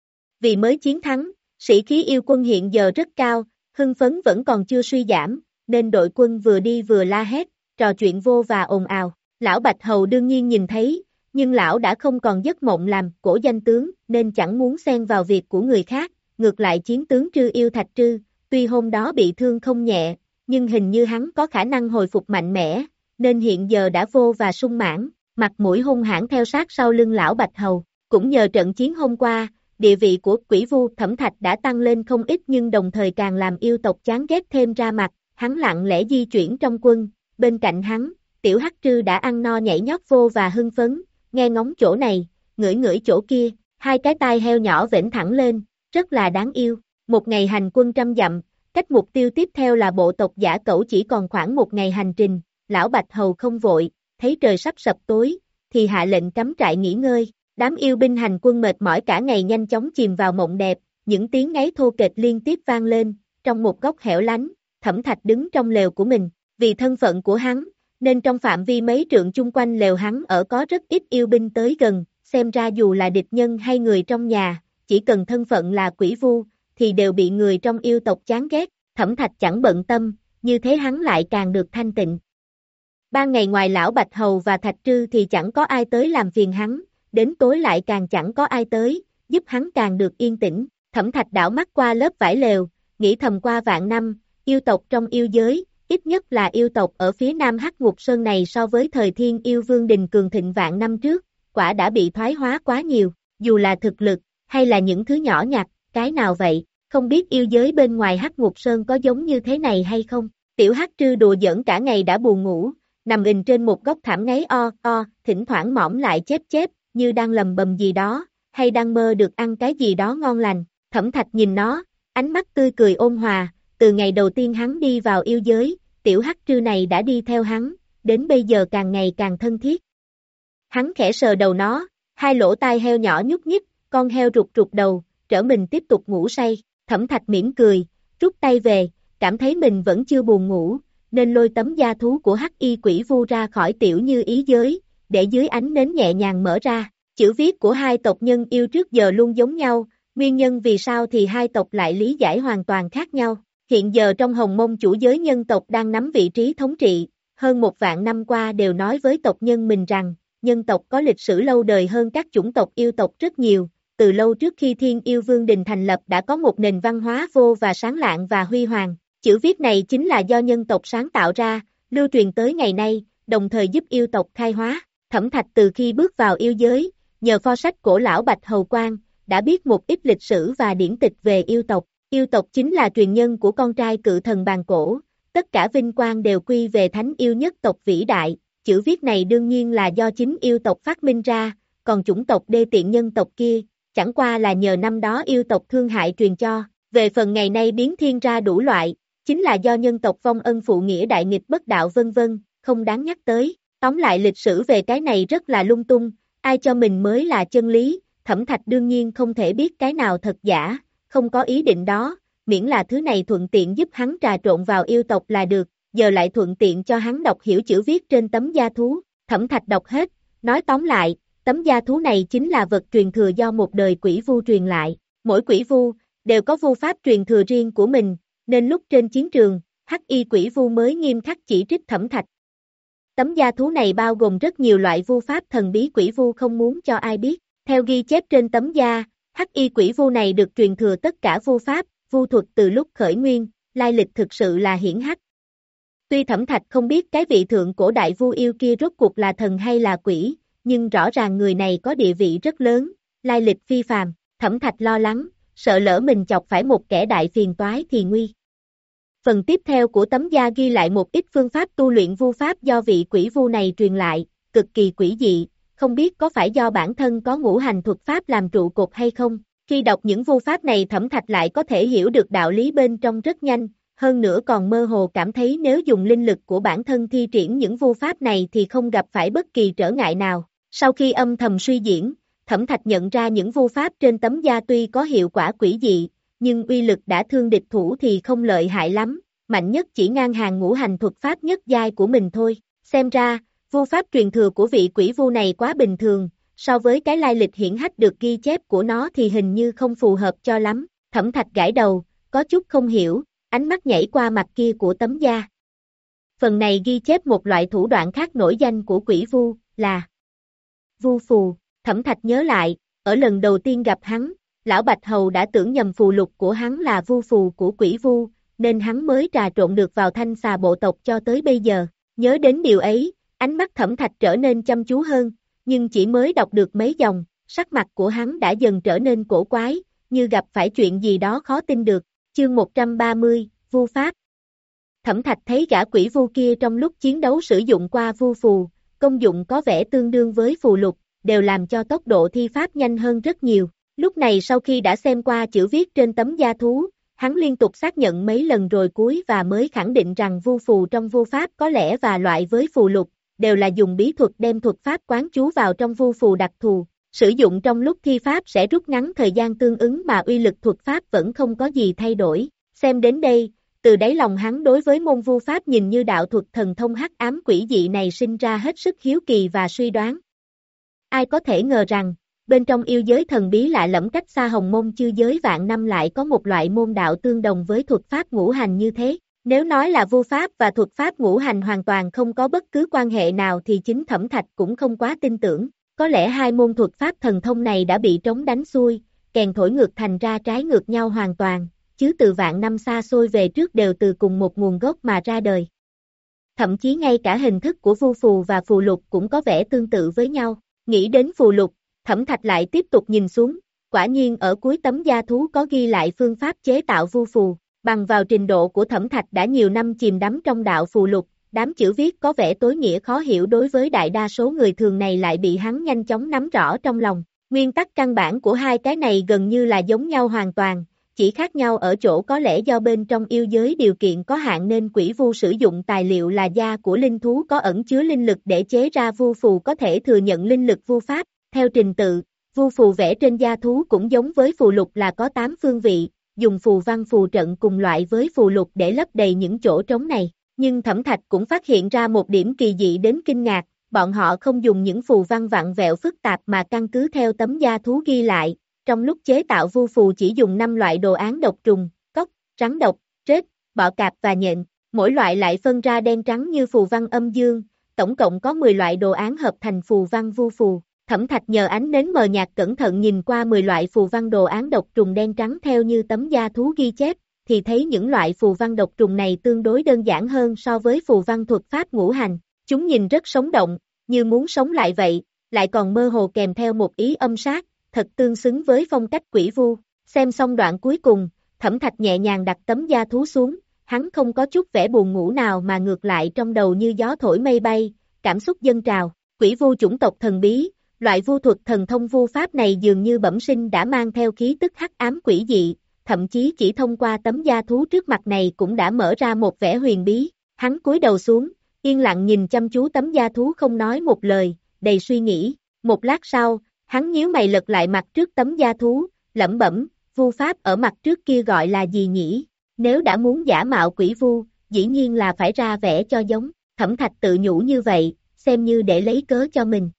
Vì mới chiến thắng, sĩ khí yêu quân hiện giờ rất cao, hưng phấn vẫn còn chưa suy giảm, nên đội quân vừa đi vừa la hét, trò chuyện vô và ồn ào. Lão Bạch Hầu đương nhiên nhìn thấy, nhưng lão đã không còn giấc mộng làm cổ danh tướng, nên chẳng muốn xen vào việc của người khác, ngược lại chiến tướng Trư yêu Thạch Trư, tuy hôm đó bị thương không nhẹ, nhưng hình như hắn có khả năng hồi phục mạnh mẽ, nên hiện giờ đã vô và sung mãn, mặt mũi hung hãn theo sát sau lưng lão Bạch Hầu. Cũng nhờ trận chiến hôm qua, địa vị của quỷ vu Thẩm Thạch đã tăng lên không ít, nhưng đồng thời càng làm yêu tộc chán ghét thêm ra mặt. Hắn lặng lẽ di chuyển trong quân, bên cạnh hắn, tiểu hắc trư đã ăn no nhảy nhót vô và hưng phấn, nghe ngóng chỗ này, ngửi ngửi chỗ kia, hai cái tai heo nhỏ vểnh thẳng lên, rất là đáng yêu. Một ngày hành quân trăm dặm, cách mục tiêu tiếp theo là bộ tộc Dã Cẩu chỉ còn khoảng một ngày hành trình, lão Bạch Hầu không vội, thấy trời sắp sập tối, thì hạ lệnh cắm trại nghỉ ngơi, đám yêu binh hành quân mệt mỏi cả ngày nhanh chóng chìm vào mộng đẹp, những tiếng ngáy thô kệch liên tiếp vang lên, trong một góc hẻo lánh. Thẩm Thạch đứng trong lều của mình, vì thân phận của hắn, nên trong phạm vi mấy trượng chung quanh lều hắn ở có rất ít yêu binh tới gần, xem ra dù là địch nhân hay người trong nhà, chỉ cần thân phận là quỷ vu, thì đều bị người trong yêu tộc chán ghét. Thẩm Thạch chẳng bận tâm, như thế hắn lại càng được thanh tịnh. Ban ngày ngoài lão Bạch Hầu và Thạch Trư thì chẳng có ai tới làm phiền hắn, đến tối lại càng chẳng có ai tới, giúp hắn càng được yên tĩnh. Thẩm Thạch đảo mắt qua lớp vải lều, nghĩ thầm qua vạn năm, yêu tộc trong yêu giới, ít nhất là yêu tộc ở phía nam Hắc Ngục Sơn này so với thời Thiên Yêu Vương Đình cường thịnh vạn năm trước, quả đã bị thoái hóa quá nhiều, dù là thực lực, hay là những thứ nhỏ nhặt, cái nào vậy, không biết yêu giới bên ngoài Hắc Ngục Sơn có giống như thế này hay không. Tiểu Hắc Trư đùa giỡn cả ngày đã buồn ngủ, nằm ình trên một góc thảm ngáy o o, thỉnh thoảng mõm lại chép chép, như đang lầm bầm gì đó, hay đang mơ được ăn cái gì đó ngon lành. Thẩm Thạch nhìn nó, ánh mắt tươi cười ôn hòa, từ ngày đầu tiên hắn đi vào yêu giới, tiểu Hắc Trư này đã đi theo hắn, đến bây giờ càng ngày càng thân thiết. Hắn khẽ sờ đầu nó, hai lỗ tai heo nhỏ nhúc nhích, con heo rụt rụt đầu, trở mình tiếp tục ngủ say. Thẩm Thạch mỉm cười, rút tay về, cảm thấy mình vẫn chưa buồn ngủ, nên lôi tấm da thú của Hắc Y Quỷ Vu ra khỏi tiểu như ý giới, để dưới ánh nến nhẹ nhàng mở ra. Chữ viết của hai tộc nhân yêu trước giờ luôn giống nhau, nguyên nhân vì sao thì hai tộc lại lý giải hoàn toàn khác nhau. Hiện giờ trong Hồng Mông chủ giới nhân tộc đang nắm vị trí thống trị, hơn một vạn năm qua đều nói với tộc nhân mình rằng, nhân tộc có lịch sử lâu đời hơn các chủng tộc yêu tộc rất nhiều, từ lâu trước khi Thiên Yêu Vương Đình thành lập đã có một nền văn hóa vô và sáng lạng và huy hoàng. Chữ viết này chính là do nhân tộc sáng tạo ra, lưu truyền tới ngày nay, đồng thời giúp yêu tộc khai hóa. Thẩm Thạch từ khi bước vào yêu giới, nhờ pho sách cổ lão Bạch Hầu Quang, đã biết một ít lịch sử và điển tịch về yêu tộc. Yêu tộc chính là truyền nhân của con trai cự thần bàn cổ, tất cả vinh quang đều quy về thánh yêu nhất tộc vĩ đại. Chữ viết này đương nhiên là do chính yêu tộc phát minh ra, còn chủng tộc đê tiện nhân tộc kia, chẳng qua là nhờ năm đó yêu tộc thương hại truyền cho. Về phần ngày nay biến thiên ra đủ loại, chính là do nhân tộc vong ân phụ nghĩa đại nghịch bất đạo vân vân, không đáng nhắc tới. Tóm lại lịch sử về cái này rất là lung tung, ai cho mình mới là chân lý. Thẩm Thạch đương nhiên không thể biết cái nào thật giả, không có ý định đó, miễn là thứ này thuận tiện giúp hắn trà trộn vào yêu tộc là được, giờ lại thuận tiện cho hắn đọc hiểu chữ viết trên tấm da thú. Thẩm Thạch đọc hết, nói tóm lại, tấm da thú này chính là vật truyền thừa do một đời quỷ vu truyền lại. Mỗi quỷ vu đều có vu pháp truyền thừa riêng của mình, nên lúc trên chiến trường, Hắc Y Quỷ Vu mới nghiêm khắc chỉ trích Thẩm Thạch. Tấm da thú này bao gồm rất nhiều loại vu pháp thần bí quỷ vu không muốn cho ai biết. Theo ghi chép trên tấm da, Hắc Y Quỷ Vu này được truyền thừa tất cả vu pháp, vu thuật từ lúc khởi nguyên, lai lịch thực sự là hiển hách. Tuy Thẩm Thạch không biết cái vị thượng cổ đại vu yêu kia rốt cuộc là thần hay là quỷ, nhưng rõ ràng người này có địa vị rất lớn, lai lịch phi phàm. Thẩm Thạch lo lắng, sợ lỡ mình chọc phải một kẻ đại phiền toái thì nguy. Phần tiếp theo của tấm da ghi lại một ít phương pháp tu luyện vu pháp do vị quỷ vu này truyền lại, cực kỳ quỷ dị, không biết có phải do bản thân có ngũ hành thuật pháp làm trụ cột hay không. Khi đọc những vu pháp này Thẩm Thạch lại có thể hiểu được đạo lý bên trong rất nhanh, hơn nữa còn mơ hồ cảm thấy nếu dùng linh lực của bản thân thi triển những vu pháp này thì không gặp phải bất kỳ trở ngại nào. Sau khi âm thầm suy diễn, Thẩm Thạch nhận ra những vu pháp trên tấm da tuy có hiệu quả quỷ dị, nhưng uy lực đã thương địch thủ thì không lợi hại lắm, mạnh nhất chỉ ngang hàng ngũ hành thuật pháp nhất giai của mình thôi. Xem ra, vu pháp truyền thừa của vị quỷ vu này quá bình thường, so với cái lai lịch hiển hách được ghi chép của nó thì hình như không phù hợp cho lắm. Thẩm Thạch gãi đầu, có chút không hiểu, ánh mắt nhảy qua mặt kia của tấm da. Phần này ghi chép một loại thủ đoạn khác nổi danh của quỷ vu, là vu phù. Thẩm Thạch nhớ lại, ở lần đầu tiên gặp hắn, lão Bạch Hầu đã tưởng nhầm phù lục của hắn là vu phù của quỷ vu, nên hắn mới trà trộn được vào thanh xà bộ tộc cho tới bây giờ. Nhớ đến điều ấy, ánh mắt Thẩm Thạch trở nên chăm chú hơn, nhưng chỉ mới đọc được mấy dòng, sắc mặt của hắn đã dần trở nên cổ quái, như gặp phải chuyện gì đó khó tin được. Chương một trăm ba mươi, Vu Pháp. Thẩm Thạch thấy gã quỷ vu kia trong lúc chiến đấu sử dụng qua vu phù, công dụng có vẻ tương đương với phù lục, đều làm cho tốc độ thi pháp nhanh hơn rất nhiều. Lúc này sau khi đã xem qua chữ viết trên tấm da thú, hắn liên tục xác nhận mấy lần rồi cuối và mới khẳng định rằng vu phù trong vu pháp có lẽ và loại với phù lục, đều là dùng bí thuật đem thuật pháp quán chú vào trong vu phù đặc thù. Sử dụng trong lúc thi pháp sẽ rút ngắn thời gian tương ứng mà uy lực thuật pháp vẫn không có gì thay đổi. Xem đến đây, từ đáy lòng hắn đối với môn vu pháp nhìn như đạo thuật thần thông hắc ám quỷ dị này sinh ra hết sức hiếu kỳ và suy đoán. Ai có thể ngờ rằng, bên trong yêu giới thần bí lạ lẫm cách xa hồng môn chư giới vạn năm lại có một loại môn đạo tương đồng với thuật pháp ngũ hành như thế. Nếu nói là vu pháp và thuật pháp ngũ hành hoàn toàn không có bất cứ quan hệ nào thì chính Thẩm Thạch cũng không quá tin tưởng. Có lẽ hai môn thuật pháp thần thông này đã bị trống đánh xuôi, kèn thổi ngược thành ra trái ngược nhau hoàn toàn, chứ từ vạn năm xa xôi về trước đều từ cùng một nguồn gốc mà ra đời. Thậm chí ngay cả hình thức của vu phù và phù lục cũng có vẻ tương tự với nhau. Nghĩ đến phù lục, Thẩm Thạch lại tiếp tục nhìn xuống, quả nhiên ở cuối tấm da thú có ghi lại phương pháp chế tạo vu phù. Bằng vào trình độ của Thẩm Thạch đã nhiều năm chìm đắm trong đạo phù lục, đám chữ viết có vẻ tối nghĩa khó hiểu đối với đại đa số người thường này lại bị hắn nhanh chóng nắm rõ trong lòng. Nguyên tắc căn bản của hai cái này gần như là giống nhau hoàn toàn, chỉ khác nhau ở chỗ có lẽ do bên trong yêu giới điều kiện có hạn nên quỷ vu sử dụng tài liệu là da của linh thú có ẩn chứa linh lực để chế ra vu phù có thể thừa nhận linh lực vu pháp. Theo trình tự, vu phù vẽ trên da thú cũng giống với phù lục là có tám phương vị, dùng phù văn phù trận cùng loại với phù lục để lấp đầy những chỗ trống này. Nhưng Thẩm Thạch cũng phát hiện ra một điểm kỳ dị đến kinh ngạc, bọn họ không dùng những phù văn vặn vẹo phức tạp mà căn cứ theo tấm da thú ghi lại. Trong lúc chế tạo vu phù chỉ dùng năm loại đồ án độc trùng, cóc, rắn độc, trết, bọ cạp và nhện, mỗi loại lại phân ra đen trắng như phù văn âm dương, tổng cộng có mười loại đồ án hợp thành phù văn vu phù. Thẩm Thạch nhờ ánh nến mờ nhạt cẩn thận nhìn qua mười loại phù văn đồ án độc trùng đen trắng theo như tấm da thú ghi chép, thì thấy những loại phù văn độc trùng này tương đối đơn giản hơn so với phù văn thuật pháp ngũ hành. Chúng nhìn rất sống động, như muốn sống lại vậy, lại còn mơ hồ kèm theo một ý âm sát, thật tương xứng với phong cách quỷ vu. Xem xong đoạn cuối cùng, Thẩm Thạch nhẹ nhàng đặt tấm da thú xuống, hắn không có chút vẻ buồn ngủ nào mà ngược lại trong đầu như gió thổi mây bay, cảm xúc dâng trào. Quỷ vu chủng tộc thần bí, loại vu thuật thần thông vu pháp này dường như bẩm sinh đã mang theo khí tức hắc ám quỷ dị, thậm chí chỉ thông qua tấm da thú trước mặt này cũng đã mở ra một vẻ huyền bí. Hắn cúi đầu xuống, yên lặng nhìn chăm chú tấm da thú không nói một lời, đầy suy nghĩ. Một lát sau, hắn nhíu mày lật lại mặt trước tấm da thú, lẩm bẩm, vu pháp ở mặt trước kia gọi là gì nhỉ? Nếu đã muốn giả mạo quỷ vu, dĩ nhiên là phải ra vẻ cho giống. Thẩm Thạch tự nhủ như vậy, xem như để lấy cớ cho mình.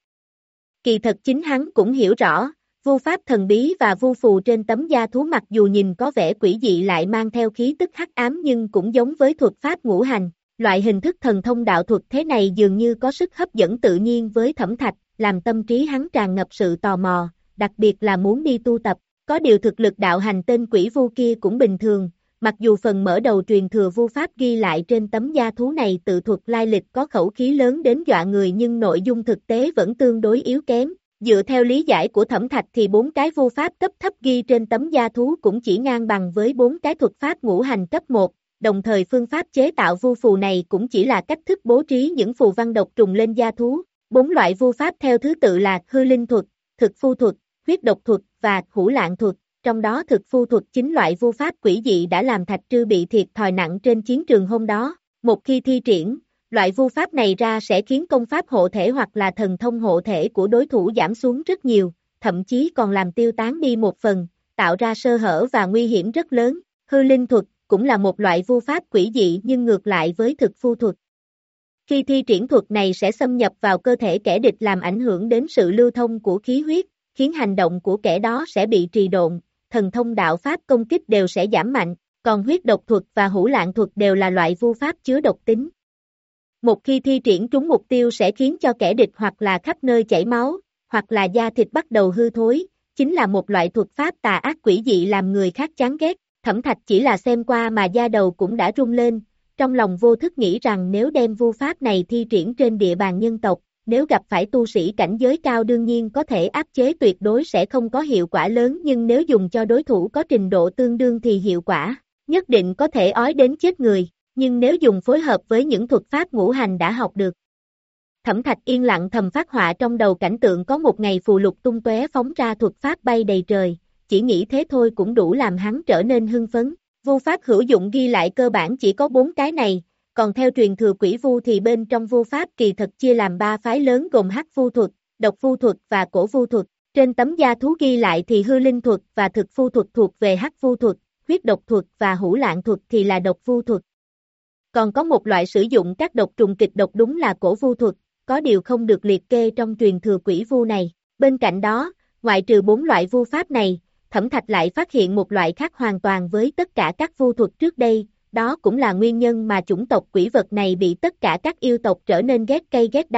Kỳ thật chính hắn cũng hiểu rõ, vu pháp thần bí và vu phù trên tấm da thú mặc dù nhìn có vẻ quỷ dị lại mang theo khí tức hắc ám nhưng cũng giống với thuật pháp ngũ hành. Loại hình thức thần thông đạo thuật thế này dường như có sức hấp dẫn tự nhiên với Thẩm Thạch, làm tâm trí hắn tràn ngập sự tò mò, đặc biệt là muốn đi tu tập. Có điều thực lực đạo hành tên quỷ vu kia cũng bình thường, mặc dù phần mở đầu truyền thừa vu pháp ghi lại trên tấm da thú này tự thuật lai lịch có khẩu khí lớn đến dọa người nhưng nội dung thực tế vẫn tương đối yếu kém. Dựa theo lý giải của Thẩm Thạch thì bốn cái vu pháp cấp thấp ghi trên tấm da thú cũng chỉ ngang bằng với bốn cái thuật pháp ngũ hành cấp một, đồng thời phương pháp chế tạo vu phù này cũng chỉ là cách thức bố trí những phù văn độc trùng lên da thú. Bốn loại vu pháp theo thứ tự là hư linh thuật, thực phu thuật, huyết độc thuật và hữu lạng thuật. Trong đó thực phu thuật chính loại vu pháp quỷ dị đã làm Thạch Trư bị thiệt thòi nặng trên chiến trường hôm đó. Một khi thi triển, loại vu pháp này ra sẽ khiến công pháp hộ thể hoặc là thần thông hộ thể của đối thủ giảm xuống rất nhiều, thậm chí còn làm tiêu tán đi một phần, tạo ra sơ hở và nguy hiểm rất lớn. Hư linh thuật cũng là một loại vu pháp quỷ dị nhưng ngược lại với thực phu thuật. Khi thi triển thuật này sẽ xâm nhập vào cơ thể kẻ địch làm ảnh hưởng đến sự lưu thông của khí huyết, khiến hành động của kẻ đó sẽ bị trì độn, thần thông đạo pháp công kích đều sẽ giảm mạnh, còn huyết độc thuật và hữu lạng thuật đều là loại vu pháp chứa độc tính. Một khi thi triển trúng mục tiêu sẽ khiến cho kẻ địch hoặc là khắp nơi chảy máu, hoặc là da thịt bắt đầu hư thối, chính là một loại thuật pháp tà ác quỷ dị làm người khác chán ghét. Thẩm Thạch chỉ là xem qua mà da đầu cũng đã rung lên, trong lòng vô thức nghĩ rằng nếu đem vu pháp này thi triển trên địa bàn nhân tộc, nếu gặp phải tu sĩ cảnh giới cao đương nhiên có thể áp chế tuyệt đối sẽ không có hiệu quả lớn nhưng nếu dùng cho đối thủ có trình độ tương đương thì hiệu quả nhất định có thể ói đến chết người, nhưng nếu dùng phối hợp với những thuật pháp ngũ hành đã học được. Thẩm Thạch yên lặng thầm phát họa trong đầu cảnh tượng có một ngày phù lục tung tóe phóng ra thuật pháp bay đầy trời, chỉ nghĩ thế thôi cũng đủ làm hắn trở nên hưng phấn. Vu pháp hữu dụng ghi lại cơ bản chỉ có bốn cái này, còn theo truyền thừa quỷ vu thì bên trong vu pháp kỳ thật chia làm ba phái lớn gồm hắc vu thuật, độc vu thuật và cổ vu thuật. Trên tấm da thú ghi lại thì hư linh thuật và thực phu thuật thuộc về hắc vu thuật, huyết độc thuật và hữu lạng thuật thì là độc vu thuật. Còn có một loại sử dụng các độc trùng kịch độc đúng là cổ vu thuật, có điều không được liệt kê trong truyền thừa quỷ vu này. Bên cạnh đó, ngoại trừ bốn loại vu pháp này, Thẩm Thạch lại phát hiện một loại khác hoàn toàn với tất cả các vu thuật trước đây, đó cũng là nguyên nhân mà chủng tộc quỷ vật này bị tất cả các yêu tộc trở nên ghét cay ghét đắng,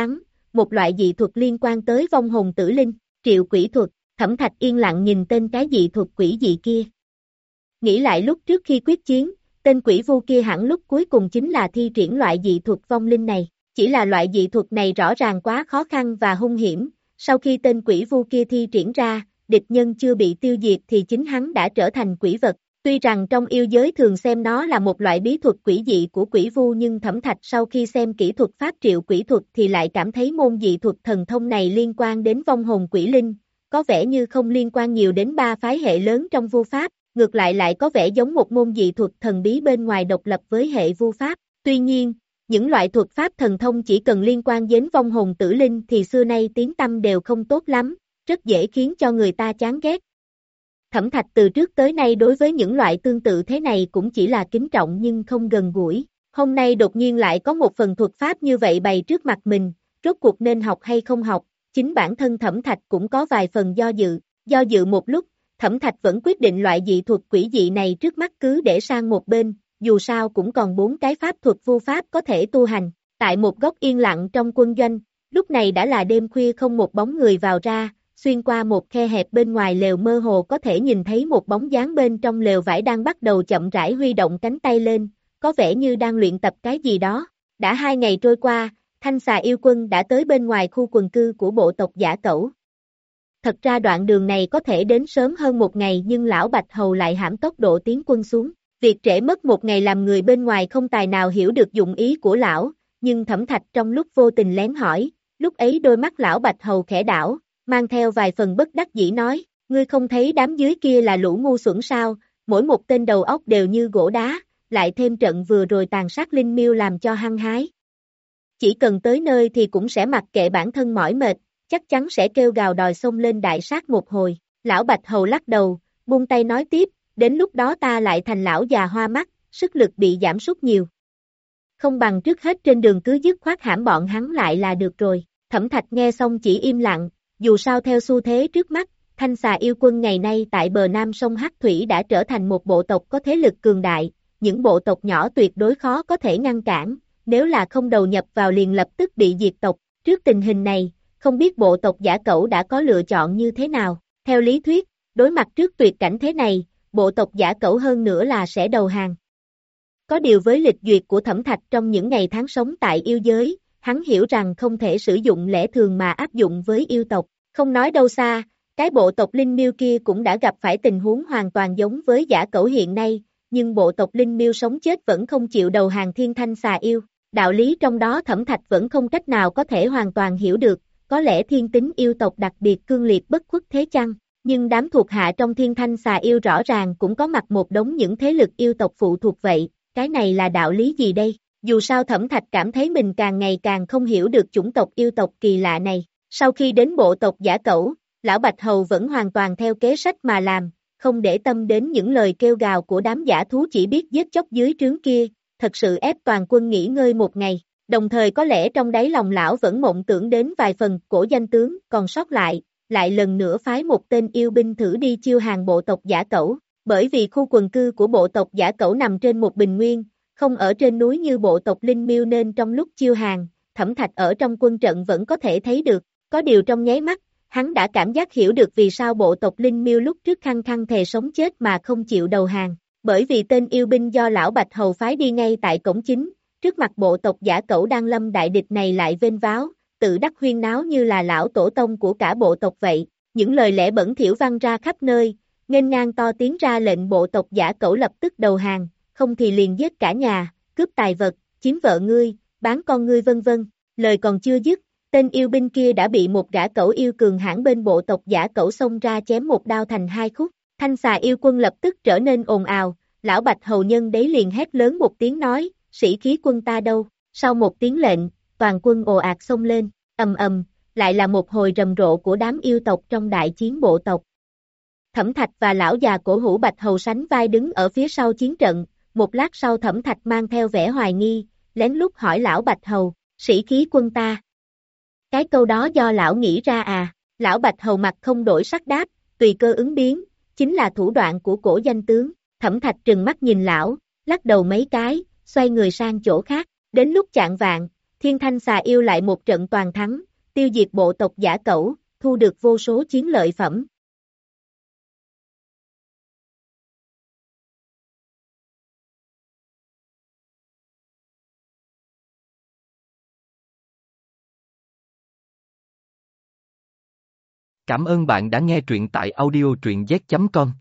một loại dị thuật liên quan tới vong hồn tử linh, triệu quỷ thuật. Thẩm Thạch yên lặng nhìn tên cái dị thuật quỷ dị kia. Nghĩ lại lúc trước khi quyết chiến, tên quỷ vu kia hẳn lúc cuối cùng chính là thi triển loại dị thuật vong linh này. Chỉ là loại dị thuật này rõ ràng quá khó khăn và hung hiểm, sau khi tên quỷ vu kia thi triển ra, địch nhân chưa bị tiêu diệt thì chính hắn đã trở thành quỷ vật. Tuy rằng trong yêu giới thường xem nó là một loại bí thuật quỷ dị của quỷ vu, nhưng Thẩm Thạch sau khi xem kỹ thuật pháp triệu quỷ thuật thì lại cảm thấy môn dị thuật thần thông này liên quan đến vong hồn quỷ linh, có vẻ như không liên quan nhiều đến ba phái hệ lớn trong vu pháp, ngược lại lại có vẻ giống một môn dị thuật thần bí bên ngoài độc lập với hệ vu pháp. Tuy nhiên, những loại thuật pháp thần thông chỉ cần liên quan đến vong hồn tử linh thì xưa nay tiếng tăm đều không tốt lắm, rất dễ khiến cho người ta chán ghét. Thẩm Thạch từ trước tới nay đối với những loại tương tự thế này cũng chỉ là kính trọng nhưng không gần gũi. Hôm nay đột nhiên lại có một phần thuật pháp như vậy bày trước mặt mình, rốt cuộc nên học hay không học, chính bản thân Thẩm Thạch cũng có vài phần do dự. Do dự một lúc, Thẩm Thạch vẫn quyết định loại dị thuật quỷ dị này trước mắt cứ để sang một bên, dù sao cũng còn bốn cái pháp thuật vu pháp có thể tu hành. Tại một góc yên lặng trong quân doanh, lúc này đã là đêm khuya không một bóng người vào ra. Xuyên qua một khe hẹp bên ngoài lều mơ hồ có thể nhìn thấy một bóng dáng bên trong lều vải đang bắt đầu chậm rãi huy động cánh tay lên, có vẻ như đang luyện tập cái gì đó. Đã hai ngày trôi qua, Thanh Xà yêu quân đã tới bên ngoài khu quần cư của bộ tộc Giả Cẩu. Thật ra đoạn đường này có thể đến sớm hơn một ngày nhưng lão Bạch Hầu lại hãm tốc độ tiến quân xuống. Việc trễ mất một ngày làm người bên ngoài không tài nào hiểu được dụng ý của lão, nhưng Thẩm Thạch trong lúc vô tình lén hỏi, lúc ấy đôi mắt lão Bạch Hầu khẽ đảo, mang theo vài phần bất đắc dĩ nói, ngươi không thấy đám dưới kia là lũ ngu xuẩn sao, mỗi một tên đầu óc đều như gỗ đá, lại thêm trận vừa rồi tàn sát linh miêu làm cho hăng hái. Chỉ cần tới nơi thì cũng sẽ mặc kệ bản thân mỏi mệt, chắc chắn sẽ kêu gào đòi xông lên đại sát một hồi. Lão Bạch Hầu lắc đầu, buông tay nói tiếp, đến lúc đó ta lại thành lão già hoa mắt, sức lực bị giảm sút nhiều. Không bằng trước hết trên đường cứ dứt khoát hãm bọn hắn lại là được rồi. Thẩm Thạch nghe xong chỉ im lặng. Dù sao theo xu thế trước mắt, Thanh Xà yêu quân ngày nay tại bờ nam sông Hắc Thủy đã trở thành một bộ tộc có thế lực cường đại, những bộ tộc nhỏ tuyệt đối khó có thể ngăn cản, nếu là không đầu nhập vào liền lập tức bị diệt tộc. Trước tình hình này, không biết bộ tộc Giả Cẩu đã có lựa chọn như thế nào. Theo lý thuyết, đối mặt trước tuyệt cảnh thế này, bộ tộc Giả Cẩu hơn nữa là sẽ đầu hàng. Có điều với lịch duyệt của Thẩm Thạch trong những ngày tháng sống tại yêu giới, hắn hiểu rằng không thể sử dụng lẽ thường mà áp dụng với yêu tộc. Không nói đâu xa, cái bộ tộc Linh Miêu kia cũng đã gặp phải tình huống hoàn toàn giống với Giả Cẩu hiện nay, nhưng bộ tộc Linh Miêu sống chết vẫn không chịu đầu hàng Thiên Thanh Xà yêu. Đạo lý trong đó Thẩm Thạch vẫn không cách nào có thể hoàn toàn hiểu được, có lẽ thiên tính yêu tộc đặc biệt cương liệt bất khuất thế chăng, nhưng đám thuộc hạ trong Thiên Thanh Xà yêu rõ ràng cũng có mặt một đống những thế lực yêu tộc phụ thuộc vậy, cái này là đạo lý gì đây? Dù sao Thẩm Thạch cảm thấy mình càng ngày càng không hiểu được chủng tộc yêu tộc kỳ lạ này. Sau khi đến bộ tộc Giả Cẩu, lão Bạch Hầu vẫn hoàn toàn theo kế sách mà làm, không để tâm đến những lời kêu gào của đám giả thú chỉ biết giết chóc dưới trướng kia, thật sự ép toàn quân nghỉ ngơi một ngày. Đồng thời có lẽ trong đáy lòng lão vẫn mộng tưởng đến vài phần cổ danh tướng còn sót lại, lại lần nữa phái một tên yêu binh thử đi chiêu hàng bộ tộc Giả Cẩu, bởi vì khu quần cư của bộ tộc Giả Cẩu nằm trên một bình nguyên, không ở trên núi như bộ tộc Linh Miêu nên trong lúc chiêu hàng, Thẩm Thạch ở trong quân trận vẫn có thể thấy được. Có điều trong nháy mắt, hắn đã cảm giác hiểu được vì sao bộ tộc Linh Miêu lúc trước khăng khăng thề sống chết mà không chịu đầu hàng, bởi vì tên yêu binh do lão Bạch Hầu phái đi ngay tại cổng chính, trước mặt bộ tộc Giả Cẩu đang lâm đại địch này lại vênh váo, tự đắc huyên náo như là lão tổ tông của cả bộ tộc vậy, những lời lẽ bẩn thỉu văng ra khắp nơi, nghênh ngang to tiếng ra lệnh bộ tộc Giả Cẩu lập tức đầu hàng, không thì liền giết cả nhà, cướp tài vật, chiếm vợ ngươi, bán con ngươi vân vân, lời còn chưa dứt. Tên yêu binh kia đã bị một gã cẩu yêu cường hãn bên bộ tộc Giả Cẩu xông ra chém một đao thành hai khúc. Thanh Xà yêu quân lập tức trở nên ồn ào, lão Bạch Hầu nhân đấy liền hét lớn một tiếng nói, sĩ khí quân ta đâu? Sau một tiếng lệnh, toàn quân ồ ạt xông lên, ầm ầm, lại là một hồi rầm rộ của đám yêu tộc trong đại chiến bộ tộc. Thẩm Thạch và lão già cổ hủ Bạch Hầu sánh vai đứng ở phía sau chiến trận, một lát sau Thẩm Thạch mang theo vẻ hoài nghi, lén lút hỏi lão Bạch Hầu, sĩ khí quân ta. Cái câu đó do lão nghĩ ra à, lão Bạch Hầu mặt không đổi sắc đáp, tùy cơ ứng biến, chính là thủ đoạn của cổ danh tướng. Thẩm Thạch trừng mắt nhìn lão, lắc đầu mấy cái, xoay người sang chỗ khác, đến lúc chạng vạng, Thiên Thanh Xà yêu lại một trận toàn thắng, tiêu diệt bộ tộc giả cẩu, thu được vô số chiến lợi phẩm. Cảm ơn bạn đã nghe truyện tại audio truyện z chấm com.